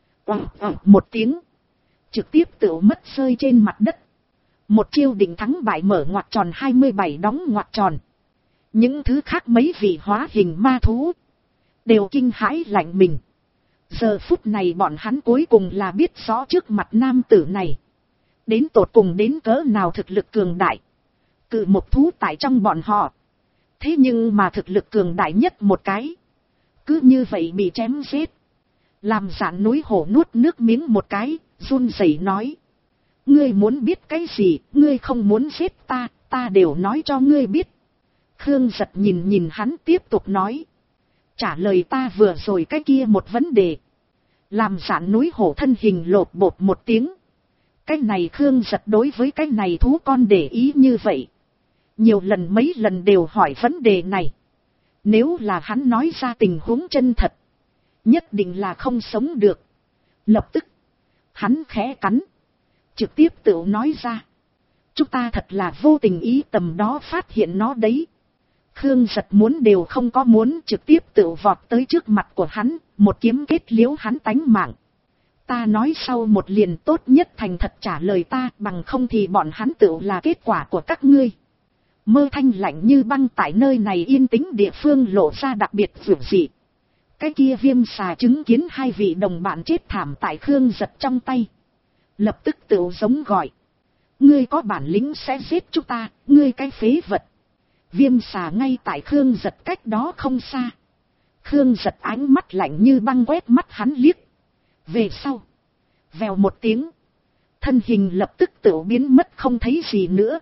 Một tiếng. Trực tiếp tự mất rơi trên mặt đất. Một chiêu định thắng bại mở ngoặc tròn 27 đóng ngoặc tròn. Những thứ khác mấy vị hóa hình ma thú. Đều kinh hãi lạnh mình. Giờ phút này bọn hắn cuối cùng là biết rõ trước mặt nam tử này. Đến tột cùng đến cỡ nào thực lực cường đại. Cự một thú tại trong bọn họ. Thế nhưng mà thực lực cường đại nhất một cái. Cứ như vậy bị chém giết. Làm Dạn núi hổ nuốt nước miếng một cái, run rẩy nói. Ngươi muốn biết cái gì, ngươi không muốn giết ta, ta đều nói cho ngươi biết. Khương Giật nhìn hắn tiếp tục nói. Trả lời ta vừa rồi cái kia một vấn đề. Làm Dạn núi hổ thân hình lột bột một tiếng. Cái này Khương Giật đối với cái này thú con để ý như vậy. Nhiều lần mấy lần đều hỏi vấn đề này. Nếu là hắn nói ra tình huống chân thật. Nhất định là không sống được. Lập tức. Hắn khẽ cắn. Trực tiếp tự nói ra. Chúng ta thật là vô tình ý tầm đó phát hiện nó đấy. Khương Giật muốn đều không có muốn trực tiếp tự vọt tới trước mặt của hắn. Một kiếm kết liễu hắn tánh mạng. Ta nói sau một liền tốt nhất thành thật trả lời ta. Bằng không thì bọn hắn tự là kết quả của các ngươi. Mơ thanh lạnh như băng tại nơi này yên tĩnh địa phương lộ ra đặc biệt vượt dị. Cái kia Viêm Xà chứng kiến hai vị đồng bạn chết thảm tại Khương Giật trong tay. Lập tức tự giống gọi. Ngươi có bản lĩnh sẽ giết chúng ta, ngươi cái phế vật. Viêm Xà ngay tại Khương Giật cách đó không xa. Khương Giật ánh mắt lạnh như băng quét mắt hắn liếc. Về sau. Vèo một tiếng. Thân hình lập tức tự biến mất không thấy gì nữa.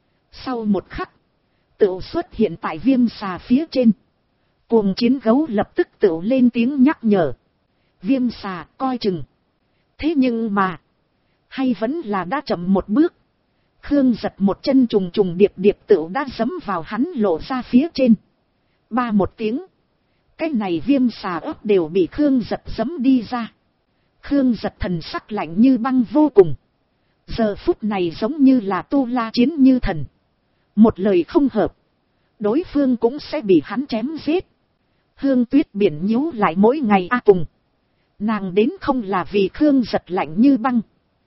Sau một khắc. Tự xuất hiện tại Viêm Xà phía trên. Cuồng chiến gấu lập tức tự lên tiếng nhắc nhở. Viêm Xà coi chừng. Thế nhưng mà. Hay vẫn là đã chậm một bước. Khương Giật một chân trùng trùng điệp điệp tự đã giẫm vào hắn lộ ra phía trên. Ba một tiếng. Cái này Viêm Xà ớt đều bị Khương Giật giẫm đi ra. Khương Giật thần sắc lạnh như băng vô cùng. Giờ phút này giống như là tu la chiến như thần. Một lời không hợp. Đối phương cũng sẽ bị hắn chém giết. Hương Tuyết biển nhíu lại mỗi ngày cùng. Nàng đến không là vì Khương Giật lạnh như băng.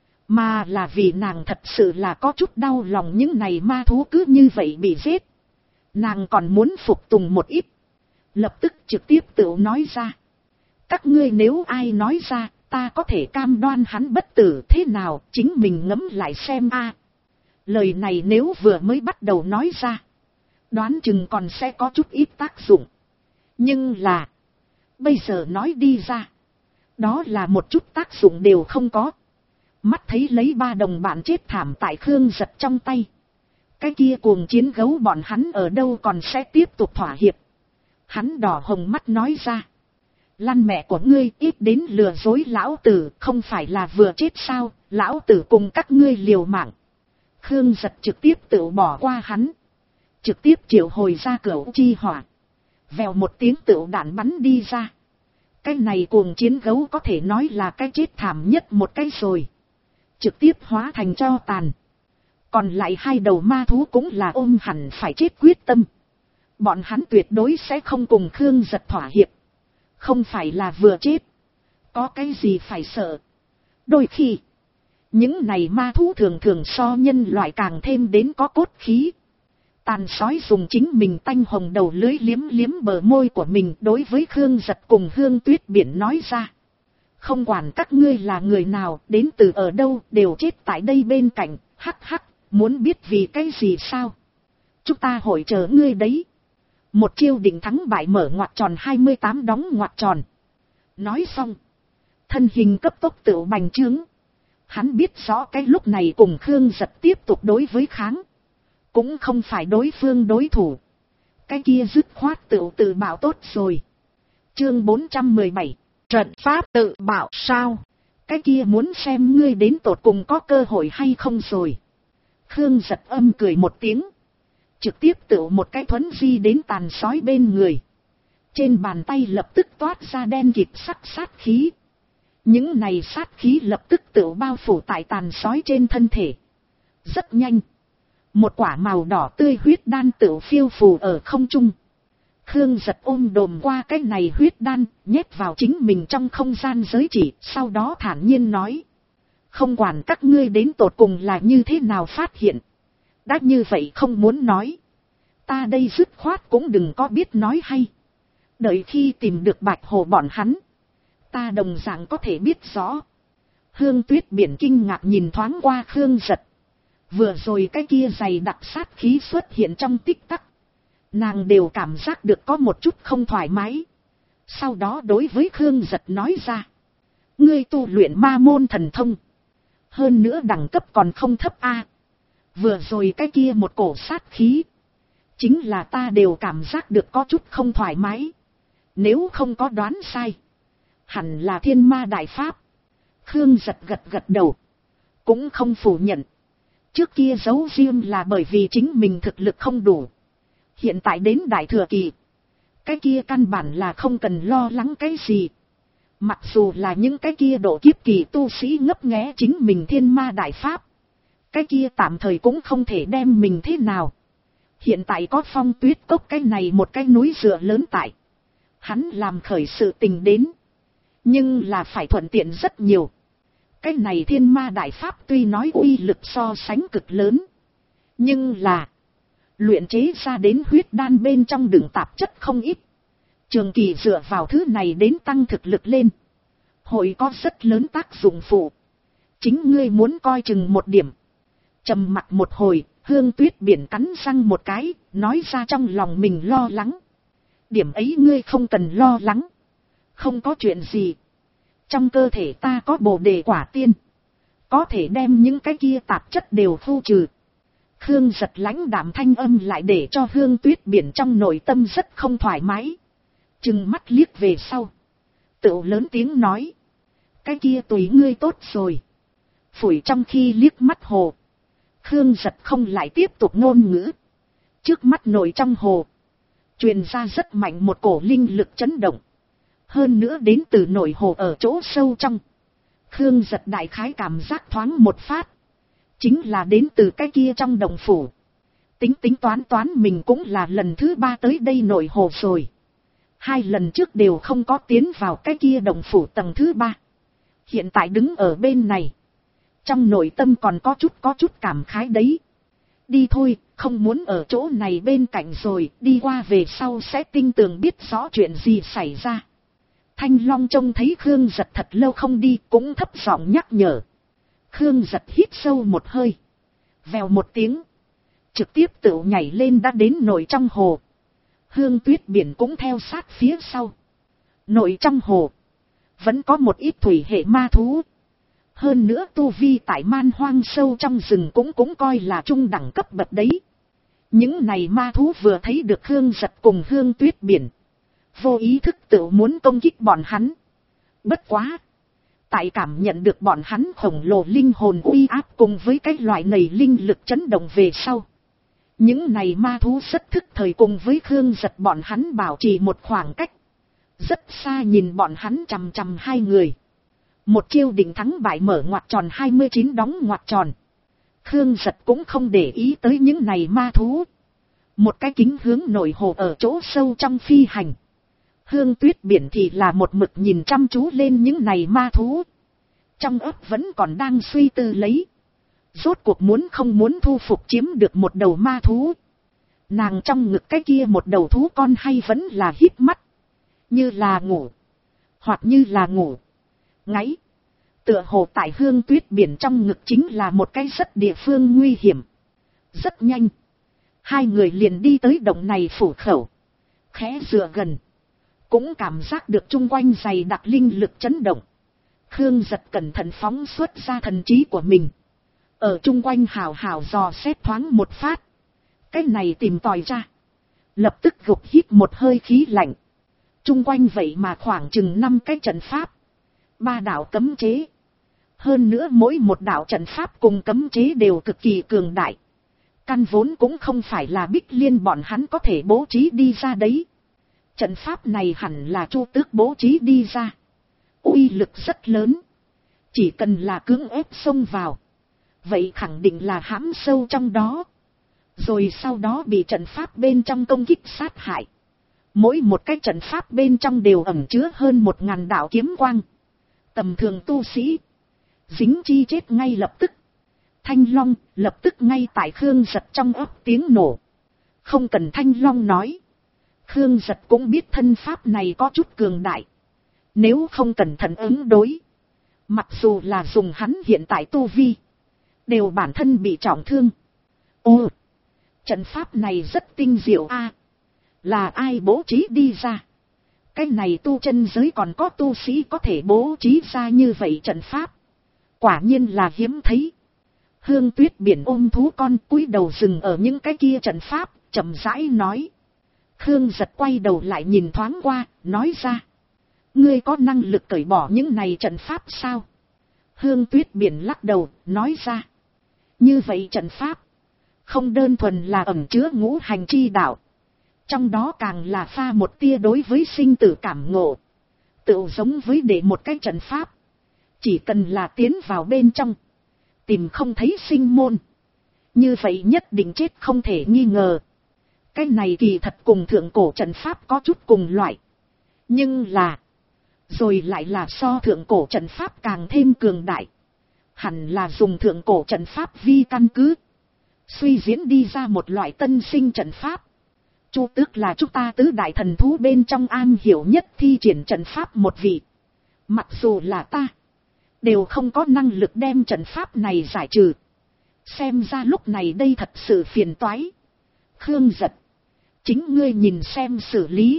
Mà là vì nàng thật sự là có chút đau lòng những này ma thú cứ như vậy bị giết. Nàng còn muốn phục tùng một ít. Lập tức trực tiếp tự nói ra. Các ngươi nếu ai nói ra, ta có thể cam đoan hắn bất tử thế nào, chính mình ngẫm lại xem a. Lời này nếu vừa mới bắt đầu nói ra, đoán chừng còn sẽ có chút ít tác dụng. Nhưng là, bây giờ nói đi ra, đó là một chút tác dụng đều không có. Mắt thấy lấy ba đồng bạn chết thảm tại Khương Giật trong tay. Cái kia cuồng chiến gấu bọn hắn ở đâu còn sẽ tiếp tục thỏa hiệp. Hắn đỏ hồng mắt nói ra. Lăn mẹ của ngươi ít đến lừa dối lão tử, không phải là vừa chết sao, lão tử cùng các ngươi liều mạng. Khương Giật trực tiếp tự bỏ qua hắn. Trực tiếp triệu hồi ra Cửu Chi Hỏa. Vèo một tiếng tựu đạn bắn đi ra. Cái này cuồng chiến gấu có thể nói là cái chết thảm nhất một cái rồi. Trực tiếp hóa thành tro tàn. Còn lại hai đầu ma thú cũng là ôm hẳn phải chết quyết tâm. Bọn hắn tuyệt đối sẽ không cùng Khương Giật thỏa hiệp. Không phải là vừa chết. Có cái gì phải sợ. Đôi khi, những này ma thú thường thường so nhân loại càng thêm đến có cốt khí. Tàn sói dùng chính mình tanh hồng đầu lưới liếm liếm bờ môi của mình đối với Khương Giật cùng Hương Tuyết biển nói ra. Không quản các ngươi là người nào, đến từ ở đâu, đều chết tại đây bên cạnh, hắc hắc, muốn biết vì cái gì sao? Chúng ta hội chờ ngươi đấy. Một chiêu định thắng bại mở ngoặc tròn 28 đóng ngoặc tròn. Nói xong, thân hình cấp tốc tự bành trướng. Hắn biết rõ cái lúc này cùng Khương Giật tiếp tục đối với kháng. Cũng không phải đối phương đối thủ. Cái kia dứt khoát tự bảo tốt rồi. Chương 417. Trận pháp tự bảo sao? Cái kia muốn xem ngươi đến tột cùng có cơ hội hay không rồi. Khương Giật âm cười một tiếng. Trực tiếp tự một cái thuấn di đến tàn sói bên người. Trên bàn tay lập tức toát ra đen kịt sắc sát khí. Những này sát khí lập tức tự bao phủ tại tàn sói trên thân thể. Rất nhanh. Một quả màu đỏ tươi huyết đan tự phiêu phù ở không trung. Khương Giật ôm đồm qua cái này huyết đan, nhét vào chính mình trong không gian giới chỉ, sau đó thản nhiên nói. Không quản các ngươi đến tột cùng là như thế nào phát hiện. Đã như vậy không muốn nói. Ta đây dứt khoát cũng đừng có biết nói hay. Đợi khi tìm được Bạch Hồ bọn hắn, ta đồng dạng có thể biết rõ. Hương Tuyết Biển kinh ngạc nhìn thoáng qua Khương Giật. Vừa rồi cái kia dày đặc sát khí xuất hiện trong tích tắc. Nàng đều cảm giác được có một chút không thoải mái. Sau đó đối với Khương Giật nói ra. Ngươi tu luyện ma môn thần thông. Hơn nữa đẳng cấp còn không thấp a. Vừa rồi cái kia một cổ sát khí. Chính là ta đều cảm giác được có chút không thoải mái. Nếu không có đoán sai. Hẳn là Thiên Ma Đại Pháp. Khương Giật gật gật đầu. Cũng không phủ nhận. Trước kia giấu riêng là bởi vì chính mình thực lực không đủ. Hiện tại đến Đại Thừa Kỳ. Cái kia căn bản là không cần lo lắng cái gì. Mặc dù là những cái kia độ kiếp kỳ tu sĩ ngấp nghé chính mình Thiên Ma Đại Pháp. Cái kia tạm thời cũng không thể đem mình thế nào. Hiện tại có Phong Tuyết Cốc cái này một cái núi dựa lớn tại. Hắn làm khởi sự tình đến. Nhưng là phải thuận tiện rất nhiều. Cái này Thiên Ma Đại Pháp tuy nói uy lực so sánh cực lớn. Nhưng là. Luyện chế ra đến huyết đan bên trong đựng tạp chất không ít. Trường kỳ dựa vào thứ này đến tăng thực lực lên. Hội có rất lớn tác dụng phụ. Chính ngươi muốn coi chừng một điểm. Trầm mặc một hồi, Hương Tuyết Biển cắn răng một cái, nói ra trong lòng mình lo lắng. Điểm ấy ngươi không cần lo lắng. Không có chuyện gì. Trong cơ thể ta có bồ đề quả tiên. Có thể đem những cái kia tạp chất đều khu trừ. Khương Giật lãnh đạm thanh âm lại để cho Hương Tuyết Biển trong nội tâm rất không thoải mái. Trừng mắt liếc về sau. Tự lớn tiếng nói. Cái kia tùy ngươi tốt rồi. Phủi trong khi liếc mắt hồ. Khương Giật không lại tiếp tục ngôn ngữ. Trước mắt nổi trong hồ. Truyền ra rất mạnh một cổ linh lực chấn động. Hơn nữa đến từ nổi hồ ở chỗ sâu trong. Khương Giật đại khái cảm giác thoáng một phát. Chính là đến từ cái kia trong đồng phủ. Tính toán mình cũng là lần thứ 3 tới đây nổi hồ rồi. 2 lần trước đều không có tiến vào cái kia đồng phủ tầng thứ 3. Hiện tại đứng ở bên này. Trong nội tâm còn có chút cảm khái đấy. Đi thôi, không muốn ở chỗ này bên cạnh rồi, đi qua về sau sẽ tinh tường biết rõ chuyện gì xảy ra. Thanh Long trông thấy Khương Giật thật lâu không đi, cũng thấp giọng nhắc nhở. Khương Giật hít sâu một hơi. Vèo một tiếng. Trực tiếp tự nhảy lên đã đến nội trong hồ. Hương Tuyết Biển cũng theo sát phía sau. Nội trong hồ. Vẫn có một ít thủy hệ ma thú. Hơn nữa tu vi tại man hoang sâu trong rừng cũng coi là trung đẳng cấp bậc đấy. Những này ma thú vừa thấy được Khương Giật cùng Hương Tuyết Biển. Vô ý thức tự muốn công kích bọn hắn. Bất quá. Tại cảm nhận được bọn hắn khổng lồ linh hồn uy áp cùng với cái loại này linh lực chấn động về sau. Những này ma thú rất thức thời cùng với Khương Giật bọn hắn bảo trì một khoảng cách. Rất xa nhìn bọn hắn chằm chằm hai người. Một chiêu định thắng bại mở ngoặc tròn 29 đóng ngoặc tròn. Khương Giật cũng không để ý tới những này ma thú. Một cái kính hướng nội hồ ở chỗ sâu trong phi hành. Hương Tuyết Biển thì là một mực nhìn chăm chú lên những này ma thú. Trong ấp vẫn còn đang suy tư lấy. Rốt cuộc muốn không muốn thu phục chiếm được một đầu ma thú. Nàng trong ngực cái kia một đầu thú con hay vẫn là hít mắt. Như là ngủ. Hoặc như là ngủ. Ngáy. Tựa hồ tại Hương Tuyết Biển trong ngực chính là một cái rất địa phương nguy hiểm. Rất nhanh. Hai người liền đi tới động này phủ khẩu. Khẽ dựa gần. Cũng cảm giác được chung quanh dày đặc linh lực chấn động. Khương Giật cẩn thận phóng xuất ra thần trí của mình. Ở chung quanh hào hào dò xét thoáng một phát. Cái này tìm tòi ra. Lập tức gục hít một hơi khí lạnh. Chung quanh vậy mà khoảng chừng 5 cái trận pháp. 3 đạo cấm chế. Hơn nữa mỗi một đạo trận pháp cùng cấm chế đều cực kỳ cường đại. Căn vốn cũng không phải là Bích Liên bọn hắn có thể bố trí đi ra đấy. Trận pháp này hẳn là Chu Tước bố trí đi ra. uy lực rất lớn. Chỉ cần là cưỡng ép xông vào, vậy khẳng định là hãm sâu trong đó. Rồi sau đó bị trận pháp bên trong công kích sát hại. Mỗi một cái trận pháp bên trong đều ẩn chứa hơn 1000 đạo kiếm quang. Tầm thường tu sĩ dính chi chết ngay lập tức. Thanh Long lập tức ngay tại Khương Giật trong ấp tiếng nổ. Không cần Thanh Long nói, Khương Giật cũng biết thân pháp này có chút cường đại. Nếu không cẩn thận ứng đối, mặc dù là dùng hắn hiện tại tu vi, đều bản thân bị trọng thương. Ồ, trận pháp này rất tinh diệu a, là ai bố trí đi ra? Cái này tu chân giới còn có tu sĩ có thể bố trí ra như vậy trận pháp, quả nhiên là hiếm thấy. Hương Tuyết Biển ôm thú con cúi đầu dừng ở những cái kia trận pháp, chậm rãi nói. Khương Giật quay đầu lại nhìn thoáng qua, nói ra. Ngươi có năng lực cởi bỏ những này trận pháp sao? Hương Tuyết Biển lắc đầu, nói ra. Như vậy trận pháp, không đơn thuần là ẩn chứa ngũ hành chi đạo. Trong đó càng là pha một tia đối với sinh tử cảm ngộ. Tựu giống với để một cái trận pháp. Chỉ cần là tiến vào bên trong, tìm không thấy sinh môn, như vậy nhất định chết không thể nghi ngờ. Cái này kỳ thật cùng thượng cổ trận pháp có chút cùng loại. Nhưng là, rồi lại là so thượng cổ trận pháp càng thêm cường đại. Hẳn là dùng thượng cổ trận pháp vi căn cứ, suy diễn đi ra một loại tân sinh trận pháp. Chu Tước là chúng ta tứ đại thần thú bên trong an hiểu nhất thi triển trận pháp một vị. Mặc dù là ta, đều không có năng lực đem trận pháp này giải trừ. Xem ra lúc này đây thật sự phiền toái. Khương Giật, chính ngươi nhìn xem xử lý.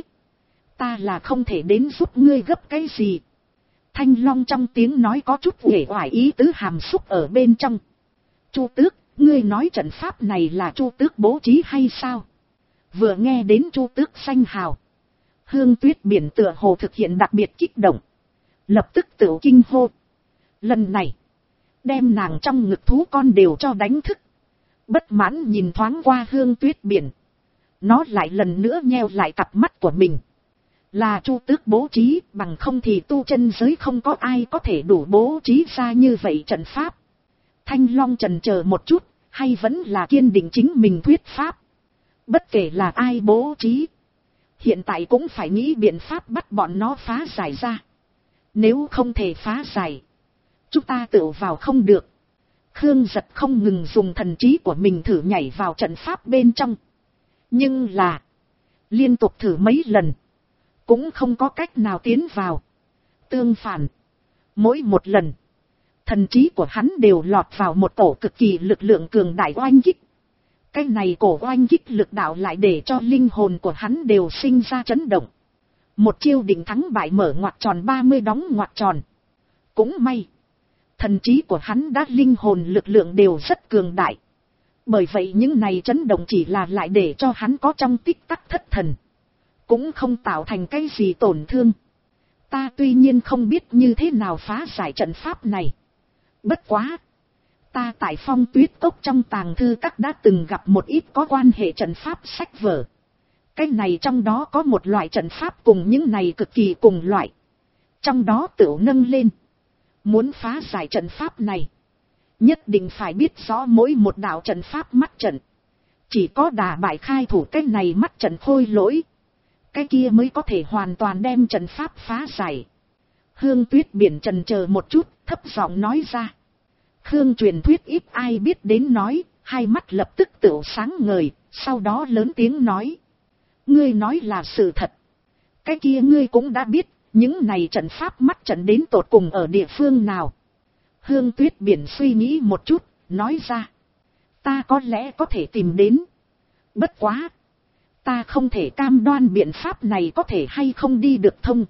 Ta là không thể đến giúp ngươi gấp cái gì. Thanh Long trong tiếng nói có chút uể oải ý tứ hàm xúc ở bên trong. Chu Tước, ngươi nói trận pháp này là Chu Tước bố trí hay sao? Vừa nghe đến Chu Tước danh hào, Hương Tuyết Biển tựa hồ thực hiện đặc biệt kích động, lập tức tự kinh hô. Lần này, đem nàng trong ngực thú con đều cho đánh thức. Bất mãn nhìn thoáng qua Hương Tuyết Biển, nó lại lần nữa nheo lại cặp mắt của mình. Là Chu Tước bố trí, bằng không thì tu chân giới không có ai có thể đủ bố trí ra như vậy trận pháp. Thanh Long chần chờ một chút, hay vẫn là kiên định chính mình thuyết pháp. Bất kể là ai bố trí, hiện tại cũng phải nghĩ biện pháp bắt bọn nó phá giải ra. Nếu không thể phá giải, chúng ta tự vào không được. Khương Giật không ngừng dùng thần trí của mình thử nhảy vào trận pháp bên trong. Nhưng là, liên tục thử mấy lần, cũng không có cách nào tiến vào. Tương phản, mỗi một lần, thần trí của hắn đều lọt vào một cổ cực kỳ lực lượng cường đại oanh kích. Cái này cổ oanh kích lực đạo lại để cho linh hồn của hắn đều sinh ra chấn động. Một chiêu định thắng bại mở ngoặc tròn 30 đóng ngoặc tròn. Cũng may, thần trí của hắn đã linh hồn lực lượng đều rất cường đại. Bởi vậy những này chấn động chỉ là lại để cho hắn có trong tích tắc thất thần, cũng không tạo thành cái gì tổn thương. Ta tuy nhiên không biết như thế nào phá giải trận pháp này. Bất quá, ta tại Phong Tuyết Cốc trong tàng thư các đã từng gặp một ít có quan hệ trận pháp sách vở. Cái này trong đó có một loại trận pháp cùng những này cực kỳ cùng loại. Trong đó tựu nâng lên, muốn phá giải trận pháp này, nhất định phải biết rõ mỗi một đạo trận pháp mắt trận. Chỉ có đả bại khai thủ cái này mắt trận khôi lỗi, cái kia mới có thể hoàn toàn đem trận pháp phá giải. Hương Tuyết Biển chần chờ một chút, thấp giọng nói ra. Khương truyền thuyết ít ai biết đến nói, hai mắt lập tức tựu sáng ngời, sau đó lớn tiếng nói. Ngươi nói là sự thật. Cái kia ngươi cũng đã biết, những này trận pháp mắt trận đến tột cùng ở địa phương nào. Hương Tuyết Biển suy nghĩ một chút, nói ra. Ta có lẽ có thể tìm đến. Bất quá, ta không thể cam đoan biện pháp này có thể hay không đi được thông.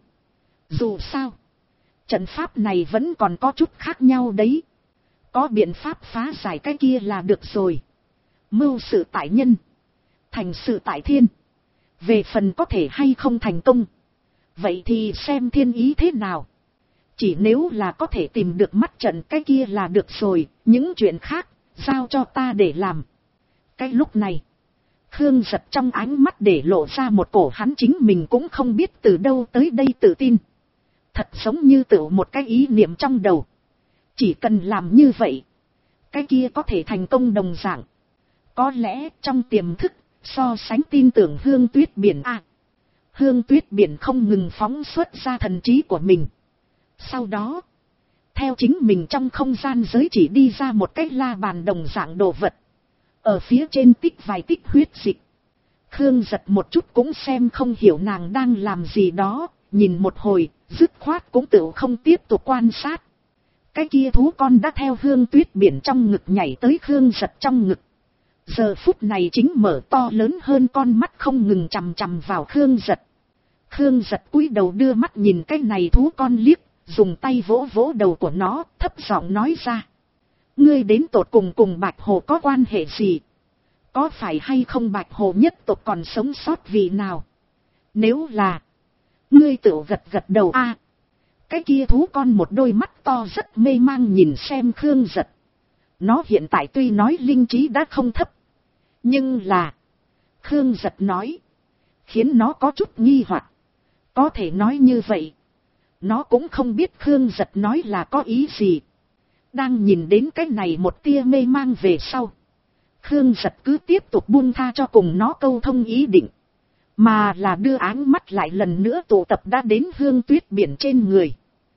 Dù sao, trận pháp này vẫn còn có chút khác nhau đấy. Có biện pháp phá giải cái kia là được rồi. Mưu sự tại nhân, thành sự tại thiên. Về phần có thể hay không thành công, vậy thì xem thiên ý thế nào. Chỉ nếu là có thể tìm được mắt trận cái kia là được rồi. Những chuyện khác, giao cho ta để làm. Cái lúc này, Khương Giật trong ánh mắt để lộ ra một cổ hắn chính mình cũng không biết từ đâu tới đây tự tin. Thật giống như tự một cái ý niệm trong đầu. Chỉ cần làm như vậy, cái kia có thể thành công đồng dạng. Có lẽ trong tiềm thức, so sánh tin tưởng Hương Tuyết Biển Hương Tuyết Biển không ngừng phóng xuất ra thần trí của mình. Sau đó, theo chính mình trong không gian giới chỉ đi ra một cái la bàn đồng dạng đồ vật. Ở phía trên tích vài tích huyết dịch. Khương Giật một chút cũng xem không hiểu nàng đang làm gì đó, nhìn một hồi, dứt khoát cũng tự không tiếp tục quan sát. Cái kia thú con đã theo Hương Tuyết Biển trong ngực nhảy tới Khương Giật trong ngực. Giờ phút này chính mở to lớn hơn con mắt không ngừng chằm chằm vào Khương Giật. Khương Giật cúi đầu đưa mắt nhìn cái này thú con liếc, dùng tay vỗ vỗ đầu của nó, thấp giọng nói ra. Ngươi đến tột cùng Bạch Hồ có quan hệ gì? Có phải hay không Bạch Hồ nhất tộc còn sống sót vì nào? Nếu là, ngươi tự gật gật đầu cái kia thú con một đôi mắt to rất mê mang nhìn xem Khương Giật. Nó hiện tại tuy nói linh trí đã không thấp, nhưng là, Khương Giật nói, khiến nó có chút nghi hoặc. Có thể nói như vậy, nó cũng không biết Khương Giật nói là có ý gì. Đang nhìn đến cái này một tia mê mang về sau, Khương Giật cứ tiếp tục buông tha cho cùng nó câu thông ý định, mà là đưa áng mắt lại lần nữa tụ tập đã đến Hương Tuyết Biển trên người.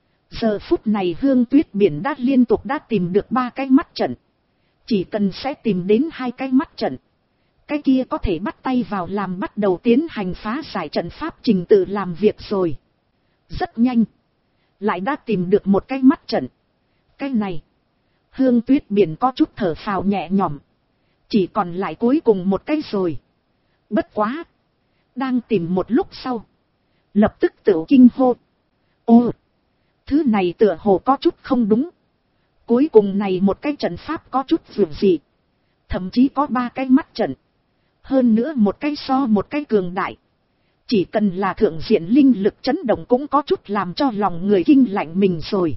Giờ phút này Hương Tuyết Biển đã liên tục đã tìm được 3 cái mắt trận. Chỉ cần sẽ tìm đến 2 cái mắt trận, cái kia có thể bắt tay vào làm bắt đầu tiến hành phá giải trận pháp trình tự làm việc rồi. Rất nhanh, lại đã tìm được một cái mắt trận. Cái này, Hương Tuyết Biển có chút thở phào nhẹ nhõm. Chỉ còn lại cuối cùng một cái rồi. Bất quá, đang tìm một lúc sau, lập tức tự kinh hô. Ô, thứ này tựa hồ có chút không đúng. Cuối cùng này một cái trận pháp có chút vượt dị. Thậm chí có 3 cái mắt trận. Hơn nữa một cái so một cái cường đại. Chỉ cần là thượng diện linh lực chấn động cũng có chút làm cho lòng người kinh lạnh mình rồi.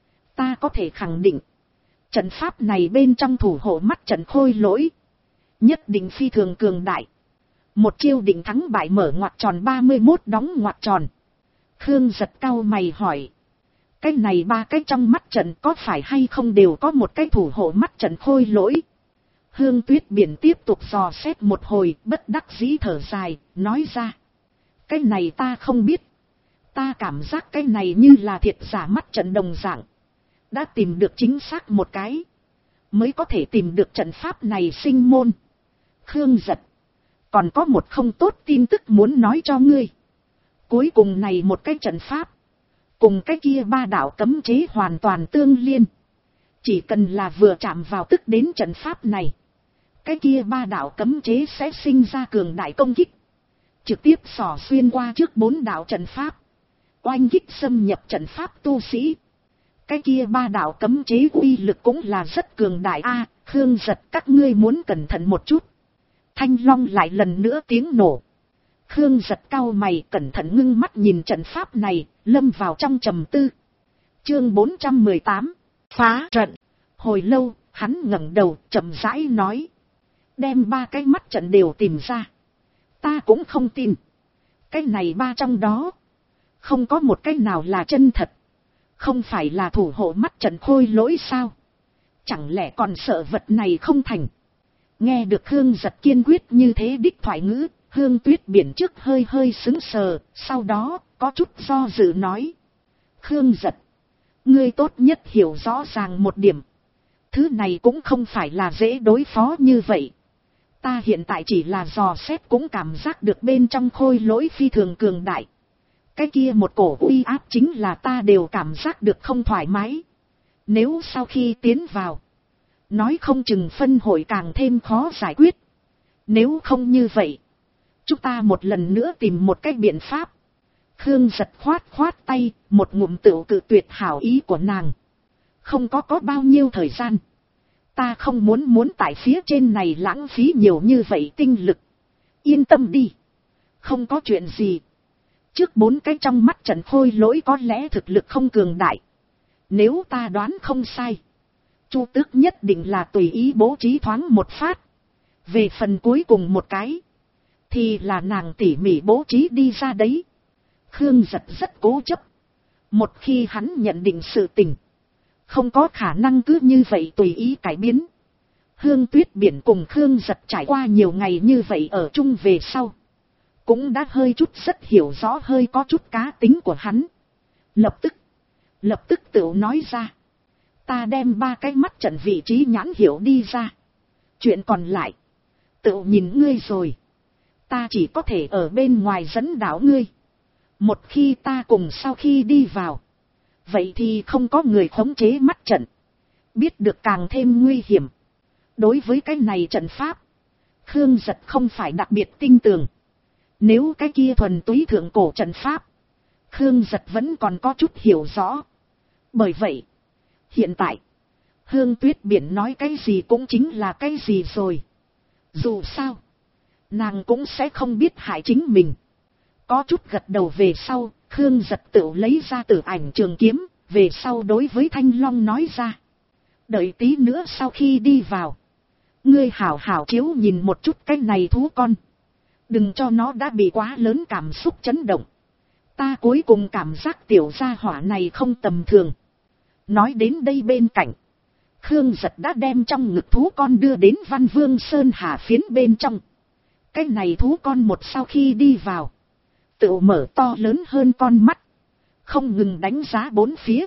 Ta có thể khẳng định, trận pháp này bên trong thủ hộ mắt trận khôi lỗi, nhất định phi thường cường đại. Một chiêu định thắng bại mở ngoặc tròn 31 đóng ngoặc tròn. Khương Giật cau mày hỏi. Cái này 3 cái trong mắt trận có phải hay không đều có một cái thủ hộ mắt trận khôi lỗi? Hương Tuyết Biển tiếp tục dò xét một hồi, bất đắc dĩ thở dài, nói ra. Cái này ta không biết. Ta cảm giác cái này như là thiệt giả mắt trận đồng dạng. Đã tìm được chính xác một cái, mới có thể tìm được trận pháp này sinh môn. Khương Giật, còn có một không tốt tin tức muốn nói cho ngươi. Cuối cùng này một cái trận pháp, cùng cái kia 3 đạo cấm chế hoàn toàn tương liên. Chỉ cần là vừa chạm vào tức đến trận pháp này, cái kia 3 đạo cấm chế sẽ sinh ra cường đại công kích. Trực tiếp xỏ xuyên qua trước 4 đạo trận pháp, oanh kích xâm nhập trận pháp tu sĩ. Cái kia 3 đạo cấm chế uy lực cũng là rất cường đại Khương Giật, các ngươi muốn cẩn thận một chút. Thanh long lại lần nữa tiếng nổ. Khương Giật cau mày cẩn thận ngưng mắt nhìn trận pháp này, lâm vào trong trầm tư. Chương 418, phá trận. Hồi lâu, hắn ngẩng đầu chậm rãi nói. Đem 3 cái mắt trận đều tìm ra. Ta cũng không tin. Cái này 3 trong đó, không có một cái nào là chân thật. Không phải là thủ hộ mắt trận khôi lỗi sao? Chẳng lẽ còn sợ vật này không thành? Nghe được Hương Giật kiên quyết như thế đích thoại ngữ, Hương Tuyết Biển trước hơi hơi sững sờ, sau đó có chút do dự nói. Hương Giật, ngươi tốt nhất hiểu rõ ràng một điểm. Thứ này cũng không phải là dễ đối phó như vậy. Ta hiện tại chỉ là dò xét cũng cảm giác được bên trong khôi lỗi phi thường cường đại. Cái kia một cổ uy áp chính là ta đều cảm giác được không thoải mái. Nếu sau khi tiến vào, nói không chừng phân hội càng thêm khó giải quyết. Nếu không như vậy, chúng ta một lần nữa tìm một cách biện pháp. Khương Giật khoát tay, một ngụm tựu cự tuyệt hảo ý của nàng. Không có bao nhiêu thời gian. Ta không muốn tại phía trên này lãng phí nhiều như vậy tinh lực. Yên tâm đi. Không có chuyện gì. Trước 4 cái trong mắt trận khôi lỗi có lẽ thực lực không cường đại. Nếu ta đoán không sai, Chu Tước nhất định là tùy ý bố trí thoáng một phát. Về phần cuối cùng một cái, thì là nàng tỉ mỉ bố trí đi ra đấy. Khương Giật rất cố chấp. Một khi hắn nhận định sự tình, không có khả năng cứ như vậy tùy ý cải biến. Hương Tuyết Biển cùng Khương Giật trải qua nhiều ngày như vậy ở chung về sau, cũng đã hơi chút rất hiểu rõ hơi có chút cá tính của hắn. Lập tức tự nói ra. Ta đem 3 cái mắt trận vị trí nhãn hiệu đi ra. Chuyện còn lại, tự nhìn ngươi rồi. Ta chỉ có thể ở bên ngoài dẫn đạo ngươi. Một khi ta cùng sau khi đi vào, vậy thì không có người khống chế mắt trận. Biết được càng thêm nguy hiểm. Đối với cái này trận pháp, Khương Giật không phải đặc biệt tinh tường. Nếu cái kia thuần túy thượng cổ trận pháp, Khương Giật vẫn còn có chút hiểu rõ. Bởi vậy, hiện tại, Hương Tuyết Biển nói cái gì cũng chính là cái gì rồi. Dù sao, nàng cũng sẽ không biết hại chính mình. Có chút gật đầu về sau, Khương Giật tự lấy ra Tử Ảnh trường kiếm, về sau đối với Thanh Long nói ra. Đợi tí nữa sau khi đi vào, ngươi hảo hảo chiếu nhìn một chút cái này thú con. Đừng cho nó đã bị quá lớn cảm xúc chấn động. Ta cuối cùng cảm giác tiểu gia hỏa này không tầm thường. Nói đến đây bên cạnh, Khương Giật đã đem trong ngực thú con đưa đến Văn Vương Sơn Hà phiến bên trong. Cái này thú con một sau khi đi vào, tự mở to lớn hơn con mắt, không ngừng đánh giá bốn phía.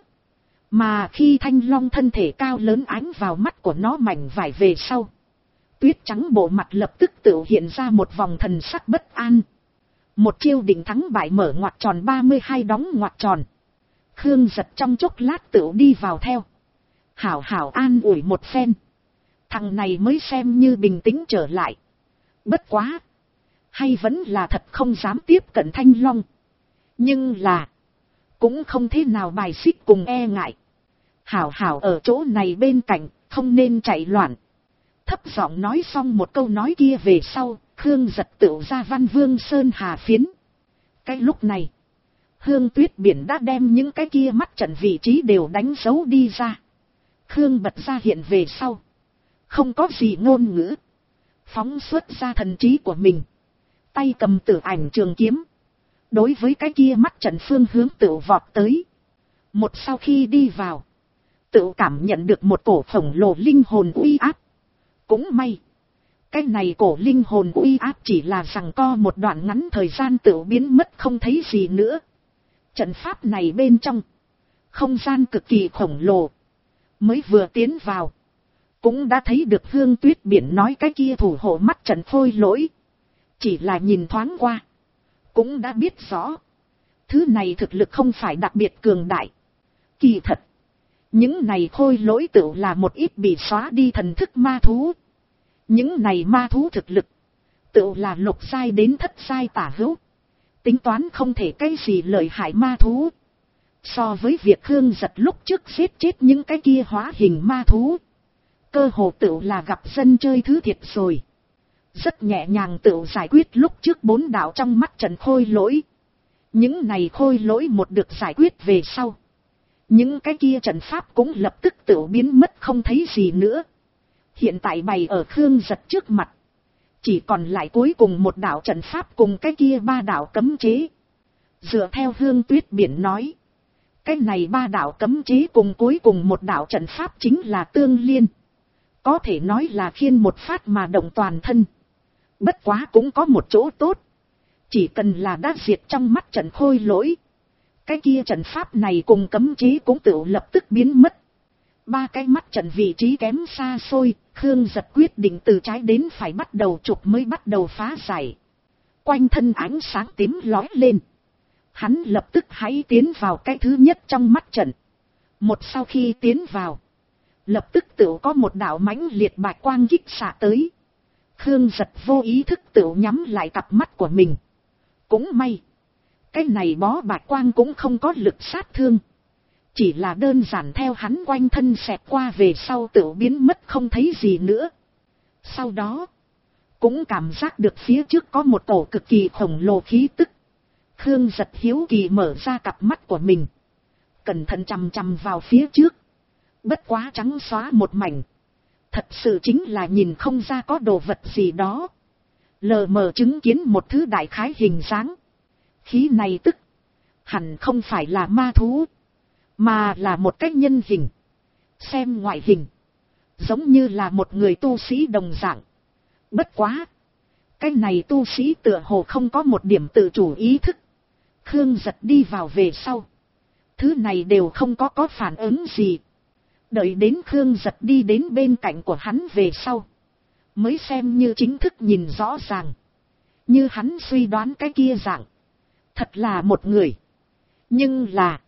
Mà khi Thanh Long thân thể cao lớn ánh vào mắt của nó mảnh vải về sau, tuyết trắng bộ mặt lập tức tự hiện ra một vòng thần sắc bất an. Một chiêu định thắng bại mở ngoặc tròn 32 đóng ngoặc tròn. Khương Giật trong chốc lát tự đi vào theo. Hảo hảo an ủi một phen. Thằng này mới xem như bình tĩnh trở lại. Bất quá, hay vẫn là thật không dám tiếp cận Thanh Long. Nhưng là, cũng không thế nào bài xích cùng e ngại. Hảo hảo ở chỗ này bên cạnh, không nên chạy loạn. Thấp giọng nói xong một câu nói kia về sau, Khương Giật tựu ra Văn Vương Sơn Hà phiến. Cái lúc này, Hương Tuyết Biển đã đem những cái kia mắt trận vị trí đều đánh dấu đi ra. Khương bật ra hiện về sau, không có gì ngôn ngữ, phóng xuất ra thần trí của mình, tay cầm Tử Ảnh trường kiếm, đối với cái kia mắt trận phương hướng tựu vọt tới. Một sau khi đi vào, tựu cảm nhận được một cổ khổng lồ linh hồn uy áp. Cũng may, cái này cổ linh hồn uy áp chỉ là giằng co một đoạn ngắn thời gian tựu biến mất không thấy gì nữa. Trận pháp này bên trong, không gian cực kỳ khổng lồ. Mới vừa tiến vào, cũng đã thấy được Hương Tuyết Biển nói cái kia thủ hộ mắt trận Khôi Lỗi. Chỉ là nhìn thoáng qua, cũng đã biết rõ, thứ này thực lực không phải đặc biệt cường đại. Kỳ thật, những này Khôi Lỗi tự là một ít bị xóa đi thần thức ma thú. Những này ma thú thực lực, tự là lục giai đến thất giai tả hữu. Tính toán không thể cái gì lợi hại ma thú. So với việc Khương Giật lúc trước giết chết những cái kia hóa hình ma thú, cơ hồ tự là gặp dân chơi thứ thiệt rồi. Rất nhẹ nhàng tự giải quyết lúc trước 4 đạo trong mắt trận Khôi Lỗi. Những này Khôi Lỗi một được giải quyết về sau, những cái kia trận pháp cũng lập tức tự biến mất không thấy gì nữa. Hiện tại bày ở Khương Giật trước mặt, chỉ còn lại cuối cùng một đạo trận pháp cùng cái kia 3 đạo cấm chế. Dựa theo Hương Tuyết Biển nói, cái này 3 đạo cấm chế cùng cuối cùng một đạo trận pháp chính là tương liên. Có thể nói là khiên một phát mà động toàn thân. Bất quá cũng có một chỗ tốt. Chỉ cần là đã diệt trong mắt trận Khôi Lỗi, cái kia trận pháp này cùng cấm chế cũng tự lập tức biến mất. 3 cái mắt trận vị trí kém xa xôi, Khương Giật quyết định từ trái đến phải bắt đầu chụp mới bắt đầu phá giải. Quanh thân ánh sáng tím lói lên. Hắn lập tức hãy tiến vào cái thứ nhất trong mắt trận. Một sau khi tiến vào, lập tức tự có một đạo mãnh liệt bạch quang kích xạ tới. Khương Giật vô ý thức tự nhắm lại cặp mắt của mình. Cũng may, cái này bó bạch quang cũng không có lực sát thương. Chỉ là đơn giản theo hắn quanh thân xẹt qua về sau tự biến mất không thấy gì nữa. Sau đó, cũng cảm giác được phía trước có một tổ cực kỳ khổng lồ khí tức. Khương Giật hiếu kỳ mở ra cặp mắt của mình, cẩn thận chằm chằm vào phía trước. Bất quá trắng xóa một mảnh, thật sự chính là nhìn không ra có đồ vật gì đó. Lờ mờ chứng kiến một thứ đại khái hình dáng. Khí này tức hẳn không phải là ma thú. mà là một cái nhân hình. Xem ngoại hình, giống như là một người tu sĩ đồng dạng. Bất quá, cái này tu sĩ tựa hồ không có một điểm tự chủ ý thức. Khương Giật đi vào về sau, thứ này đều không có phản ứng gì. Đợi đến Khương Giật đi đến bên cạnh của hắn về sau, mới xem như chính thức nhìn rõ ràng. Như hắn suy đoán cái kia dạng, thật là một người. Nhưng là,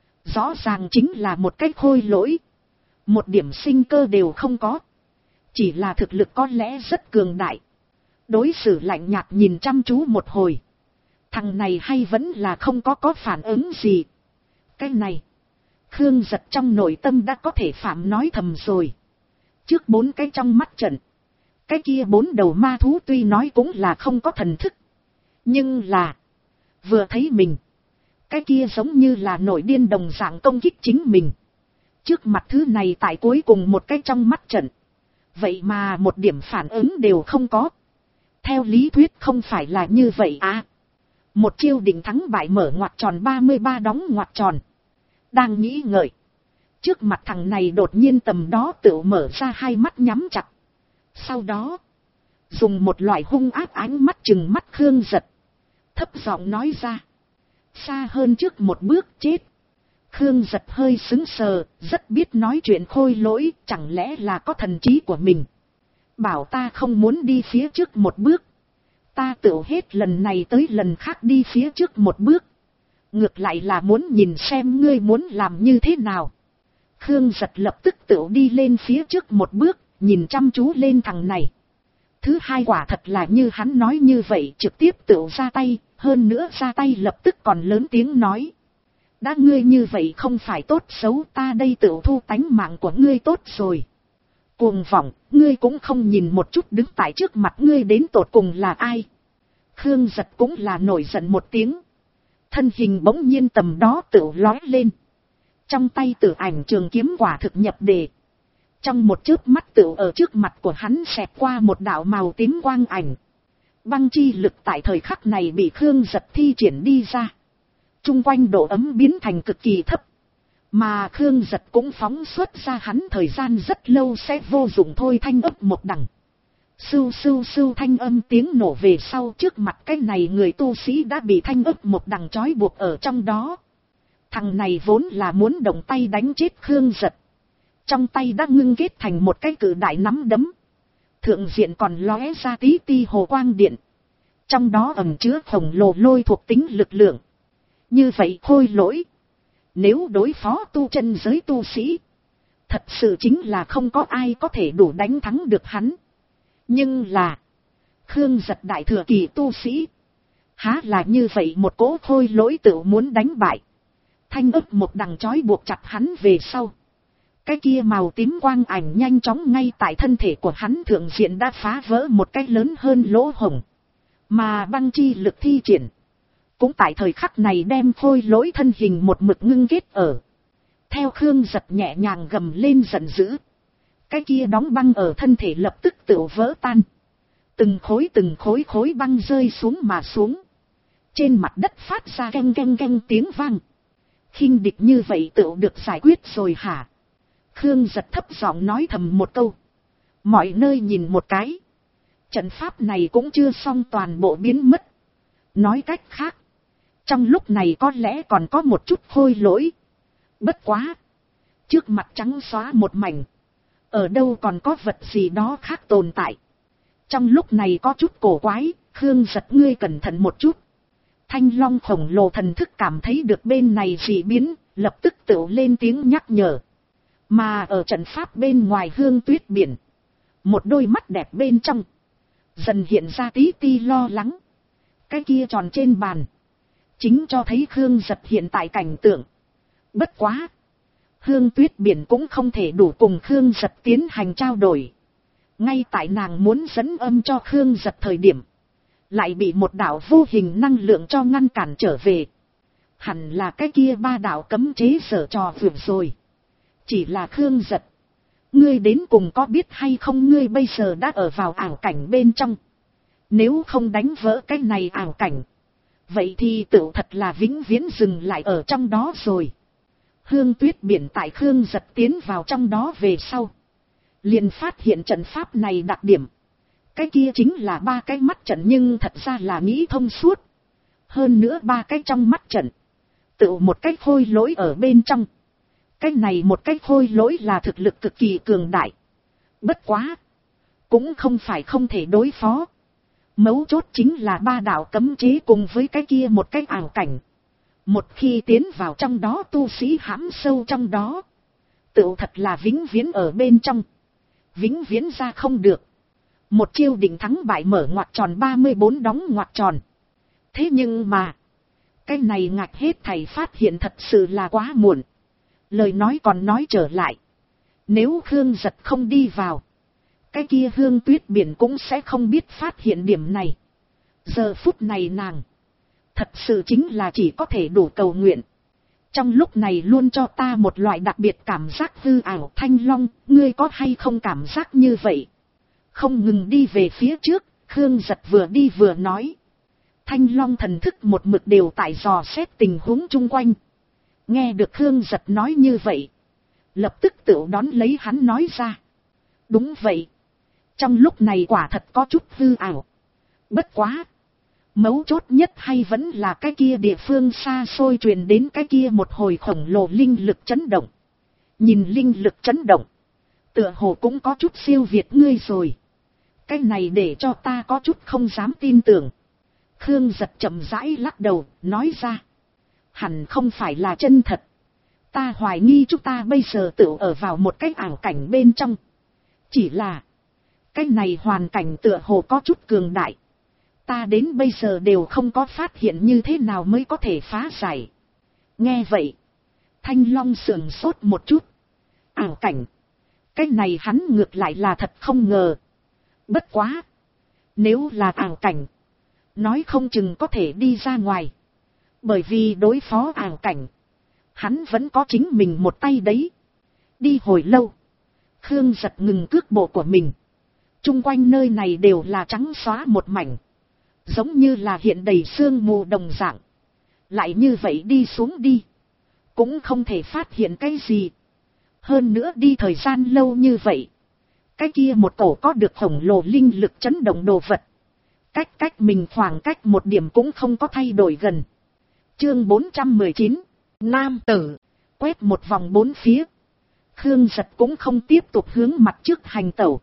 rõ ràng chính là một cái khôi lỗi. Một điểm sinh cơ đều không có. Chỉ là thực lực có lẽ rất cường đại. Đối xử lạnh nhạt nhìn chăm chú một hồi. Thằng này hay vẫn là không có phản ứng gì. Cái này, Khương Giật trong nội tâm đã có thể phạm nói thầm rồi. Trước 4 cái trong mắt trận, cái kia 4 đầu ma thú tuy nói cũng là không có thần thức. Nhưng là, vừa thấy mình, cái kia giống như là nổi điên đồng dạng công kích chính mình. Trước mặt thứ này tại cuối cùng một cái trong mắt trận, vậy mà một điểm phản ứng đều không có. Theo lý thuyết không phải là như vậy à. Một chiêu định thắng bại mở ngoặc tròn 33 đóng ngoặc tròn. Đang nghĩ ngợi, trước mặt thằng này đột nhiên tầm đó tự mở ra hai mắt nhắm chặt. Sau đó, dùng một loại hung ác ánh mắt trừng mắt Khương Giật, thấp giọng nói ra: xa hơn trước một bước chết. Khương Giật hơi sững sờ, rất biết nói chuyện khôi lỗi, chẳng lẽ là có thần trí của mình. Bảo ta không muốn đi phía trước một bước, ta tự hết lần này tới lần khác đi phía trước một bước. Ngược lại là muốn nhìn xem ngươi muốn làm như thế nào. Khương Giật lập tức tự đi lên phía trước một bước, nhìn chăm chú lên thằng này. Thứ hai quả thật là như hắn nói như vậy, trực tiếp tự ra tay, hơn nữa ra tay lập tức còn lớn tiếng nói: đã ngươi như vậy không phải tốt xấu, ta đây tự thu tánh mạng của ngươi tốt rồi. Cuồng vọng, ngươi cũng không nhìn một chút đứng tại trước mặt ngươi đến tột cùng là ai. Khương Giật cũng là nổi giận một tiếng. Thân hình bỗng nhiên tầm đó tự lói lên. Trong tay tử ảnh trường kiếm quả thực nhập đề. Trong một chớp mắt tự ở trước mặt của hắn xẹt qua một đạo màu tím quang ảnh. Băng chi lực tại thời khắc này bị Khương Giật thi triển đi ra. Trung quanh độ ấm biến thành cực kỳ thấp. Mà Khương Giật cũng phóng xuất ra hắn thời gian rất lâu sẽ vô dụng thôi thanh ấp một đằng. Sưu sưu sưu thanh âm tiếng nổ về sau, trước mặt cái này người tu sĩ đã bị thanh ấp một đằng trói buộc ở trong đó. Thằng này vốn là muốn động tay đánh chết Khương Giật. Trong tay đã ngưng kết thành một cái cự đại nắm đấm. Thượng diện còn lóe ra tí ti hồ quang điện. Trong đó ẩn chứa khổng lồ lôi thuộc tính lực lượng. Như vậy khôi lỗi, nếu đối phó tu chân giới tu sĩ, thật sự chính là không có ai có thể đủ đánh thắng được hắn. Nhưng là, Khương Giật đại thừa kỳ tu sĩ, há là như vậy một cỗ khôi lỗi tự muốn đánh bại. Thanh ấp một đằng trói buộc chặt hắn về sau. Cái kia màu tím quang ảnh nhanh chóng ngay tại thân thể của hắn thượng diện đã phá vỡ một cái lớn hơn lỗ hổng. Mà băng chi lực thi triển, cũng tại thời khắc này đem khôi lỗi thân hình một mực ngưng kết ở. Theo Khương Giật nhẹ nhàng gầm lên giận dữ, cái kia đóng băng ở thân thể lập tức tự vỡ tan. Từng khối khối băng rơi xuống mà xuống. Trên mặt đất phát ra keng keng keng tiếng vang. Khinh địch như vậy tự được giải quyết rồi hả? Khương Giật thấp giọng nói thầm một câu. Mọi nơi nhìn một cái. Trận pháp này cũng chưa xong toàn bộ biến mất. Nói cách khác, trong lúc này có lẽ còn có một chút khôi lỗi. Bất quá, trước mặt trắng xóa một mảnh, ở đâu còn có vật gì đó khác tồn tại. Trong lúc này có chút cổ quái, Khương Giật ngươi cẩn thận một chút. Thanh long khổng lồ thần thức cảm thấy được bên này dị biến, lập tức tự lên tiếng nhắc nhở. Mà ở trận pháp bên ngoài Hương Tuyết biển, một đôi mắt đẹp bên trong dần hiện ra tí ti lo lắng. Cái kia tròn trên bàn chính cho thấy Khương Giật hiện tại cảnh tượng. Bất quá, Hương Tuyết biển cũng không thể đủ cùng Khương Giật tiến hành trao đổi. Ngay tại nàng muốn dẫn âm cho Khương Giật thời điểm, lại bị một đạo vô hình năng lượng cho ngăn cản trở về. Hẳn là cái kia 3 đạo cấm chế giở trò vượt rồi. Chỉ là Khương Giật, ngươi đến cùng có biết hay không, ngươi bây giờ đã ở vào ảo cảnh bên trong. Nếu không đánh vỡ cái này ảo cảnh, vậy thì tự thật là vĩnh viễn dừng lại ở trong đó rồi. Hương Tuyết biển tại Khương Giật tiến vào trong đó về sau. Liền phát hiện trận pháp này đặc điểm. Cái kia chính là 3 cái mắt trận, nhưng thật ra là nghĩ thông suốt. Hơn nữa 3 cái trong mắt trận. Tự một cái khôi lỗi ở bên trong. Cái này một cái khôi lỗi là thực lực cực kỳ cường đại. Bất quá. Cũng không phải không thể đối phó. Mấu chốt chính là 3 đạo cấm chế cùng với cái kia một cái ảo cảnh. Một khi tiến vào trong đó tu sĩ hãm sâu trong đó. Tự thật là vĩnh viễn ở bên trong. Vĩnh viễn ra không được. Một chiêu định thắng bại mở ngoặc tròn 34 đóng ngoặc tròn. Thế nhưng mà. Cái này ngạch hết thầy phát hiện thật sự là quá muộn. Lời nói còn nói trở lại. Nếu Khương Giật không đi vào. Cái kia Hương Tuyết biển cũng sẽ không biết phát hiện điểm này. Giờ phút này nàng. Thật sự chính là chỉ có thể đủ cầu nguyện. Trong lúc này luôn cho ta một loại đặc biệt cảm giác hư ảo. Thanh Long, ngươi có hay không cảm giác như vậy? Không ngừng đi về phía trước, Khương Giật vừa đi vừa nói. Thanh Long thần thức một mực đều tại dò xét tình huống chung quanh. Nghe được Khương Giật nói như vậy. Lập tức tự đón lấy hắn nói ra. Đúng vậy. Trong lúc này quả thật có chút hư ảo. Bất quá. Mấu chốt nhất hay vẫn là cái kia địa phương xa xôi truyền đến cái kia một hồi khổng lồ linh lực chấn động. Nhìn linh lực chấn động. Tựa hồ cũng có chút siêu việt ngươi rồi. Cái này để cho ta có chút không dám tin tưởng. Khương Giật chậm rãi lắc đầu, nói ra. Hẳn không phải là chân thật. Ta hoài nghi chúng ta bây giờ tự ở vào một cái ảo cảnh bên trong. Chỉ là. Cái này hoàn cảnh tựa hồ có chút cường đại. Ta đến bây giờ đều không có phát hiện như thế nào mới có thể phá giải. Nghe vậy. Thanh Long sườn sốt một chút. Ảo cảnh. Cái này hắn ngược lại là thật không ngờ. Bất quá. Nếu là ảo cảnh. Nói không chừng có thể đi ra ngoài. Bởi vì đối phó ảo cảnh. Hắn vẫn có chính mình một tay đấy. Đi hồi lâu. Khương Giật ngừng cước bộ của mình. Trung quanh nơi này đều là trắng xóa một mảnh. Giống như là hiện đầy sương mù đồng dạng. Lại như vậy đi xuống đi. Cũng không thể phát hiện cái gì. Hơn nữa đi thời gian lâu như vậy. Cái kia một cổ có được khổng lồ linh lực chấn động đồ vật. Cách mình khoảng cách một điểm cũng không có thay đổi gần. Chương 419. Nam tử. Quét một vòng bốn phía. Khương Giật cũng không tiếp tục hướng mặt trước hành tẩu.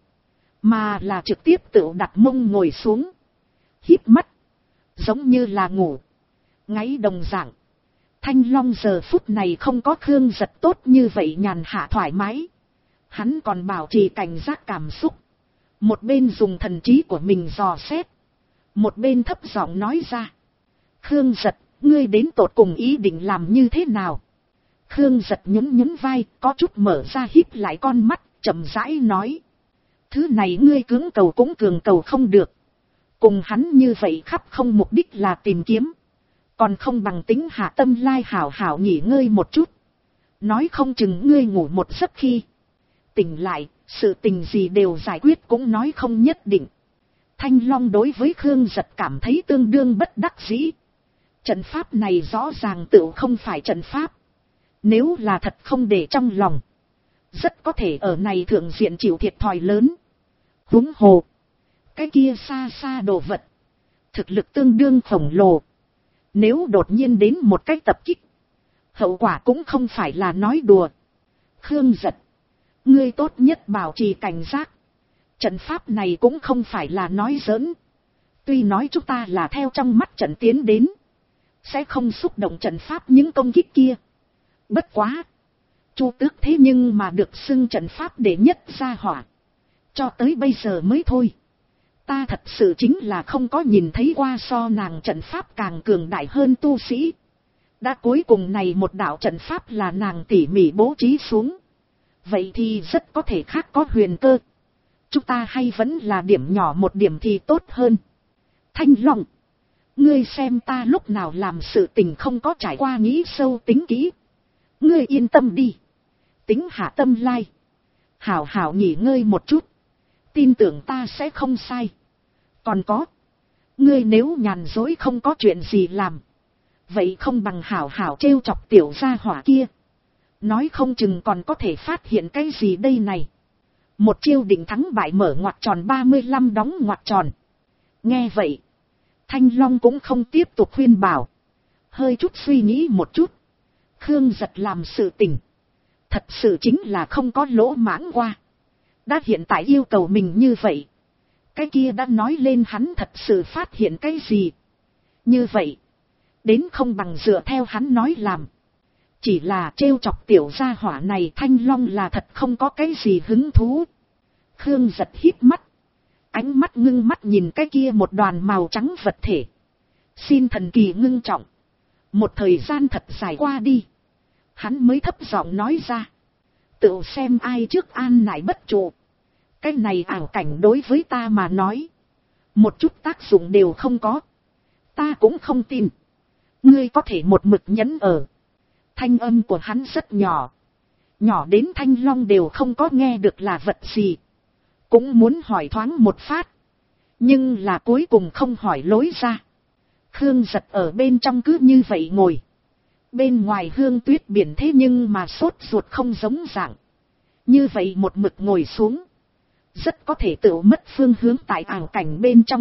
Mà là trực tiếp tự đặt mông ngồi xuống. Híp mắt. Giống như là ngủ. Ngáy đồng dạng. Thanh Long giờ phút này không có Khương Giật tốt như vậy nhàn hạ thoải mái. Hắn còn bảo trì cảnh giác cảm xúc. Một bên dùng thần trí của mình dò xét. Một bên thấp giọng nói ra. Khương Giật, ngươi đến tột cùng ý định làm như thế nào? Khương Giật nhún vai, có chút mở ra híp lại con mắt, chậm rãi nói. Thứ này ngươi cưỡng cầu cũng cường cầu không được. Cùng hắn như vậy khắp không mục đích là tìm kiếm. Còn không bằng tính hạ tâm lai hảo hảo nghỉ ngơi một chút. Nói không chừng ngươi ngủ một giấc khi. Tỉnh lại, sự tình gì đều giải quyết cũng nói không nhất định. Thanh Long đối với Khương Giật cảm thấy tương đương bất đắc dĩ. Trận pháp này rõ ràng tự không phải trận pháp. Nếu là thật không để trong lòng. Rất có thể ở này thượng diện chịu thiệt thòi lớn. Huống hồ. Cái kia xa xa đồ vật. Thực lực tương đương khổng lồ. Nếu đột nhiên đến một cái tập kích. Hậu quả cũng không phải là nói đùa. Khương Giật. Ngươi tốt nhất bảo trì cảnh giác. Trận pháp này cũng không phải là nói giỡn. Tuy nói chúng ta là theo trong mắt trận tiến đến. Sẽ không xúc động trận pháp những công kích kia. Bất quá. Chu Tước thế nhưng mà được xưng trận pháp đệ nhất gia hỏa. Cho tới bây giờ mới thôi. Ta thật sự chính là không có nhìn thấy qua so nàng trận pháp càng cường đại hơn tu sĩ. Đã cuối cùng này một đạo trận pháp là nàng tỉ mỉ bố trí xuống. Vậy thì rất có thể khác có huyền cơ. Chúng ta hay vẫn là điểm nhỏ một điểm thì tốt hơn. Thanh Long. Ngươi xem ta lúc nào làm sự tình không có trải qua nghĩ sâu tính kỹ. Ngươi yên tâm đi. Tính hạ tâm lai. Hảo hảo nghỉ ngơi một chút. Tin tưởng ta sẽ không sai. Còn có. Ngươi nếu nhàn dối không có chuyện gì làm. Vậy không bằng hảo hảo trêu chọc tiểu gia hỏa kia. Nói không chừng còn có thể phát hiện cái gì đây này. Một chiêu định thắng bại mở ngoặc tròn 35 đóng ngoặc tròn. Nghe vậy, Thanh Long cũng không tiếp tục khuyên bảo. Hơi chút suy nghĩ một chút. Khương Giật làm sự tình. Thật sự chính là không có lỗ mãng qua. Đã hiện tại yêu cầu mình như vậy. Cái kia đã nói lên hắn thật sự phát hiện cái gì. Như vậy, đến không bằng dựa theo hắn nói làm. Chỉ là trêu chọc tiểu gia hỏa này Thanh Long là thật không có cái gì hứng thú. Khương Giật hít mắt. Ánh mắt ngưng mắt nhìn cái kia một đoàn màu trắng vật thể. Xin thần kỳ ngưng trọng. Một thời gian thật dài qua đi. Hắn mới thấp giọng nói ra. Tự xem ai trước an nại bất trụ. Cái này ảo cảnh đối với ta mà nói. Một chút tác dụng đều không có. Ta cũng không tin. Ngươi có thể một mực nhẫn ở. Thanh âm của hắn rất nhỏ. Nhỏ đến Thanh Long đều không có nghe được là vật gì. Cũng muốn hỏi thoáng một phát. Nhưng là cuối cùng không hỏi lối ra. Khương Giật ở bên trong cứ như vậy ngồi. Bên ngoài Hương Tuyết biển thế nhưng mà sốt ruột không giống dạng. Như vậy một mực ngồi xuống. Rất có thể tự mất phương hướng tại ảo cảnh bên trong.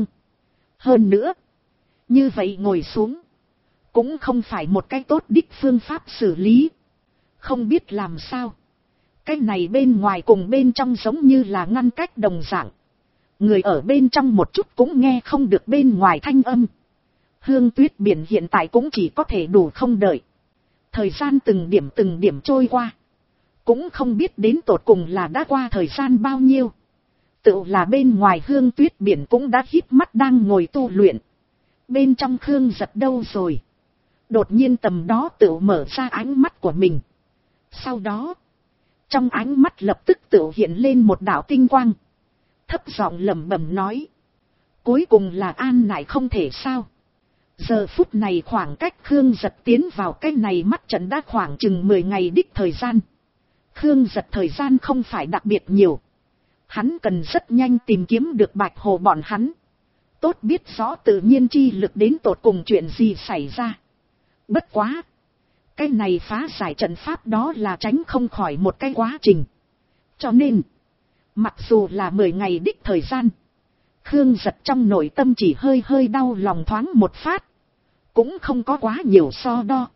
Hơn nữa. Như vậy ngồi xuống. Cũng không phải một cái tốt đích phương pháp xử lý. Không biết làm sao. Cái này bên ngoài cùng bên trong giống như là ngăn cách đồng dạng. Người ở bên trong một chút cũng nghe không được bên ngoài thanh âm. Hương Tuyết biển hiện tại cũng chỉ có thể đủ không đợi. Thời gian từng điểm trôi qua. Cũng không biết đến tột cùng là đã qua thời gian bao nhiêu. Tự là bên ngoài Hương Tuyết biển cũng đã híp mắt đang ngồi tu luyện. Bên trong Khương Giật đâu rồi. Đột nhiên tầm đó tự mở ra ánh mắt của mình. Sau đó, trong ánh mắt lập tức tự hiện lên một đạo tinh quang. Thấp giọng lẩm bẩm nói. Cuối cùng là an nại không thể sao. Giờ phút này khoảng cách Khương Giật tiến vào cái này mắt trận đã khoảng chừng 10 ngày đích thời gian. Khương Giật thời gian không phải đặc biệt nhiều. Hắn cần rất nhanh tìm kiếm được Bạch Hồ bọn hắn. Tốt biết rõ tự nhiên chi lực đến tột cùng chuyện gì xảy ra. Bất quá. Cái này phá giải trận pháp đó là tránh không khỏi một cái quá trình. Cho nên. Mặc dù là 10 ngày đích thời gian. Khương Giật trong nội tâm chỉ hơi hơi đau lòng thoáng một phát. Cũng không có quá nhiều so đo.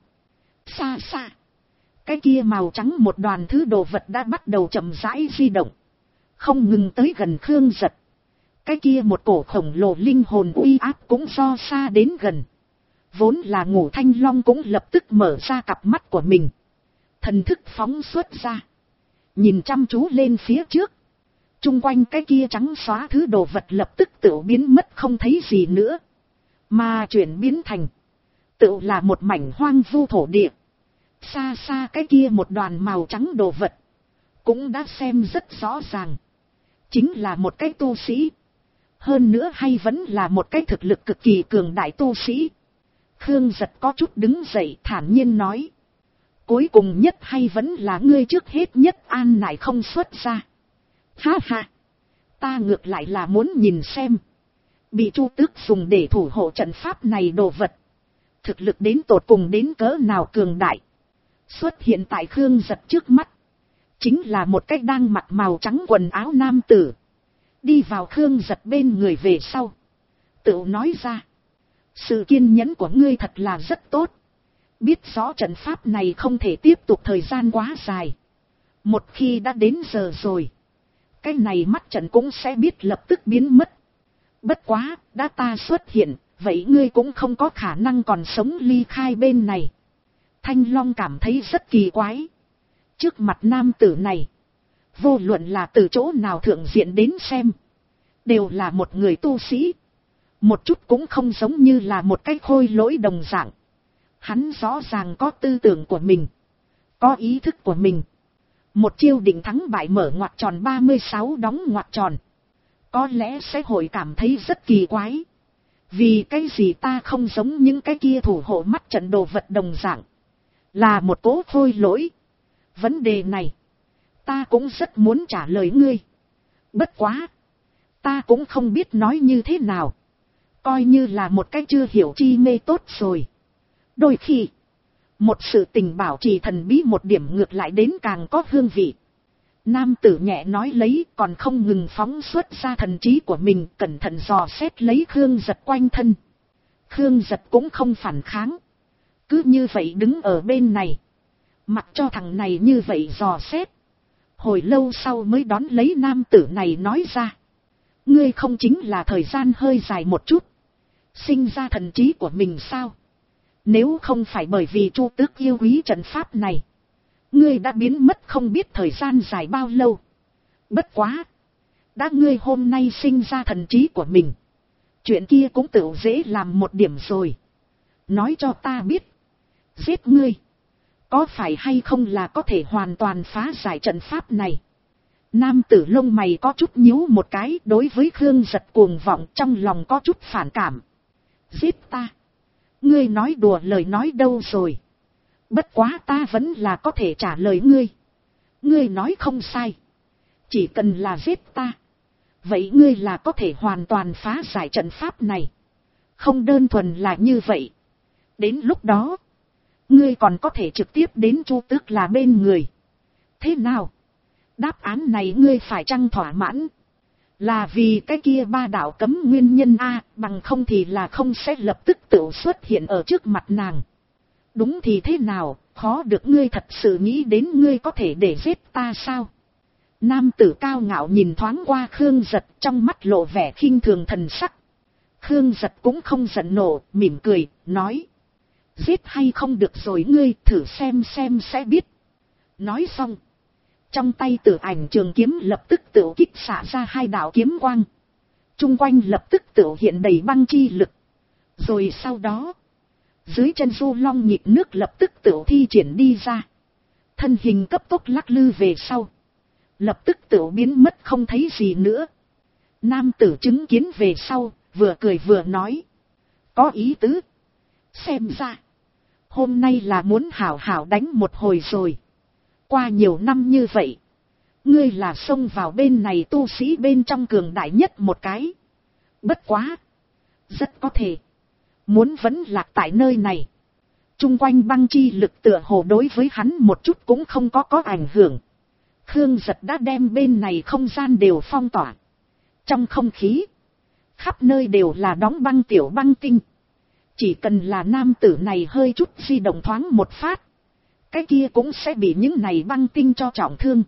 Xa xa. Cái kia màu trắng một đoàn thứ đồ vật đã bắt đầu chậm rãi di động. Không ngừng tới gần Khương Giật. Cái kia một cổ khổng lồ linh hồn uy áp cũng do xa đến gần. Vốn là ngủ Thanh Long cũng lập tức mở ra cặp mắt của mình. Thần thức phóng xuất ra. Nhìn chăm chú lên phía trước. Trung quanh cái kia trắng xóa thứ đồ vật lập tức tự biến mất không thấy gì nữa. Mà chuyển biến thành. Tự là một mảnh hoang vu thổ địa. Xa xa cái kia một đoàn màu trắng đồ vật. Cũng đã xem rất rõ ràng. Chính là một cái tu sĩ. Hơn nữa hay vẫn là một cái thực lực cực kỳ cường đại tu sĩ. Khương Giật có chút đứng dậy thản nhiên nói. Cuối cùng nhất hay vẫn là ngươi trước hết nhất an nại không xuất ra. Ha ha. Ta ngược lại là muốn nhìn xem. Bị Chu Tước dùng để thủ hộ trận pháp này đồ vật. Thực lực đến tột cùng đến cỡ nào cường đại. Xuất hiện tại Khương Giật trước mắt. Chính là một cách đang mặc màu trắng quần áo nam tử. Đi vào Khương Giật bên người về sau. Tự nói ra. Sự kiên nhẫn của ngươi thật là rất tốt. Biết rõ trận pháp này không thể tiếp tục thời gian quá dài. Một khi đã đến giờ rồi. Cái này mắt trận cũng sẽ biết lập tức biến mất. Bất quá, đã ta xuất hiện, vậy ngươi cũng không có khả năng còn sống ly khai bên này. Thanh Long cảm thấy rất kỳ quái. Trước mặt nam tử này, vô luận là từ chỗ nào thượng diện đến xem, đều là một người tu sĩ. Một chút cũng không giống như là một cái khôi lỗi đồng dạng. Hắn rõ ràng có tư tưởng của mình, có ý thức của mình. Một chiêu định thắng bại mở ngoặc tròn 36 đóng ngoặc tròn. Có lẽ sẽ hội cảm thấy rất kỳ quái. Vì cái gì ta không giống những cái kia thủ hộ mắt trận đồ vật đồng dạng. Là một cố khôi lỗi. Vấn đề này, ta cũng rất muốn trả lời ngươi. Bất quá, ta cũng không biết nói như thế nào. Coi như là một cái chưa hiểu chi mê tốt rồi. Đôi khi, Một sự tình bảo trì thần bí một điểm ngược lại đến càng có hương vị. Nam tử nhẹ nói lấy còn không ngừng phóng xuất ra thần trí của mình, cẩn thận dò xét lấy Khương Giật quanh thân. Khương Giật cũng không phản kháng. Cứ như vậy đứng ở bên này. Mặc cho thằng này như vậy dò xét. Hồi lâu sau mới đón lấy nam tử này nói ra. Ngươi không chính là thời gian hơi dài một chút. Sinh ra thần trí của mình sao? Nếu không phải bởi vì Chu Tước yêu quý trận pháp này. Ngươi đã biến mất không biết thời gian dài bao lâu. Bất quá. Đã ngươi hôm nay sinh ra thần trí của mình. Chuyện kia cũng tự dễ làm một điểm rồi. Nói cho ta biết. Giết ngươi. Có phải hay không là có thể hoàn toàn phá giải trận pháp này. Nam tử lông mày có chút nhíu một cái, đối với Khương Giật cuồng vọng trong lòng có chút phản cảm. Giết ta. Ngươi nói đùa lời nói đâu rồi. Bất quá ta vẫn là có thể trả lời ngươi. Ngươi nói không sai. Chỉ cần là giết ta. Vậy ngươi là có thể hoàn toàn phá giải trận pháp này. Không đơn thuần là như vậy. Đến lúc đó. Ngươi còn có thể trực tiếp đến Chu Tước là bên người. Thế nào? Đáp án này ngươi phải chăng thỏa mãn? Là vì cái kia ba đạo cấm nguyên nhân a, bằng không thì là không sẽ lập tức tự xuất hiện ở trước mặt nàng. Đúng thì thế nào, khó được ngươi thật sự nghĩ đến ngươi có thể để giết ta sao? Nam tử cao ngạo nhìn thoáng qua Khương Giật, trong mắt lộ vẻ khinh thường thần sắc. Khương Giật cũng không giận nộ, mỉm cười, nói. Giết hay không được rồi ngươi thử xem sẽ biết. Nói xong. Trong tay Tử Ảnh trường kiếm lập tức tự kích xả ra hai đạo kiếm quang. Trung quanh lập tức tự hiện đầy băng chi lực. Rồi sau đó. Dưới chân Du Long nhịp nước lập tức tự thi triển đi ra. Thân hình cấp tốc lắc lư về sau. Lập tức tự biến mất không thấy gì nữa. Nam tử chứng kiến về sau, vừa cười vừa nói. Có ý tứ. Xem ra. Hôm nay là muốn hảo hảo đánh một hồi rồi. Qua nhiều năm như vậy. Ngươi là xông vào bên này tu sĩ bên trong cường đại nhất một cái. Bất quá. Rất có thể. Muốn vẫn lạc tại nơi này. Trung quanh băng chi lực tựa hồ đối với hắn một chút cũng không có ảnh hưởng. Khương Giật đã đem bên này không gian đều phong tỏa. Trong không khí. Khắp nơi đều là đóng băng tiểu băng tinh. Chỉ cần là nam tử này hơi chút di động thoáng một phát. Cái kia cũng sẽ bị những này băng tinh cho trọng thương.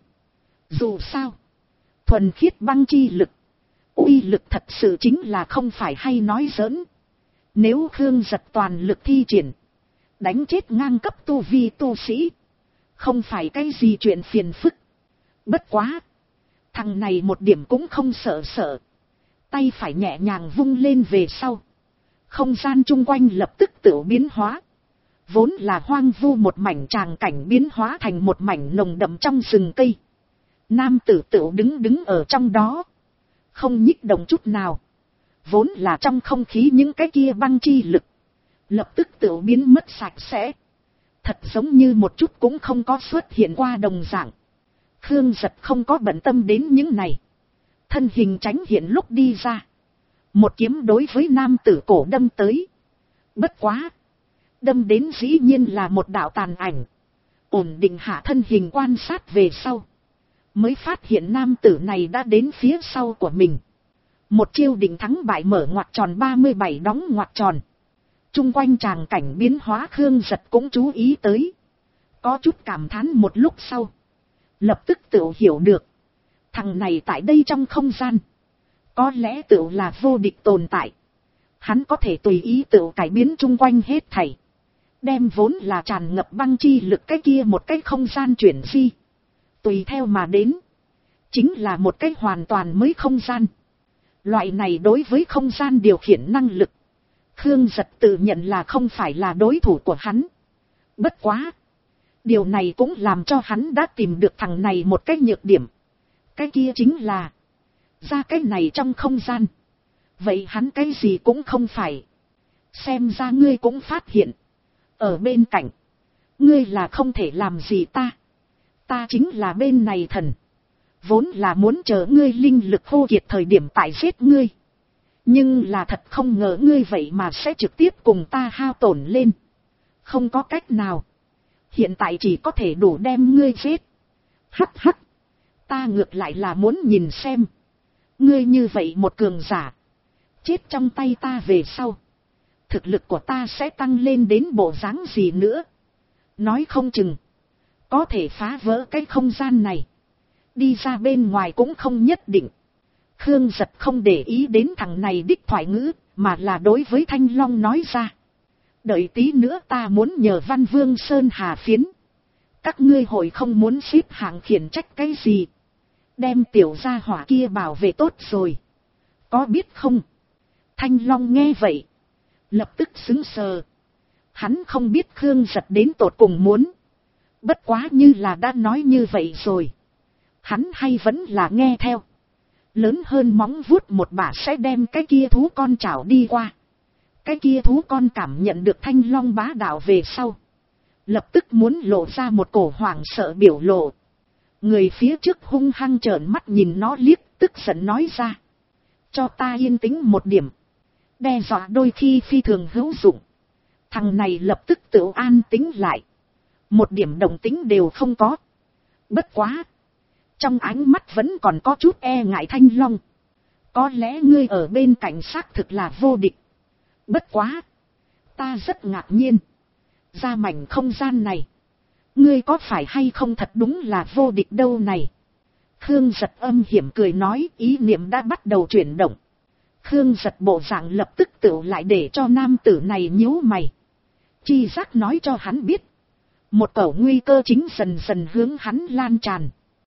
Dù sao. Thuần khiết băng chi lực. Uy lực thật sự chính là không phải hay nói giỡn. Nếu Khương Giật toàn lực thi triển. Đánh chết ngang cấp tu vi tu sĩ. Không phải cái gì chuyện phiền phức. Bất quá. Thằng này một điểm cũng không sợ. Tay phải nhẹ nhàng vung lên về sau. Không gian chung quanh lập tức tự biến hóa. Vốn là hoang vu một mảnh tràng cảnh biến hóa thành một mảnh nồng đậm trong rừng cây. Nam tử tự đứng ở trong đó. Không nhích động chút nào. Vốn là trong không khí những cái kia băng chi lực. Lập tức tự biến mất sạch sẽ. Thật giống như một chút cũng không có xuất hiện qua đồng dạng. Khương Giật không có bận tâm đến những này. Thân hình tránh hiện lúc đi ra. Một kiếm đối với nam tử cổ đâm tới. Bất quá. Đâm đến dĩ nhiên là một đạo tàn ảnh. Ổn định hạ thân hình quan sát về sau. Mới phát hiện nam tử này đã đến phía sau của mình. Một chiêu định thắng bại mở ngoặc tròn 37 đóng ngoặc tròn. Trung quanh tràng cảnh biến hóa Khương Giật cũng chú ý tới. Có chút cảm thán một lúc sau. Lập tức tự hiểu được. Thằng này tại đây trong không gian. Có lẽ tự là vô địch tồn tại. Hắn có thể tùy ý tự cải biến chung quanh hết thảy. Đem vốn là tràn ngập băng chi lực cái kia một cái không gian chuyển di. Tùy theo mà đến. Chính là một cái hoàn toàn mới không gian. Loại này đối với không gian điều khiển năng lực. Khương Giật tự nhận là không phải là đối thủ của hắn. Bất quá. Điều này cũng làm cho hắn đã tìm được thằng này một cái nhược điểm. Cái kia chính là. Ra cái này trong không gian. Vậy hắn cái gì cũng không phải. Xem ra ngươi cũng phát hiện. Ở bên cạnh. Ngươi là không thể làm gì ta. Ta chính là bên này thần. Vốn là muốn chờ ngươi linh lực khô kiệt thời điểm tại giết ngươi. Nhưng là thật không ngờ ngươi vậy mà sẽ trực tiếp cùng ta hao tổn lên. Không có cách nào. Hiện tại chỉ có thể đủ đem ngươi giết. Hắc hắc. Ta ngược lại là muốn nhìn xem. Ngươi như vậy một cường giả. Chết trong tay ta về sau. Thực lực của ta sẽ tăng lên đến bộ dáng gì nữa. Nói không chừng. Có thể phá vỡ cái không gian này. Đi ra bên ngoài cũng không nhất định. Khương Giật không để ý đến thằng này đích thoại ngữ. Mà là đối với Thanh Long nói ra. Đợi tí nữa ta muốn nhờ Văn Vương Sơn Hà phiến. Các ngươi hội không muốn xếp hạng khiển trách cái gì. Đem tiểu gia hỏa kia bảo vệ tốt rồi. Có biết không? Thanh Long nghe vậy. Lập tức sững sờ. Hắn không biết Khương Giật đến tột cùng muốn. Bất quá như là đã nói như vậy rồi. Hắn hay vẫn là nghe theo. Lớn hơn móng vuốt một bả sẽ đem cái kia thú con chảo đi qua. Cái kia thú con cảm nhận được Thanh Long bá đạo về sau. Lập tức muốn lộ ra một cổ hoảng sợ biểu lộ. Người phía trước hung hăng trợn mắt nhìn nó liếc, tức giận nói ra. Cho ta yên tĩnh một điểm. Đe dọa đôi khi phi thường hữu dụng. Thằng này lập tức tự an tĩnh lại. Một điểm động tĩnh đều không có. Bất quá. Trong ánh mắt vẫn còn có chút e ngại Thanh Long. Có lẽ ngươi ở bên cạnh xác thực là vô địch. Bất quá. Ta rất ngạc nhiên. Ra mảnh không gian này. Ngươi có phải hay không thật đúng là vô địch đâu này. Khương Giật âm hiểm cười nói, ý niệm đã bắt đầu chuyển động. Khương Giật bộ dạng lập tức tựu lại để cho nam tử này nhíu mày. Chi giác nói cho hắn biết. Một cẩu nguy cơ chính dần dần hướng hắn lan tràn.